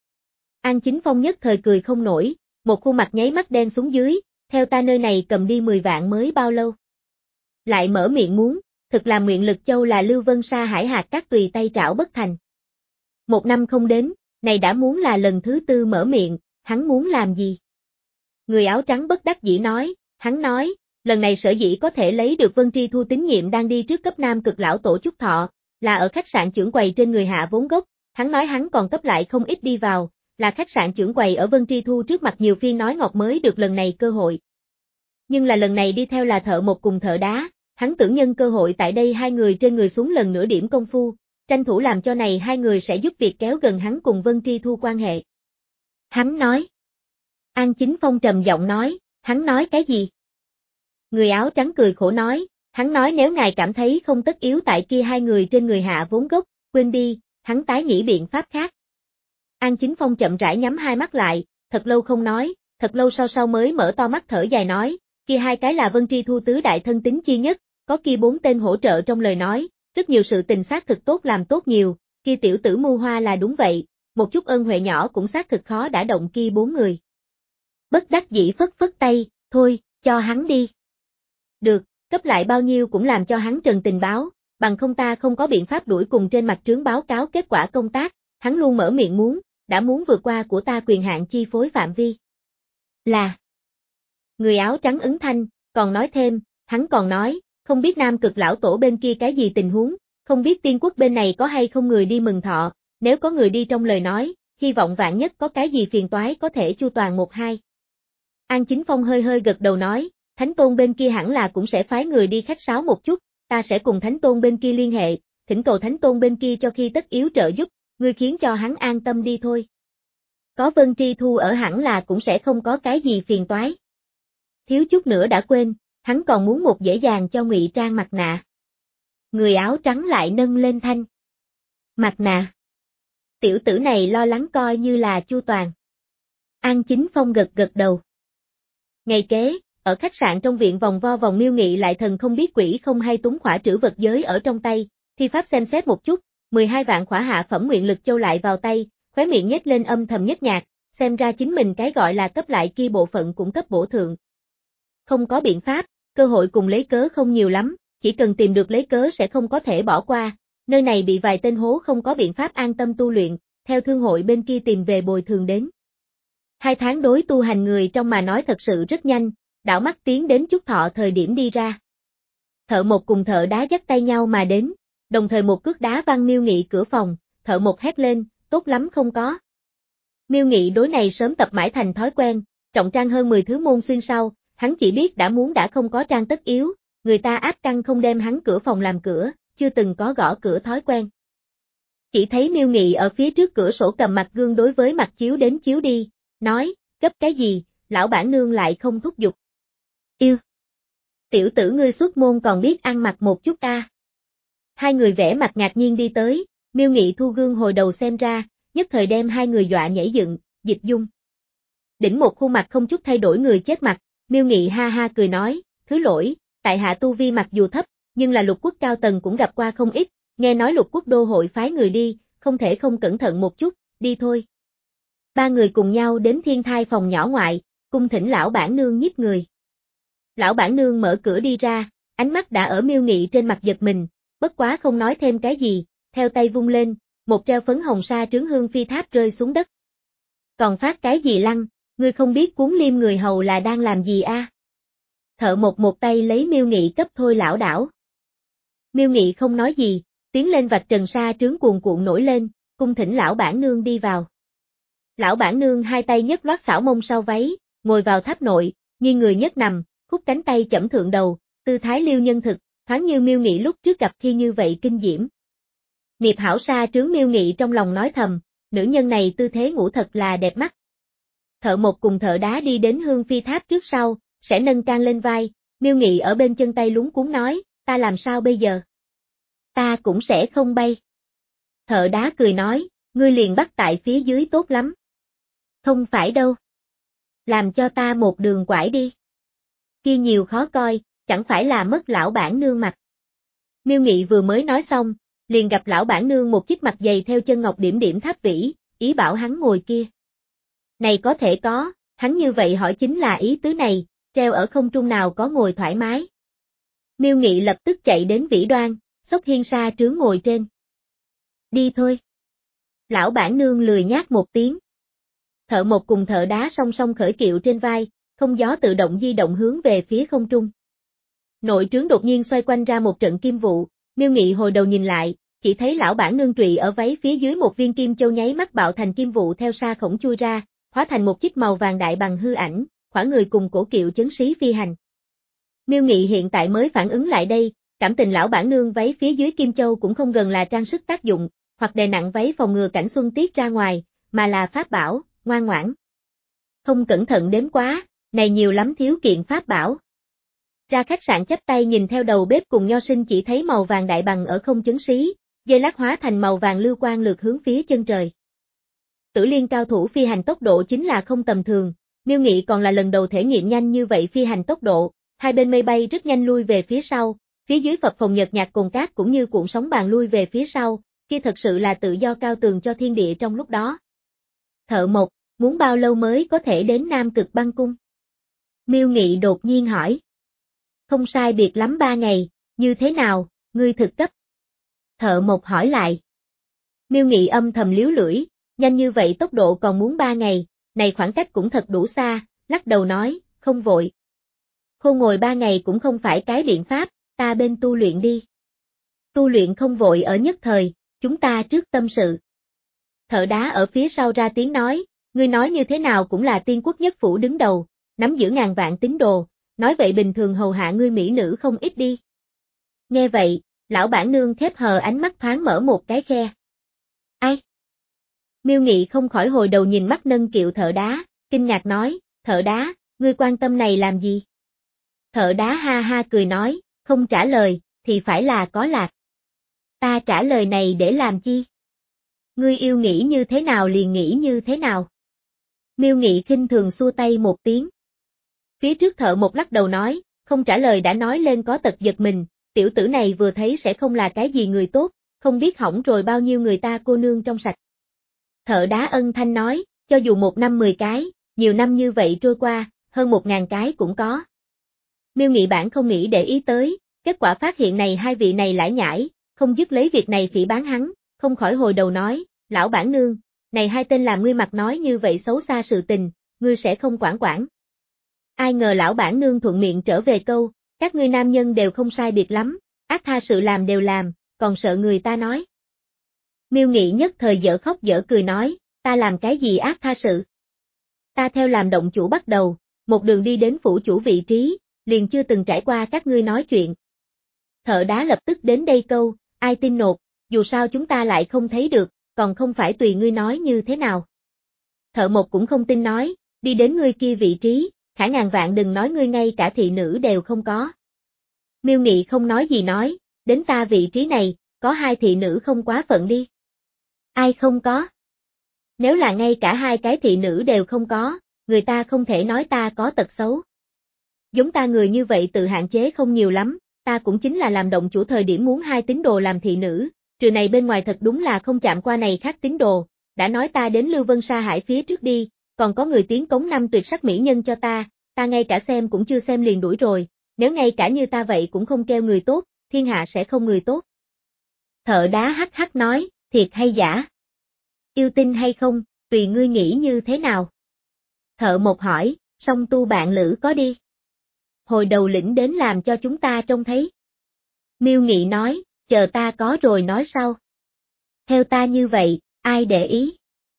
An Chính Phong nhất thời cười không nổi, một khuôn mặt nháy mắt đen xuống dưới, theo ta nơi này cầm đi mười vạn mới bao lâu. Lại mở miệng muốn, thực là nguyện lực châu là Lưu Vân Sa hải hạt các tùy tay trảo bất thành. Một năm không đến, này đã muốn là lần thứ tư mở miệng, hắn muốn làm gì? Người áo trắng bất đắc dĩ nói, hắn nói, lần này sở dĩ có thể lấy được Vân Tri Thu tín nhiệm đang đi trước cấp nam cực lão tổ chúc thọ, là ở khách sạn trưởng quầy trên người hạ vốn gốc, hắn nói hắn còn cấp lại không ít đi vào, là khách sạn trưởng quầy ở Vân Tri Thu trước mặt nhiều phiên nói ngọt mới được lần này cơ hội. Nhưng là lần này đi theo là thợ một cùng thợ đá, hắn tưởng nhân cơ hội tại đây hai người trên người xuống lần nữa điểm công phu, tranh thủ làm cho này hai người sẽ giúp việc kéo gần hắn cùng Vân Tri Thu quan hệ. Hắn nói. An Chính Phong trầm giọng nói, hắn nói cái gì? Người áo trắng cười khổ nói, hắn nói nếu ngài cảm thấy không tất yếu tại kia hai người trên người hạ vốn gốc, quên đi, hắn tái nghĩ biện pháp khác. An Chính Phong chậm rãi nhắm hai mắt lại, thật lâu không nói, thật lâu sau sau mới mở to mắt thở dài nói, kia hai cái là Vân Tri Thu tứ đại thân tín chi nhất, có kia bốn tên hỗ trợ trong lời nói, rất nhiều sự tình xác thực tốt làm tốt nhiều, kia tiểu tử Mưu Hoa là đúng vậy, một chút ân huệ nhỏ cũng xác thực khó đã động kia bốn người. Bất đắc dĩ phất phất tay, thôi, cho hắn đi. Được, cấp lại bao nhiêu cũng làm cho hắn trần tình báo, bằng không ta không có biện pháp đuổi cùng trên mặt trướng báo cáo kết quả công tác, hắn luôn mở miệng muốn, đã muốn vượt qua của ta quyền hạn chi phối phạm vi. Là. Người áo trắng ứng thanh, còn nói thêm, hắn còn nói, không biết nam cực lão tổ bên kia cái gì tình huống, không biết tiên quốc bên này có hay không người đi mừng thọ, nếu có người đi trong lời nói, hy vọng vạn nhất có cái gì phiền toái có thể chu toàn một hai. An Chính Phong hơi hơi gật đầu nói, Thánh Tôn bên kia hẳn là cũng sẽ phái người đi khách sáo một chút, ta sẽ cùng Thánh Tôn bên kia liên hệ, thỉnh cầu Thánh Tôn bên kia cho khi tất yếu trợ giúp, ngươi khiến cho hắn an tâm đi thôi. Có Vân Tri Thu ở hẳn là cũng sẽ không có cái gì phiền toái. thiếu chút nữa đã quên, hắn còn muốn một dễ dàng cho ngụy trang mặt nạ. Người áo trắng lại nâng lên thanh. Mặt nạ. Tiểu tử này lo lắng coi như là chu toàn. An Chính Phong gật gật đầu. Ngày kế, ở khách sạn trong viện vòng vo vòng Miêu Nghị lại thần không biết quỷ không hay túng khỏa trữ vật giới ở trong tay, thi pháp xem xét một chút, mười hai vạn khỏa hạ phẩm nguyện lực châu lại vào tay, khóe miệng nhếch lên âm thầm nhất nhạc, xem ra chính mình cái gọi là cấp lại kia bộ phận cũng cấp bổ thượng. Không có biện pháp, cơ hội cùng lấy cớ không nhiều lắm, chỉ cần tìm được lấy cớ sẽ không có thể bỏ qua, nơi này bị vài tên hố không có biện pháp an tâm tu luyện, theo thương hội bên kia tìm về bồi thường đến. Hai tháng đối tu hành người trong mà nói thật sự rất nhanh, đảo mắt tiến đến Chúc Thọ thời điểm đi ra. Thợ một cùng thợ đá dắt tay nhau mà đến, đồng thời một cước đá văng Miêu Nghị cửa phòng, thợ một hét lên, tốt lắm không có. Miêu Nghị đối này sớm tập mãi thành thói quen, trọng trang hơn mười thứ môn xuyên sau, hắn chỉ biết đã muốn đã không có trang tất yếu, người ta áp căng không đem hắn cửa phòng làm cửa, chưa từng có gõ cửa thói quen. Chỉ thấy Miêu Nghị ở phía trước cửa sổ cầm mặt gương đối với mặt chiếu đến chiếu đi, nói, gấp cái gì, lão bản nương lại không thúc giục. Yêu! Tiểu tử ngươi xuất môn còn biết ăn mặc một chút a. Hai người vẽ mặt ngạc nhiên đi tới, Miêu Nghị thu gương hồi đầu xem ra, nhất thời đem hai người dọa nhảy dựng, Dịch Dung. Đỉnh một khuôn mặt không chút thay đổi người chết mặt, Miêu Nghị ha ha cười nói, thứ lỗi, tại hạ tu vi mặc dù thấp, nhưng là lục quốc cao tầng cũng gặp qua không ít, nghe nói lục quốc đô hội phái người đi, không thể không cẩn thận một chút, đi thôi. Ba người cùng nhau đến thiên thai phòng nhỏ ngoại, cung thỉnh lão bản nương nhiếp người. Lão bản nương mở cửa đi ra, ánh mắt đã ở Miêu Nghị trên mặt giật mình, bất quá không nói thêm cái gì, theo tay vung lên, một treo phấn hồng sa trướng hương phi tháp rơi xuống đất. Còn phát cái gì lăng, ngươi không biết cuốn liêm người hầu là đang làm gì a? À? Thợ một một tay lấy Miêu Nghị cấp thôi lão đảo. Miêu Nghị không nói gì, tiến lên vạch trần sa trướng cuồn cuộn nổi lên, cung thỉnh lão bản nương đi vào. Lão bản nương hai tay nhấc loát xảo mông sau váy, ngồi vào tháp nội, nghiêng người nhất nằm, khúc cánh tay chẩm thượng đầu, tư thái liêu nhân thực, thoáng như Miêu Nghị lúc trước gặp khi như vậy kinh diễm. Nghiệp hảo sa trướng Miêu Nghị trong lòng nói thầm, nữ nhân này tư thế ngủ thật là đẹp mắt. Thợ một cùng thợ đá đi đến hương phi tháp trước sau, sẽ nâng can lên vai, Miêu Nghị ở bên chân tay lúng cuốn nói, ta làm sao bây giờ? Ta cũng sẽ không bay. Thợ đá cười nói, ngươi liền bắt tại phía dưới tốt lắm. Không phải đâu. Làm cho ta một đường quải đi. Kia nhiều khó coi, chẳng phải là mất lão bản nương mặt. Miêu Nghị vừa mới nói xong, liền gặp lão bản nương một chiếc mặt dày theo chân ngọc điểm điểm tháp vĩ, ý bảo hắn ngồi kia. Này có thể có, hắn như vậy hỏi chính là ý tứ này, treo ở không trung nào có ngồi thoải mái. Miêu Nghị lập tức chạy đến vĩ đoan, xốc hiên sa trướng ngồi trên. Đi thôi. Lão bản nương lười nhác một tiếng. Thợ một cùng thợ đá song song khởi kiệu trên vai, không gió tự động di động hướng về phía không trung. Nội trướng đột nhiên xoay quanh ra một trận kim vụ, Miêu Nghị hồi đầu nhìn lại, chỉ thấy lão bản nương trụy ở váy phía dưới một viên kim châu nháy mắt bạo thành kim vụ theo sa khổng chui ra, hóa thành một chiếc màu vàng đại bằng hư ảnh, khỏa người cùng cổ kiệu chấn xí phi hành. Miêu Nghị hiện tại mới phản ứng lại đây, cảm tình lão bản nương váy phía dưới kim châu cũng không gần là trang sức tác dụng, hoặc đè nặng váy phòng ngừa cảnh xuân tiết ra ngoài, mà là pháp bảo, ngoan ngoãn. Không cẩn thận đếm quá, này nhiều lắm thiếu kiện pháp bảo. Ra khách sạn chắp tay nhìn theo đầu bếp cùng nho sinh chỉ thấy màu vàng đại bằng ở không chấn xí, dây lát hóa thành màu vàng lưu quang lượt hướng phía chân trời. Tử Liên cao thủ phi hành tốc độ chính là không tầm thường, Miêu Nghị còn là lần đầu thể nghiệm nhanh như vậy phi hành tốc độ, hai bên mây bay rất nhanh lui về phía sau, phía dưới phập phồng nhợt nhạt cồn cát cũng như cuộn sóng bàn lui về phía sau, kia thật sự là tự do cao tường cho thiên địa trong lúc đó. Thợ một, muốn bao lâu mới có thể đến Nam Cực Băng Cung? Miêu Nghị đột nhiên hỏi. Không sai biệt lắm ba ngày, như thế nào, ngươi thực cấp? Thợ một hỏi lại. Miêu Nghị âm thầm liếu lưỡi, nhanh như vậy tốc độ còn muốn ba ngày, này khoảng cách cũng thật đủ xa, lắc đầu nói, không vội. Khô ngồi ba ngày cũng không phải cái biện pháp, ta bên tu luyện đi. Tu luyện không vội ở nhất thời, chúng ta trước tâm sự. Thợ đá ở phía sau ra tiếng nói, ngươi nói như thế nào cũng là tiên quốc nhất phủ đứng đầu, nắm giữ ngàn vạn tín đồ, nói vậy bình thường hầu hạ ngươi mỹ nữ không ít đi. Nghe vậy, lão bản nương khép hờ ánh mắt thoáng mở một cái khe. Ai? Miêu Nghị không khỏi hồi đầu nhìn mắt nâng kiệu thợ đá, kinh ngạc nói, thợ đá, ngươi quan tâm này làm gì? Thợ đá ha ha cười nói, không trả lời, thì phải là có lạc. Ta trả lời này để làm chi? Ngươi yêu nghĩ như thế nào liền nghĩ như thế nào. Miêu Nghị khinh thường xua tay một tiếng. Phía trước thợ một lắc đầu nói, không trả lời đã nói lên có tật giật mình, tiểu tử này vừa thấy sẽ không là cái gì người tốt, không biết hỏng rồi bao nhiêu người ta cô nương trong sạch. Thợ đá ân thanh nói, cho dù một năm mười cái, nhiều năm như vậy trôi qua, hơn một ngàn cái cũng có. Miêu Nghị bản không nghĩ để ý tới, kết quả phát hiện này hai vị này lải nhải, không dứt lấy việc này phỉ bán hắn, không khỏi hồi đầu nói, lão bản nương, này hai tên làm ngươi mặt nói như vậy xấu xa sự tình, ngươi sẽ không quản quản. Ai ngờ lão bản nương thuận miệng trở về câu, các ngươi nam nhân đều không sai biệt lắm, ác tha sự làm đều làm, còn sợ người ta nói. Miêu Nghị nhất thời dở khóc dở cười nói, ta làm cái gì ác tha sự? Ta theo làm động chủ bắt đầu, một đường đi đến phủ chủ vị trí, liền chưa từng trải qua các ngươi nói chuyện. Thợ đá lập tức đến đây câu, ai tin nộp, dù sao chúng ta lại không thấy được, còn không phải tùy ngươi nói như thế nào. Thợ một cũng không tin nói, đi đến ngươi kia vị trí, khả ngàn vạn đừng nói ngươi ngay cả thị nữ đều không có. Miêu Nghị không nói gì nói, đến ta vị trí này, có hai thị nữ không quá phận đi. Ai không có? Nếu là ngay cả hai cái thị nữ đều không có, người ta không thể nói ta có tật xấu. Giống ta người như vậy tự hạn chế không nhiều lắm, ta cũng chính là làm động chủ thời điểm muốn hai tín đồ làm thị nữ, trừ này bên ngoài thật đúng là không chạm qua này khác tín đồ, đã nói ta đến Lưu Vân Sa Hải phía trước đi, còn có người tiến cống năm tuyệt sắc mỹ nhân cho ta, ta ngay cả xem cũng chưa xem liền đuổi rồi, nếu ngay cả như ta vậy cũng không kêu người tốt, thiên hạ sẽ không người tốt. Thợ đá hắc hắc nói, thiệt hay giả? Yêu tin hay không, tùy ngươi nghĩ như thế nào. Thợ một hỏi, song tu bạn lữ có đi. Hồi đầu lĩnh đến làm cho chúng ta trông thấy. Miêu Nghị nói, chờ ta có rồi nói sau. Theo ta như vậy, ai để ý?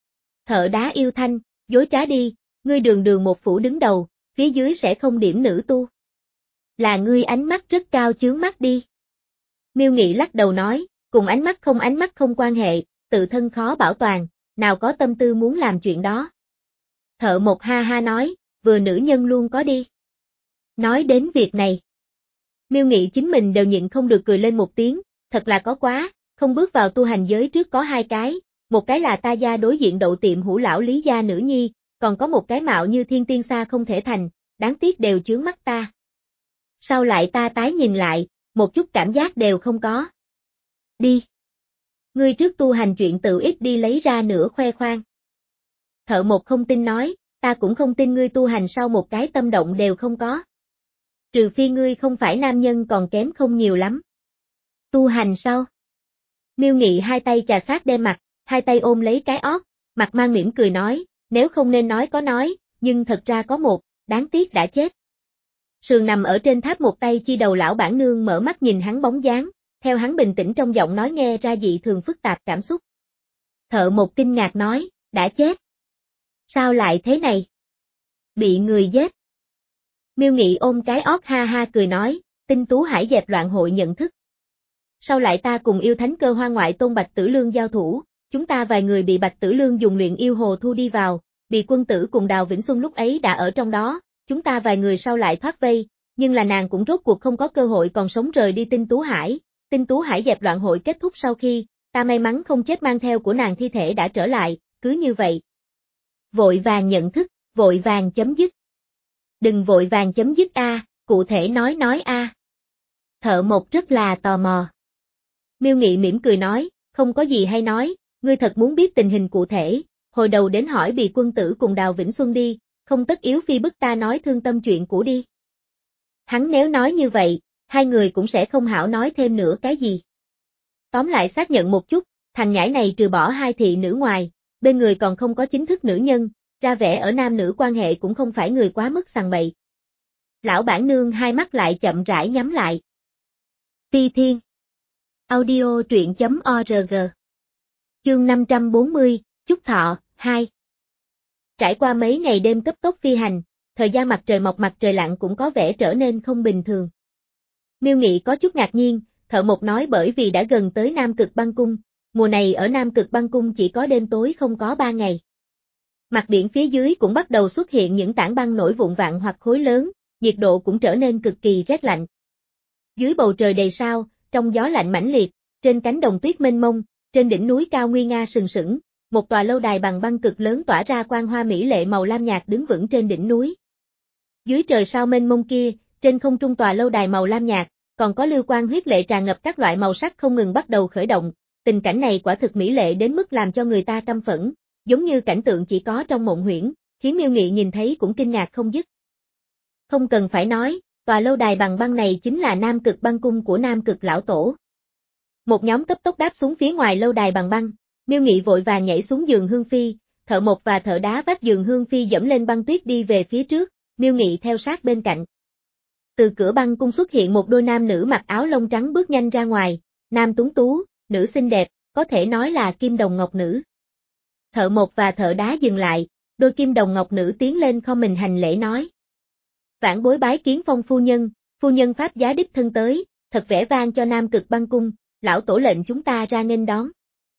Thợ đá yêu thanh, dối trá đi, ngươi đường đường một phủ đứng đầu, phía dưới sẽ không điểm nữ tu. Là ngươi ánh mắt rất cao chướng mắt đi. Miêu Nghị lắc đầu nói, cùng ánh mắt không ánh mắt không quan hệ, tự thân khó bảo toàn, nào có tâm tư muốn làm chuyện đó. Thợ một ha ha nói, vừa nữ nhân luôn có đi. Nói đến việc này. Miêu Nghị chính mình đều nhịn không được cười lên một tiếng, thật là có quá, không bước vào tu hành giới trước có hai cái, một cái là ta gia đối diện đậu tiệm hủ lão Lý gia nữ nhi, còn có một cái mạo như thiên tiên xa không thể thành, đáng tiếc đều chướng mắt ta. Sau lại ta tái nhìn lại, một chút cảm giác đều không có. Đi. Ngươi trước tu hành chuyện tự ít đi lấy ra nữa khoe khoang. Thợ một không tin nói, ta cũng không tin ngươi tu hành sau một cái tâm động đều không có. Trừ phi ngươi không phải nam nhân còn kém không nhiều lắm. Tu hành sau. Miêu Nghị hai tay chà sát đe mặt, hai tay ôm lấy cái ót, mặt mang mỉm cười nói, nếu không nên nói có nói, nhưng thật ra có một, đáng tiếc đã chết. Sườn nằm ở trên tháp một tay chi đầu lão bản nương mở mắt nhìn hắn bóng dáng, theo hắn bình tĩnh trong giọng nói nghe ra dị thường phức tạp cảm xúc. Thợ một kinh ngạc nói, đã chết. Sao lại thế này? Bị người giết. Miêu Nghị ôm cái ót ha ha cười nói, tinh tú hải dẹp loạn hội nhận thức. Sau lại ta cùng yêu thánh cơ hoa ngoại tôn Bạch Tử Lương giao thủ, chúng ta vài người bị Bạch Tử Lương dùng luyện yêu hồ thu đi vào, bị quân tử cùng Đào Vĩnh Xuân lúc ấy đã ở trong đó, chúng ta vài người sau lại thoát vây, nhưng là nàng cũng rốt cuộc không có cơ hội còn sống rời đi tinh tú hải. Tinh tú hải dẹp loạn hội kết thúc sau khi, ta may mắn không chết mang theo của nàng thi thể đã trở lại, cứ như vậy. Vội vàng nhận thức, vội vàng chấm dứt. Đừng vội vàng chấm dứt a, cụ thể nói nói a. Thợ một rất là tò mò. Miêu Nghị mỉm cười nói, không có gì hay nói, ngươi thật muốn biết tình hình cụ thể, hồi đầu đến hỏi bị quân tử cùng Đào Vĩnh Xuân đi, không tất yếu phi bức ta nói thương tâm chuyện cũ đi. Hắn nếu nói như vậy, hai người cũng sẽ không hảo nói thêm nữa cái gì. Tóm lại xác nhận một chút, thằng nhãi này trừ bỏ hai thị nữ ngoài, bên người còn không có chính thức nữ nhân, ra vẻ ở nam nữ quan hệ cũng không phải người quá mức sằng bậy. Lão bản nương hai mắt lại chậm rãi nhắm lại. Phi Thiên Audio truyện chấm org Chương năm trăm bốn mươi, Chúc Thọ, hai. Trải qua mấy ngày đêm cấp tốc phi hành, thời gian mặt trời mọc mặt trời lặn cũng có vẻ trở nên không bình thường. Miêu Nghị có chút ngạc nhiên, thợ một nói bởi vì đã gần tới Nam Cực Băng Cung, mùa này ở Nam Cực Băng Cung chỉ có đêm tối không có ba ngày. Mặt biển phía dưới cũng bắt đầu xuất hiện những tảng băng nổi vụn vặn hoặc khối lớn, nhiệt độ cũng trở nên cực kỳ rét lạnh. Dưới bầu trời đầy sao, trong gió lạnh mãnh liệt, trên cánh đồng tuyết mênh mông, trên đỉnh núi cao nguy nga sừng sững, một tòa lâu đài bằng băng cực lớn tỏa ra quang hoa mỹ lệ màu lam nhạt đứng vững trên đỉnh núi. Dưới trời sao mênh mông kia, trên không trung tòa lâu đài màu lam nhạt, còn có lưu quang huyết lệ tràn ngập các loại màu sắc không ngừng bắt đầu khởi động, tình cảnh này quả thực mỹ lệ đến mức làm cho người ta căm phẫn, giống như cảnh tượng chỉ có trong mộng huyễn, khiến Miêu Nghị nhìn thấy cũng kinh ngạc không dứt. Không cần phải nói, tòa lâu đài bằng băng này chính là Nam Cực Băng Cung của Nam Cực Lão Tổ. Một nhóm cấp tốc đáp xuống phía ngoài lâu đài bằng băng, Miêu Nghị vội vàng nhảy xuống giường hương phi, Thợ Mộc và Thợ Đá vác giường hương phi dẫm lên băng tuyết đi về phía trước, Miêu Nghị theo sát bên cạnh. Từ cửa băng cung xuất hiện một đôi nam nữ mặc áo lông trắng bước nhanh ra ngoài, nam tuấn tú, nữ xinh đẹp, có thể nói là kim đồng ngọc nữ. Thợ Mộc và Thợ Đá dừng lại, đôi kim đồng ngọc nữ tiến lên không mình hành lễ nói. Vãn bối bái kiến Phong phu nhân, phu nhân pháp giá đích thân tới, thật vẻ vang cho Nam Cực Băng Cung, lão tổ lệnh chúng ta ra nghênh đón.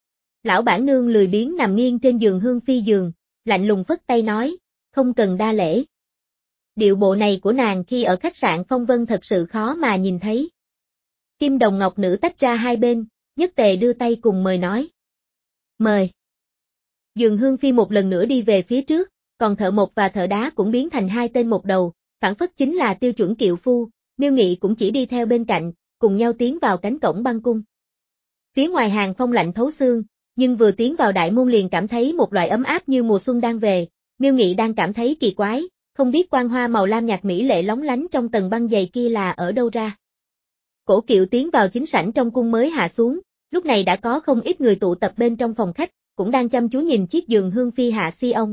Lão bản nương lười biếng nằm nghiêng trên giường hương phi giường, lạnh lùng phất tay nói, không cần đa lễ. Điệu bộ này của nàng khi ở khách sạn Phong Vân thật sự khó mà nhìn thấy. Kim đồng ngọc nữ tách ra hai bên, nhất tề đưa tay cùng mời nói. Mời. Giường hương phi một lần nữa đi về phía trước, còn Thợ Mộc và Thợ Đá cũng biến thành hai tên một đầu, phản phất chính là tiêu chuẩn kiệu phu, Miêu Nghị cũng chỉ đi theo bên cạnh, cùng nhau tiến vào cánh cổng băng cung. Phía ngoài hàng phong lạnh thấu xương, nhưng vừa tiến vào đại môn liền cảm thấy một loại ấm áp như mùa xuân đang về, Miêu Nghị đang cảm thấy kỳ quái, không biết quang hoa màu lam nhạt mỹ lệ lóng lánh trong tầng băng dày kia là ở đâu ra. Cổ kiệu tiến vào chính sảnh trong cung mới hạ xuống, lúc này đã có không ít người tụ tập bên trong phòng khách, cũng đang chăm chú nhìn chiếc giường hương phi hạ si ông.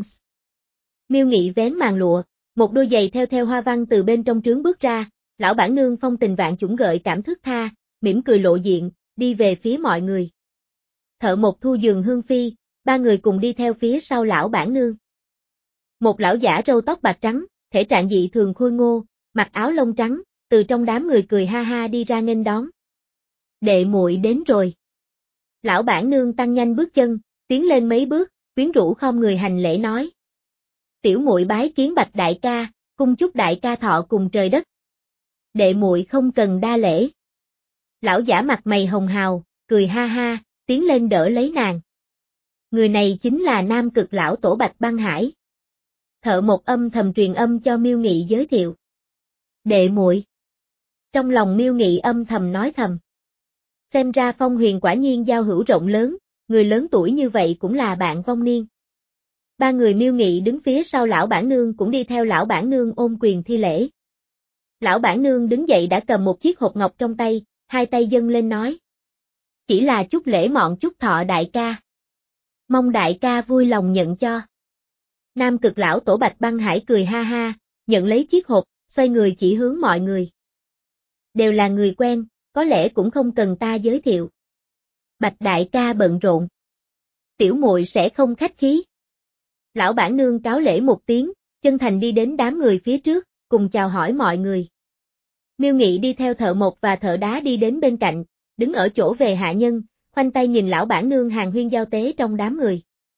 Miêu Nghị vén màn lụa, một đôi giày theo theo hoa văn từ bên trong trướng bước ra, lão bản nương phong tình vạn chủng gợi cảm thức tha, mỉm cười lộ diện, đi về phía mọi người. Thợ Mộc thu giường hương phi, ba người cùng đi theo phía sau lão bản nương. Một lão giả râu tóc bạc trắng, thể trạng dị thường khôi ngô, mặc áo lông trắng, từ trong đám người cười ha ha đi ra nghênh đón. Đệ muội đến rồi. Lão bản nương tăng nhanh bước chân, tiến lên mấy bước, quyến rũ khom người hành lễ nói. Tiểu muội bái kiến Bạch đại ca, cung chúc đại ca thọ cùng trời đất. Đệ muội không cần đa lễ. Lão giả mặt mày hồng hào, cười ha ha, tiến lên đỡ lấy nàng. Người này chính là Nam Cực Lão Tổ Bạch Băng Hải. Thợ Mộc âm thầm truyền âm cho Miêu Nghị giới thiệu. Đệ muội. Trong lòng Miêu Nghị âm thầm nói thầm. Xem ra Phong Huyền quả nhiên giao hữu rộng lớn, người lớn tuổi như vậy cũng là bạn vong niên. Ba người Miêu Nghị đứng phía sau lão bản nương cũng đi theo lão bản nương ôm quyền thi lễ. Lão bản nương đứng dậy đã cầm một chiếc hộp ngọc trong tay, hai tay dâng lên nói. Chỉ là chút lễ mọn chúc thọ đại ca. Mong đại ca vui lòng nhận cho. Nam Cực Lão Tổ Bạch Băng Hải cười ha ha, nhận lấy chiếc hộp, xoay người chỉ hướng mọi người. Đều là người quen, có lẽ cũng không cần ta giới thiệu. Bạch đại ca bận rộn. Tiểu muội sẽ không khách khí. Lão bản nương cáo lễ một tiếng, chân thành đi đến đám người phía trước, cùng chào hỏi mọi người. Miêu Nghị đi theo Thợ Mộc và Thợ Đá đi đến bên cạnh, đứng ở chỗ về hạ nhân, khoanh tay nhìn lão bản nương hàng huyên giao tế trong đám người.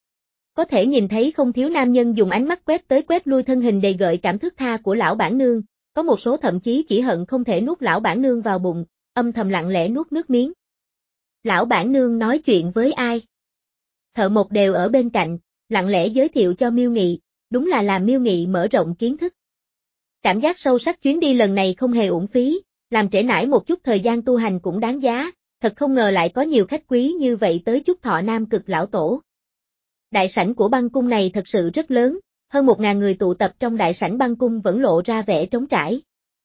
Có thể nhìn thấy không thiếu nam nhân dùng ánh mắt quét tới quét lui thân hình đầy gợi cảm thức tha của lão bản nương, có một số thậm chí chỉ hận không thể nuốt lão bản nương vào bụng, âm thầm lặng lẽ nuốt nước miếng. Lão bản nương nói chuyện với ai? Thợ Mộc đều ở bên cạnh, lặng lẽ giới thiệu cho Miêu Nghị, đúng là làm Miêu Nghị mở rộng kiến thức. Cảm giác sâu sắc chuyến đi lần này không hề uổng phí, làm trễ nải một chút thời gian tu hành cũng đáng giá, thật không ngờ lại có nhiều khách quý như vậy tới chúc thọ Nam Cực Lão Tổ. Đại sảnh của băng cung này thật sự rất lớn, hơn một ngàn người tụ tập trong đại sảnh băng cung vẫn lộ ra vẻ trống trải.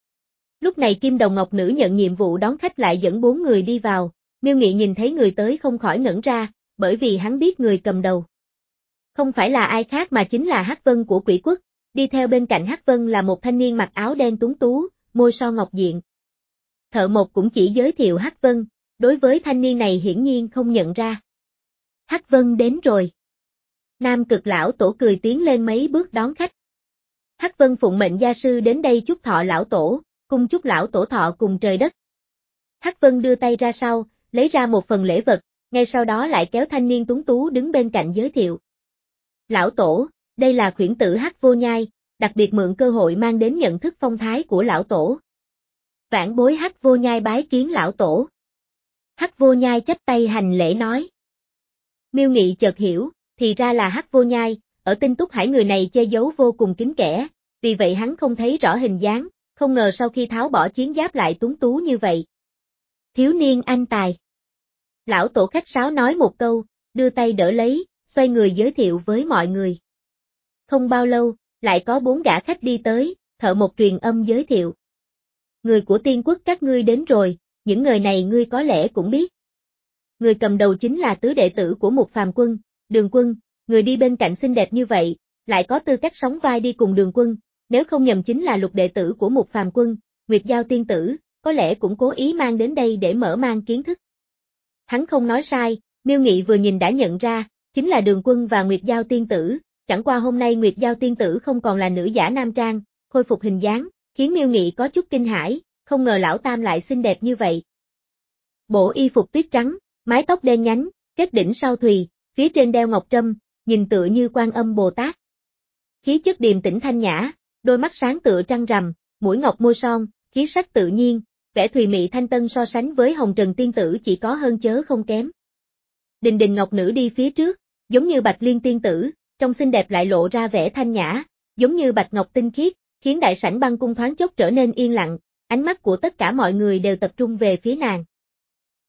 Lúc này Kim Đồng Ngọc Nữ nhận nhiệm vụ đón khách lại dẫn bốn người đi vào, Miêu Nghị nhìn thấy người tới không khỏi ngẩn ra, bởi vì hắn biết người cầm đầu. Không phải là ai khác mà chính là Hắc Vân của Quỷ Quốc, đi theo bên cạnh Hắc Vân là một thanh niên mặc áo đen tuấn tú, môi son ngọc diện. Thợ Mộc cũng chỉ giới thiệu Hắc Vân, đối với thanh niên này hiển nhiên không nhận ra. Hắc Vân đến rồi. Nam Cực Lão Tổ cười tiến lên mấy bước đón khách. Hắc Vân phụng mệnh gia sư đến đây chúc thọ lão tổ, cung chúc lão tổ thọ cùng trời đất. Hắc Vân đưa tay ra sau, lấy ra một phần lễ vật, ngay sau đó lại kéo thanh niên tuấn tú đứng bên cạnh giới thiệu. Lão tổ, đây là khuyển tử Hắc Vô Nhai, đặc biệt mượn cơ hội mang đến nhận thức phong thái của lão tổ. Vãn bối Hắc Vô Nhai bái kiến lão tổ. Hắc Vô Nhai chắp tay hành lễ nói. Miêu Nghị chợt hiểu, thì ra là Hắc Vô Nhai, ở Tinh Túc Hải người này che giấu vô cùng kín kẽ, vì vậy hắn không thấy rõ hình dáng, không ngờ sau khi tháo bỏ chiến giáp lại tuấn tú như vậy. Thiếu niên anh tài. Lão tổ khách sáo nói một câu, đưa tay đỡ lấy, xoay người giới thiệu với mọi người. Không bao lâu, lại có bốn gã khách đi tới, thợ một truyền âm giới thiệu. Người của tiên quốc các ngươi đến rồi, những người này ngươi có lẽ cũng biết. Người cầm đầu chính là tứ đệ tử của một phàm quân, Đường Quân, người đi bên cạnh xinh đẹp như vậy, lại có tư cách sóng vai đi cùng Đường Quân, nếu không nhầm chính là lục đệ tử của một phàm quân, Nguyệt Giao tiên tử, có lẽ cũng cố ý mang đến đây để mở mang kiến thức. Hắn không nói sai, Miêu Nghị vừa nhìn đã nhận ra, chính là Đường Quân và Nguyệt Giao tiên tử, chẳng qua hôm nay Nguyệt Giao tiên tử không còn là nữ giả nam trang, khôi phục hình dáng, khiến Miêu Nghị có chút kinh hãi, không ngờ lão tam lại xinh đẹp như vậy. Bộ y phục tuyết trắng, mái tóc đen nhánh, kết đỉnh sao thùy, phía trên đeo ngọc trâm, nhìn tựa như Quan Âm Bồ Tát. Khí chất điềm tĩnh thanh nhã, đôi mắt sáng tựa trăng rằm, mũi ngọc môi son, khí sắc tự nhiên, vẻ thùy mị thanh tân so sánh với Hồng Trần tiên tử chỉ có hơn chớ không kém. Đình Đình Ngọc Nữ đi phía trước, giống như Bạch Liên tiên tử, trong xinh đẹp lại lộ ra vẻ thanh nhã, giống như bạch ngọc tinh khiết, khiến đại sảnh băng cung thoáng chốc trở nên yên lặng, ánh mắt của tất cả mọi người đều tập trung về phía nàng.